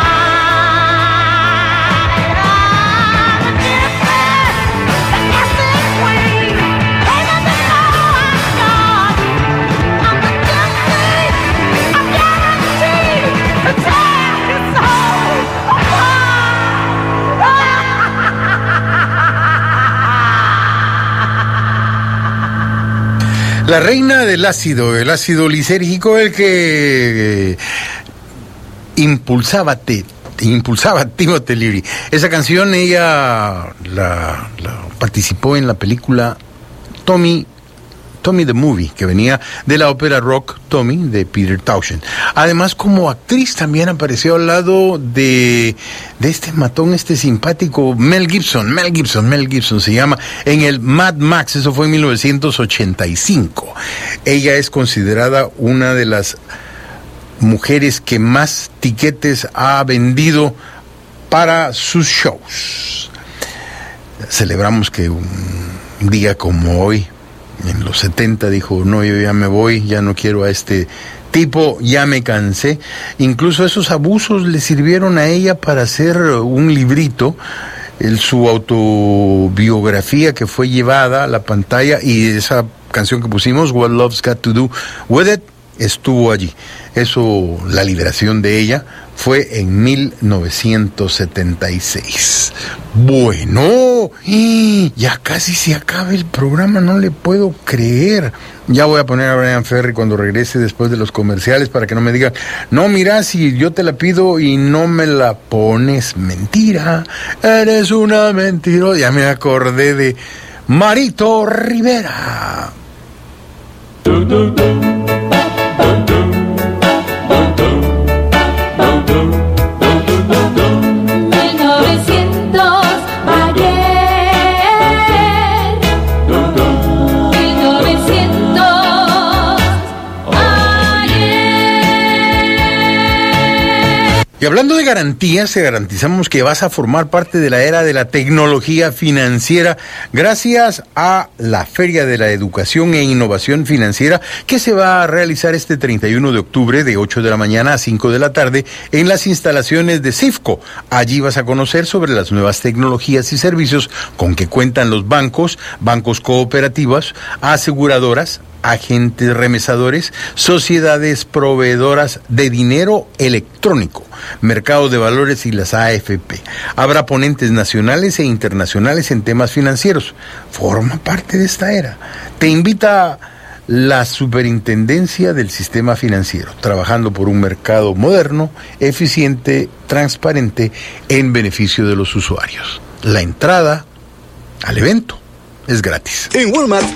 La reina del ácido, el ácido lisérgico, el que impulsaba Timothy Leary. Esa canción ella la participó en la película Tommy the Movie, que venía de la ópera rock Tommy de Peter Townshend. Además, como actriz también apareció al lado de este matón, este simpático Mel Gibson se llama, en el Mad Max. Eso fue en 1985. Ella es considerada una de las mujeres que más tiquetes ha vendido para sus shows. Celebramos que un día como hoy, en los 70, dijo: no, yo ya me voy, ya no quiero a este tipo, ya me cansé. Incluso esos abusos le sirvieron a ella para hacer un librito, su autobiografía, que fue llevada a la pantalla, y esa canción que pusimos, What Love's Got to Do With It, estuvo allí. Eso, la liberación de ella fue en 1976. Bueno, ya casi se acaba el programa, no le puedo creer. Ya voy a poner a Brian Ferry cuando regrese después de los comerciales para que no me digan: no, mira, si yo te la pido y no me la pones, mentira, eres una mentira. Ya me acordé de Marito Rivera. 1900 ayer, 1900 ayer. Y hablando de garantías, te garantizamos que vas a formar parte de la era de la tecnología financiera gracias a la Feria de la Educación e Innovación Financiera, que se va a realizar este 31 de octubre de 8 de la mañana a 5 de la tarde en las instalaciones de CIFCO. Allí vas a conocer sobre las nuevas tecnologías y servicios con que cuentan los bancos, bancos cooperativas, aseguradoras, agentes remesadores, sociedades proveedoras de dinero electrónico, mercado de valores y las AFP. Habrá ponentes nacionales e internacionales en temas financieros. Forma parte de esta era. Te invita la Superintendencia del Sistema Financiero, trabajando por un mercado moderno, eficiente, transparente, en beneficio de los usuarios. La entrada al evento es gratis. En Walmart.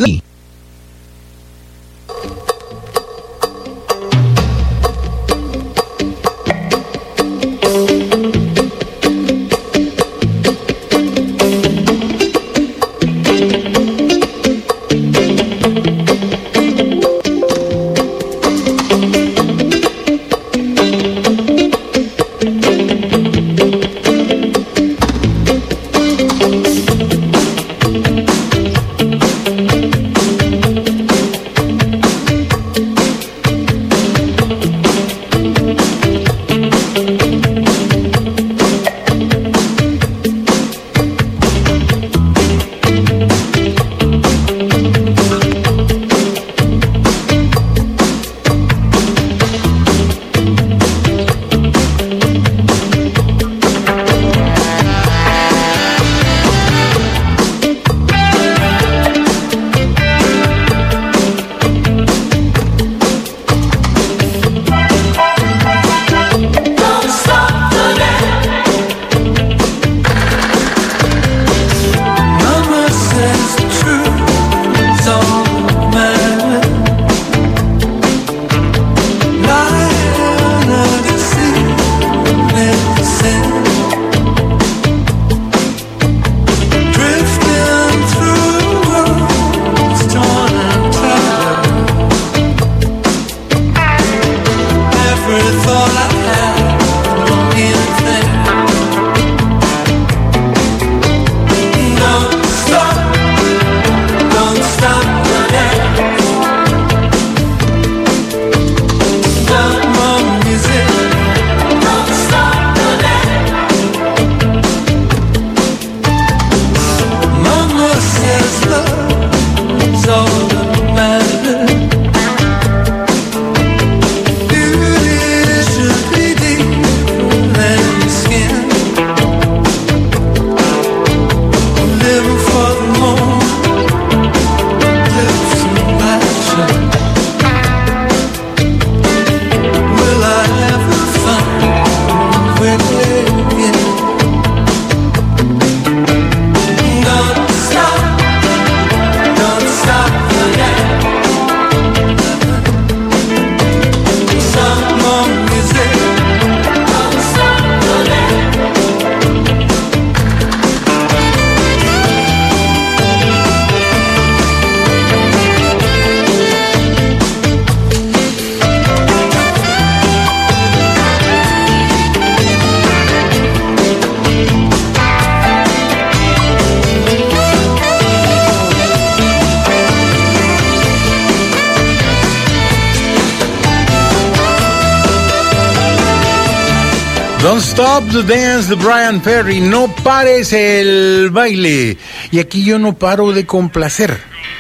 Don't Stop the Dance de Brian Ferry. No pares el baile. Y aquí yo no paro de complacer.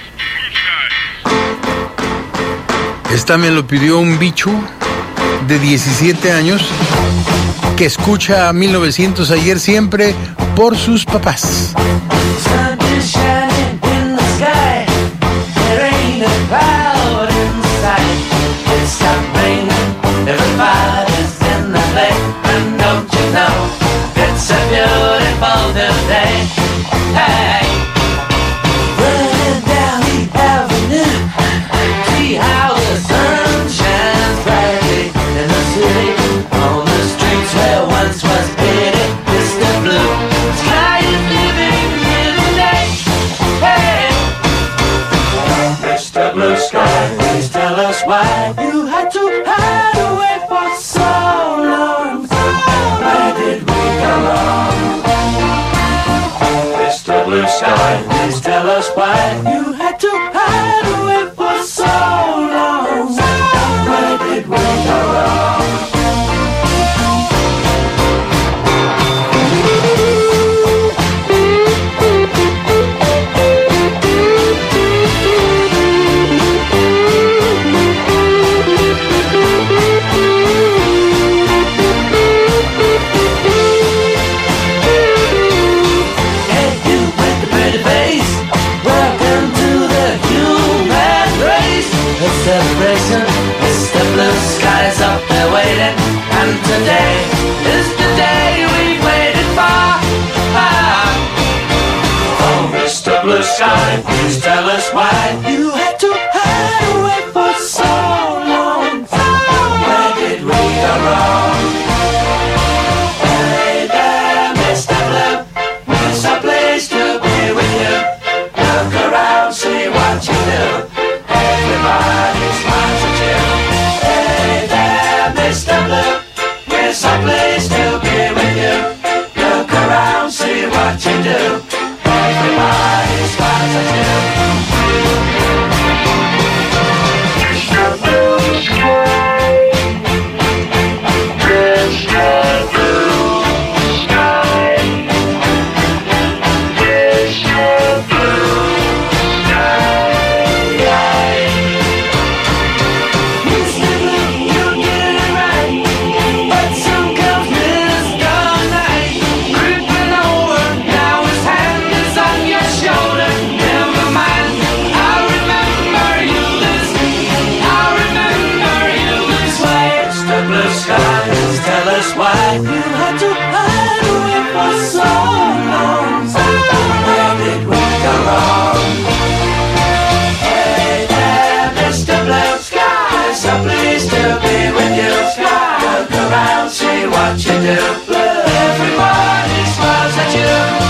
Esta me lo pidió un bicho de 17 años que escucha a 1900 ayer siempre por sus papás. Everybody's in the place, and don't you know it's a beautiful new day? Hey, running down the avenue, see how the sun shines brightly in the city. On the streets where once was pity, Mr. Blue Sky is living here today. Hey, Mr. Blue Sky, please tell us why you had to hide away for so long. Where did we go wrong? Mr. Blue Sky, please tell us why you had to hide away for so long. Where did we go wrong? Celebration, Mr. Blue Sky's up there waiting, and today is the day we waited for. Oh, Mr. Blue Sky, please tell us why you had to hide away for so long. Where did we go wrong? Hey there, Mr. Blue, it's a place to be with you. Look around, see what you do. Everybody smiles at you. Hey there, Mr. Blue, it's a place to be with you. Look around, see what you do. Everybody smiles at you. Mr. Blue Sky, Mr. Blue Sky, Mr. Blue Sky. Why you had to hide away for so long? Where did we go wrong? Hey there, Mr. Blue Sky, so pleased to be with you. Look around, see what you do. Everybody smiles at you.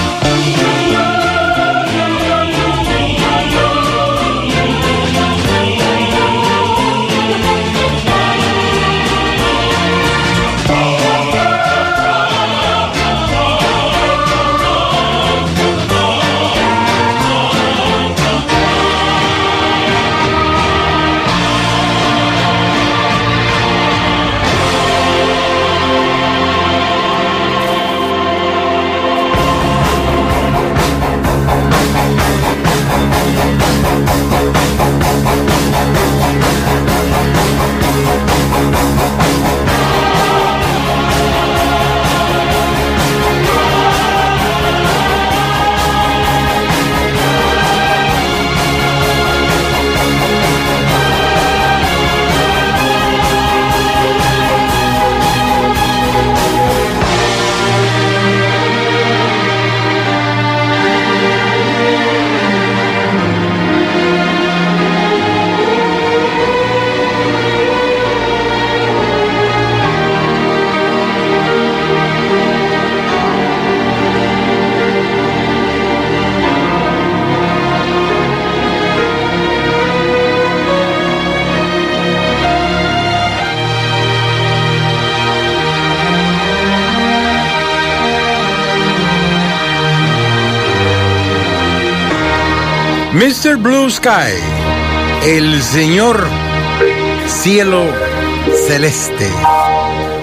Mr. Blue Sky, el señor cielo celeste.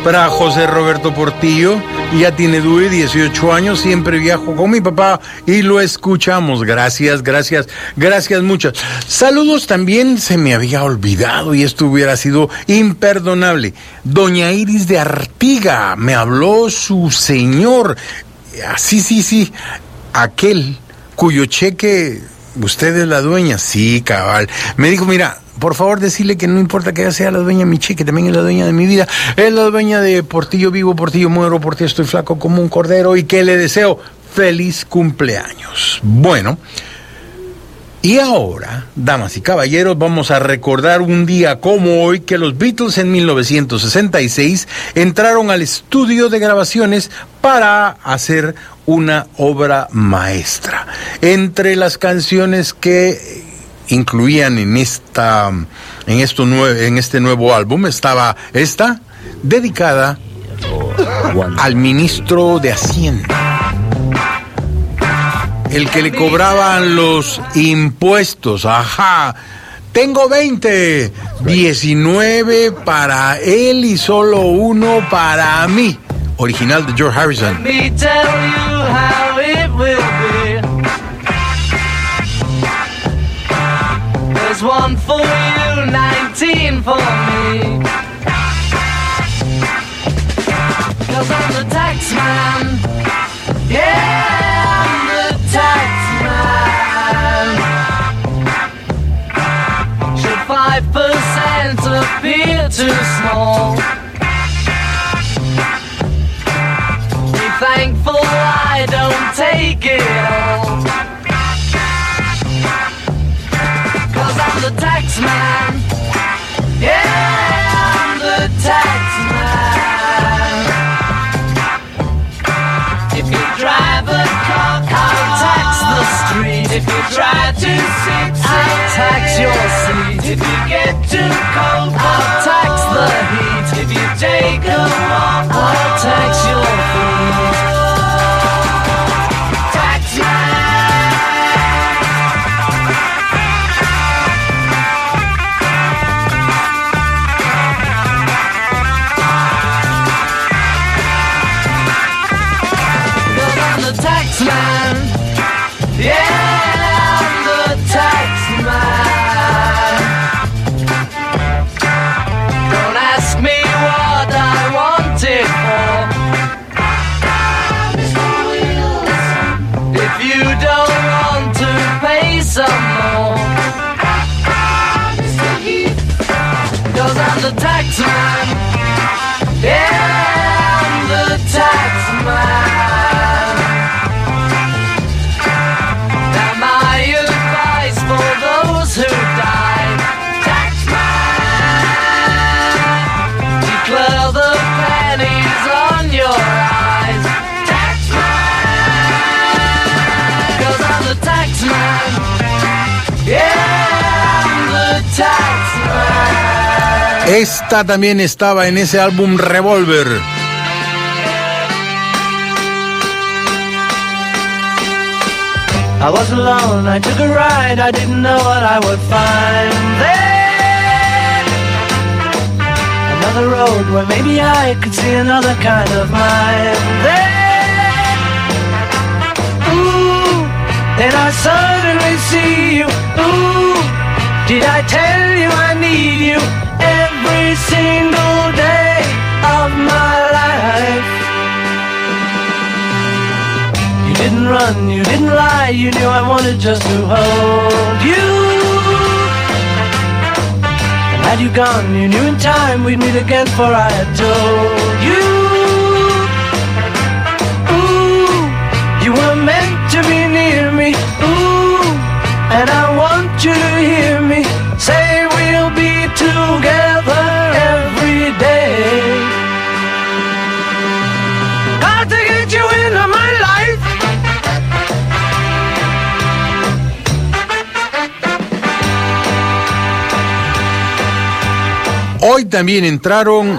Para José Roberto Portillo, ya tiene 18 años, siempre viajo con mi papá y lo escuchamos. Gracias muchas. Saludos también, se me había olvidado y esto hubiera sido imperdonable. Doña Iris de Artiga, me habló su señor. Sí, aquel cuyo cheque usted es la dueña. Sí, cabal. Me dijo, mira, por favor, decirle que no importa que ella sea la dueña de mi cheque, también es la dueña de mi vida. Es la dueña de Portillo vivo, Portillo muero, Portillo estoy flaco como un cordero y que le deseo feliz cumpleaños. Bueno, y ahora, damas y caballeros, vamos a recordar un día como hoy que los Beatles en 1966 entraron al estudio de grabaciones para hacer una obra maestra. Entre las canciones que incluían en este nuevo álbum estaba esta, dedicada al ministro de Hacienda, el que le cobraban los impuestos. Ajá, tengo 20, 19 para él y solo 1 para mí. Original de George Harrison. Let me tell you how it will be. There's 1 for you, 19 for me. 'Cause I'm the tax man. Yeah, I'm the tax man. Should 5% appear too small? Be thankful I don't take it all. 'Cause I'm the tax man. Yeah, I'm the tax man. If you drive a car, I'll tax the street. If you try to sit, I'll tax your seat. If you get too cold, I'll tax the heat. If you take a walk, I'll tax your feet. Tax man. Yeah, I'm the tax man. Don't ask me what I want it for. If you don't want to pay some more, 'cause I'm the tax man. Yeah, I'm the tax man. Who died? Taxman, declare the pennies on your eyes. Taxman, 'cause I'm the taxman. Yeah, I'm the taxman. Esta también estaba en ese álbum Revolver. I was alone, I took a ride, I didn't know what I would find there. Another road where maybe I could see another kind of mind there. Ooh, then I suddenly see you. Ooh, did I tell you I need you every single day of my life? You didn't run, you didn't lie, you knew I wanted just to hold you. And had you gone, you knew in time we'd meet again, for I had told you. Ooh, you were meant to be near me. Ooh, and I want you to hear me say we'll be together every day. Got to get you into my life. Hoy también entraron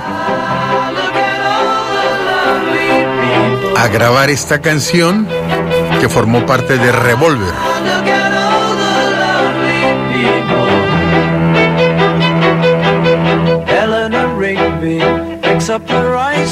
a grabar esta canción que formó parte de Revolver. Eleanor Rigby picks up the right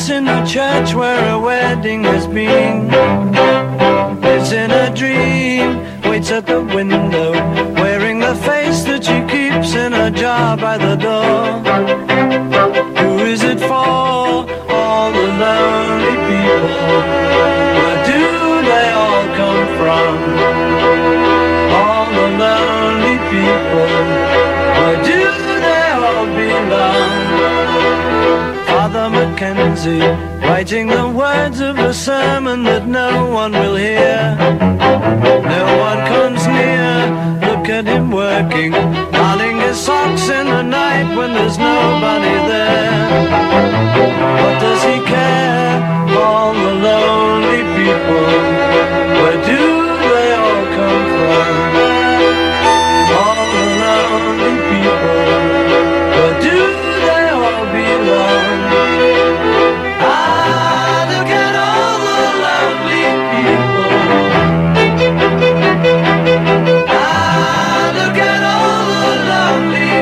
church where a wedding has been. Lives in a dream, waits at the window, wearing the face that she keeps in a jar by the door. Who is it for? All the lonely people. Where do they all come from? All the lonely people. Where do they all belong? Father Mackenzie, writing the words of a sermon that no one will hear. No one comes near, look at him working, darning his socks in the night when there's nobody there. What does he care? All the lonely people, where do they all come from? All the lonely people, where do they all belong? Ah, look at all the lonely people. Ah, look at all the lonely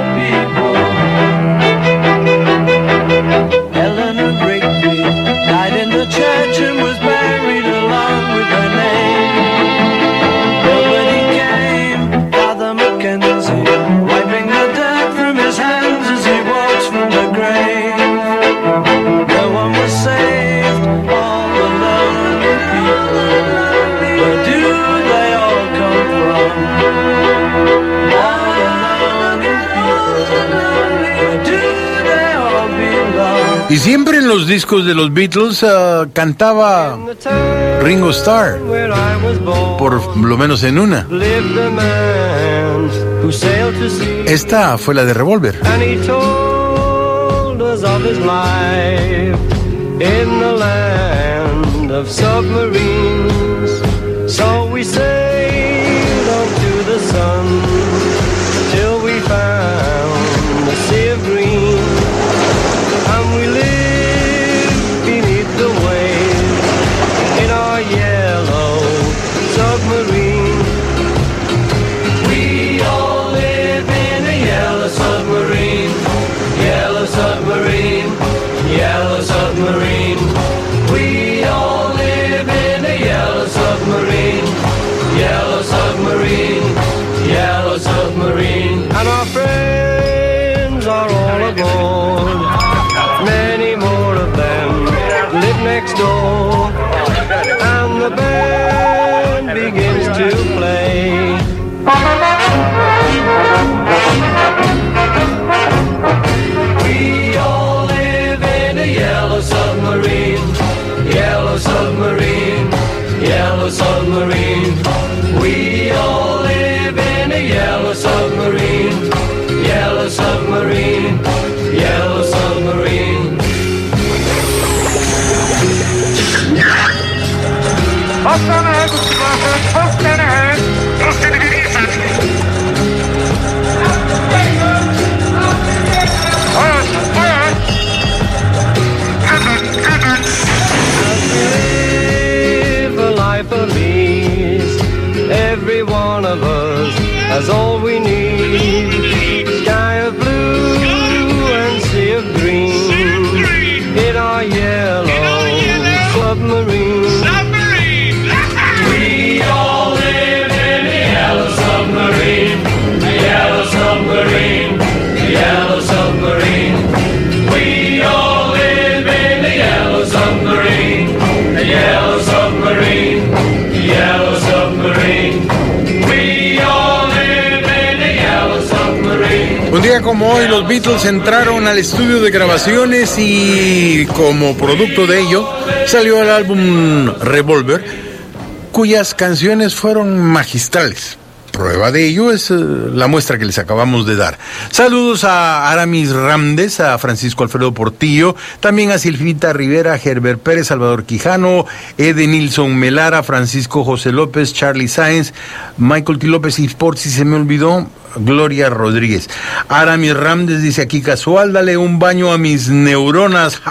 people. Eleanor Rigby died in the church and was buried along with her name. Nobody came, Father Mackenzie, wiping the dirt from his hands as he walks from the grave. No one was saved, all the lonely people. Where do they all come from? All the lonely people. Where do they all belong? Y siempre en los discos de los Beatles cantaba Ringo Starr, por lo menos en una. Lived a man who sailed to sea. Esta fue la de Revolver. And he told us of his life in the land of submarines. So we sailed on to the sun till we found the sea of green. And we lived beneath the waves in our yellow submarine. We all live in a yellow submarine, yellow submarine, yellow submarine. We all live in a yellow submarine, yellow submarine, yellow submarine. And our friends are all aboard. Many more of them live next door. And the band begins to play. We all live in a yellow submarine, yellow submarine, yellow submarine. We all live in a yellow submarine, yellow submarine, yellow submarine. Live a life of ease. Every one of us has all we need. Sky of blue and sea of green in our yellow submarine. We all live in a yellow submarine, a yellow submarine, a yellow submarine. We all live in a yellow submarine, a yellow submarine, a yellow submarine. We all live in a yellow submarine. Un día como hoy, los Beatles entraron al estudio de grabaciones y como producto de ello salió el álbum Revolver, cuyas canciones fueron magistrales. Prueba de ello es la muestra que les acabamos de dar. Saludos a Aramis Ramdes, a Francisco Alfredo Portillo, también a Silvita Rivera, Herbert Pérez, Salvador Quijano, Edenilson Melara, Francisco José López, Charlie Sáenz, Michael T. López y por si se me olvidó, Gloria Rodríguez. Aramis Ramdes dice aquí casual, dale un baño a mis neuronas.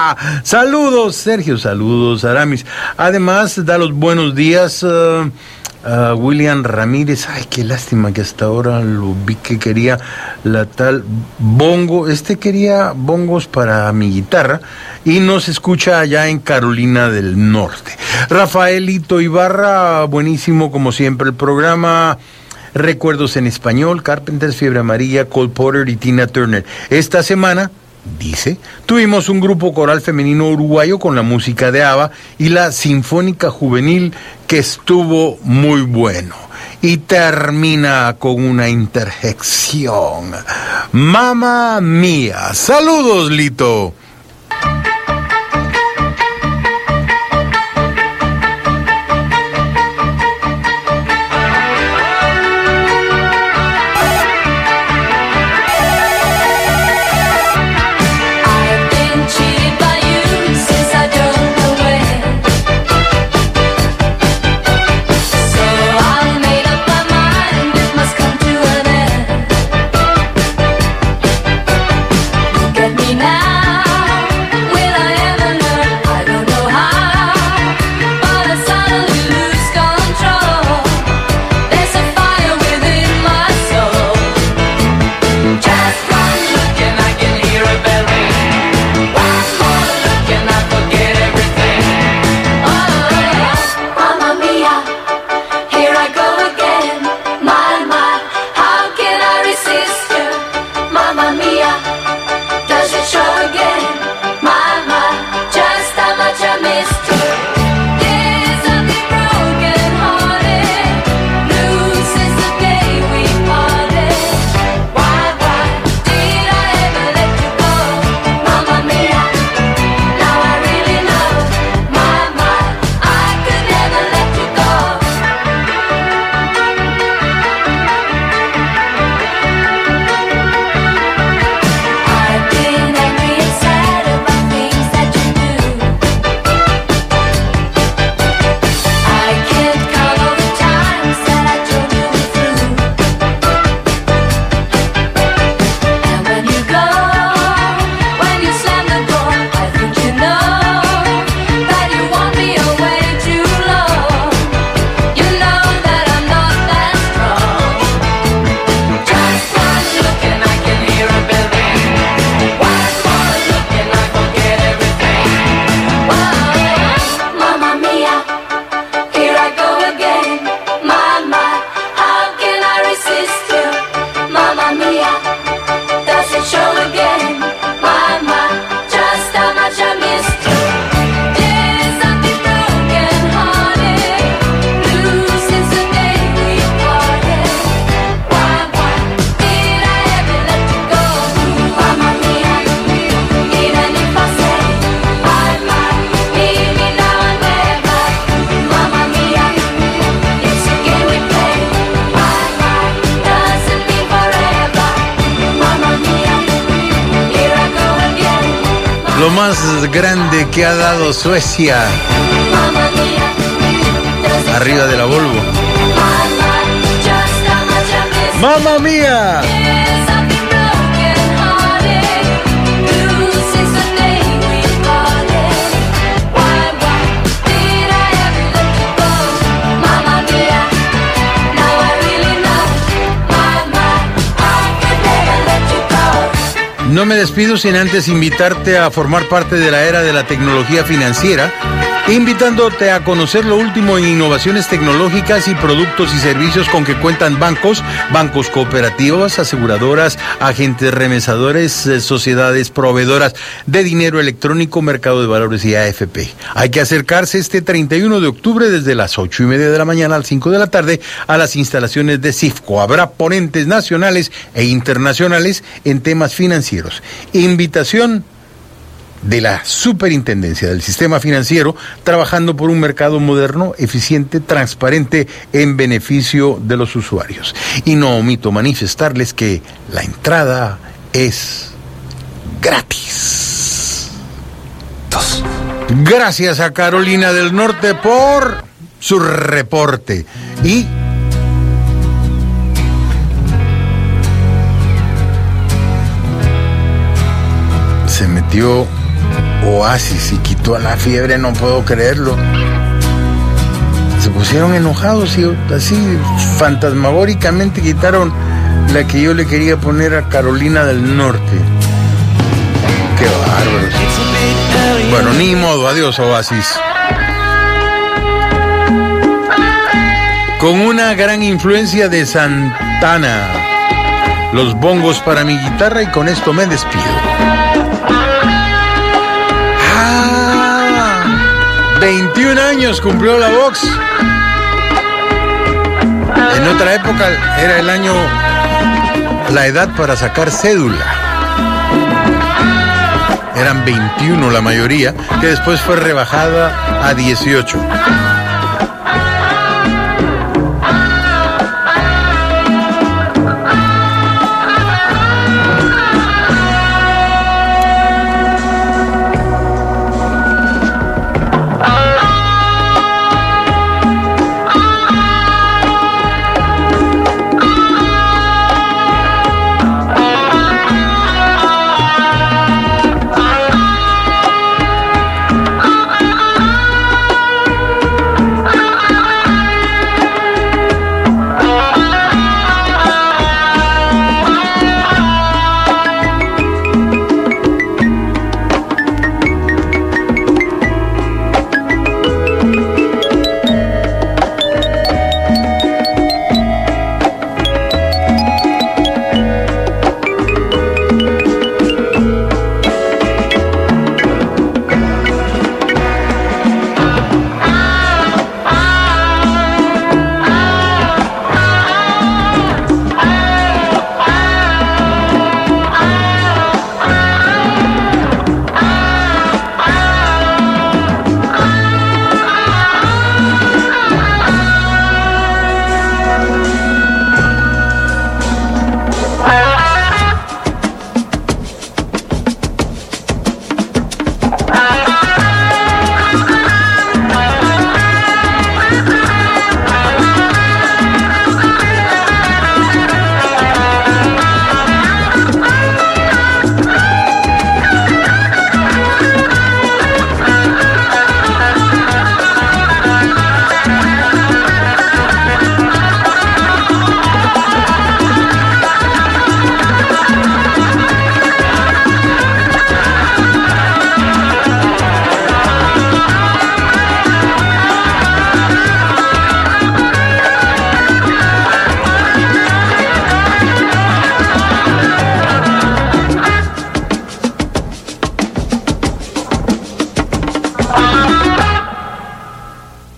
Saludos, Sergio, saludos, Aramis. Además, da los buenos días William Ramírez, ay, qué lástima que hasta ahora lo vi que quería la tal bongo, quería bongos para mi guitarra y nos escucha allá en Carolina del Norte. Rafaelito Ibarra, buenísimo como siempre el programa. Recuerdos en español, Carpenters, Fiebre Amarilla, Cole Porter y Tina Turner. Esta semana, dice, tuvimos un grupo coral femenino uruguayo con la música de ABBA y la Sinfónica Juvenil, que estuvo muy bueno. Y termina con una interjección. Mamma mía. Saludos, Lito. Lo más grande que ha dado Suecia. Arriba de la Volvo. ¡Mamma mía! No me despido sin antes invitarte a formar parte de la era de la tecnología financiera, invitándote a conocer lo último en innovaciones tecnológicas y productos y servicios con que cuentan bancos cooperativas, aseguradoras, agentes remesadores, sociedades proveedoras de dinero electrónico, mercado de valores y AFP. Hay que acercarse este 31 de octubre desde las 8:30 de la mañana a las 5 de la tarde a las instalaciones de CIFCO. Habrá ponentes nacionales e internacionales en temas financieros. Invitación de la Superintendencia del Sistema Financiero, trabajando por un mercado moderno, eficiente, transparente, en beneficio de los usuarios. Y no omito manifestarles que la entrada es gratis. Gracias a Carolina del Norte por su reporte. Y se metió Oasis y quitó a La Fiebre, no puedo creerlo. se pusieron enojados y así fantasmagóricamente quitaron la que yo le quería poner a Carolina del Norte. Qué bárbaros. Bueno, ni modo, adiós Oasis. Con una gran influencia de Santana, los bongos para mi guitarra, y con esto me despido. 21 años cumplió la Vox. En otra época era el año, la edad para sacar cédula. Eran 21 la mayoría, que después fue rebajada a 18.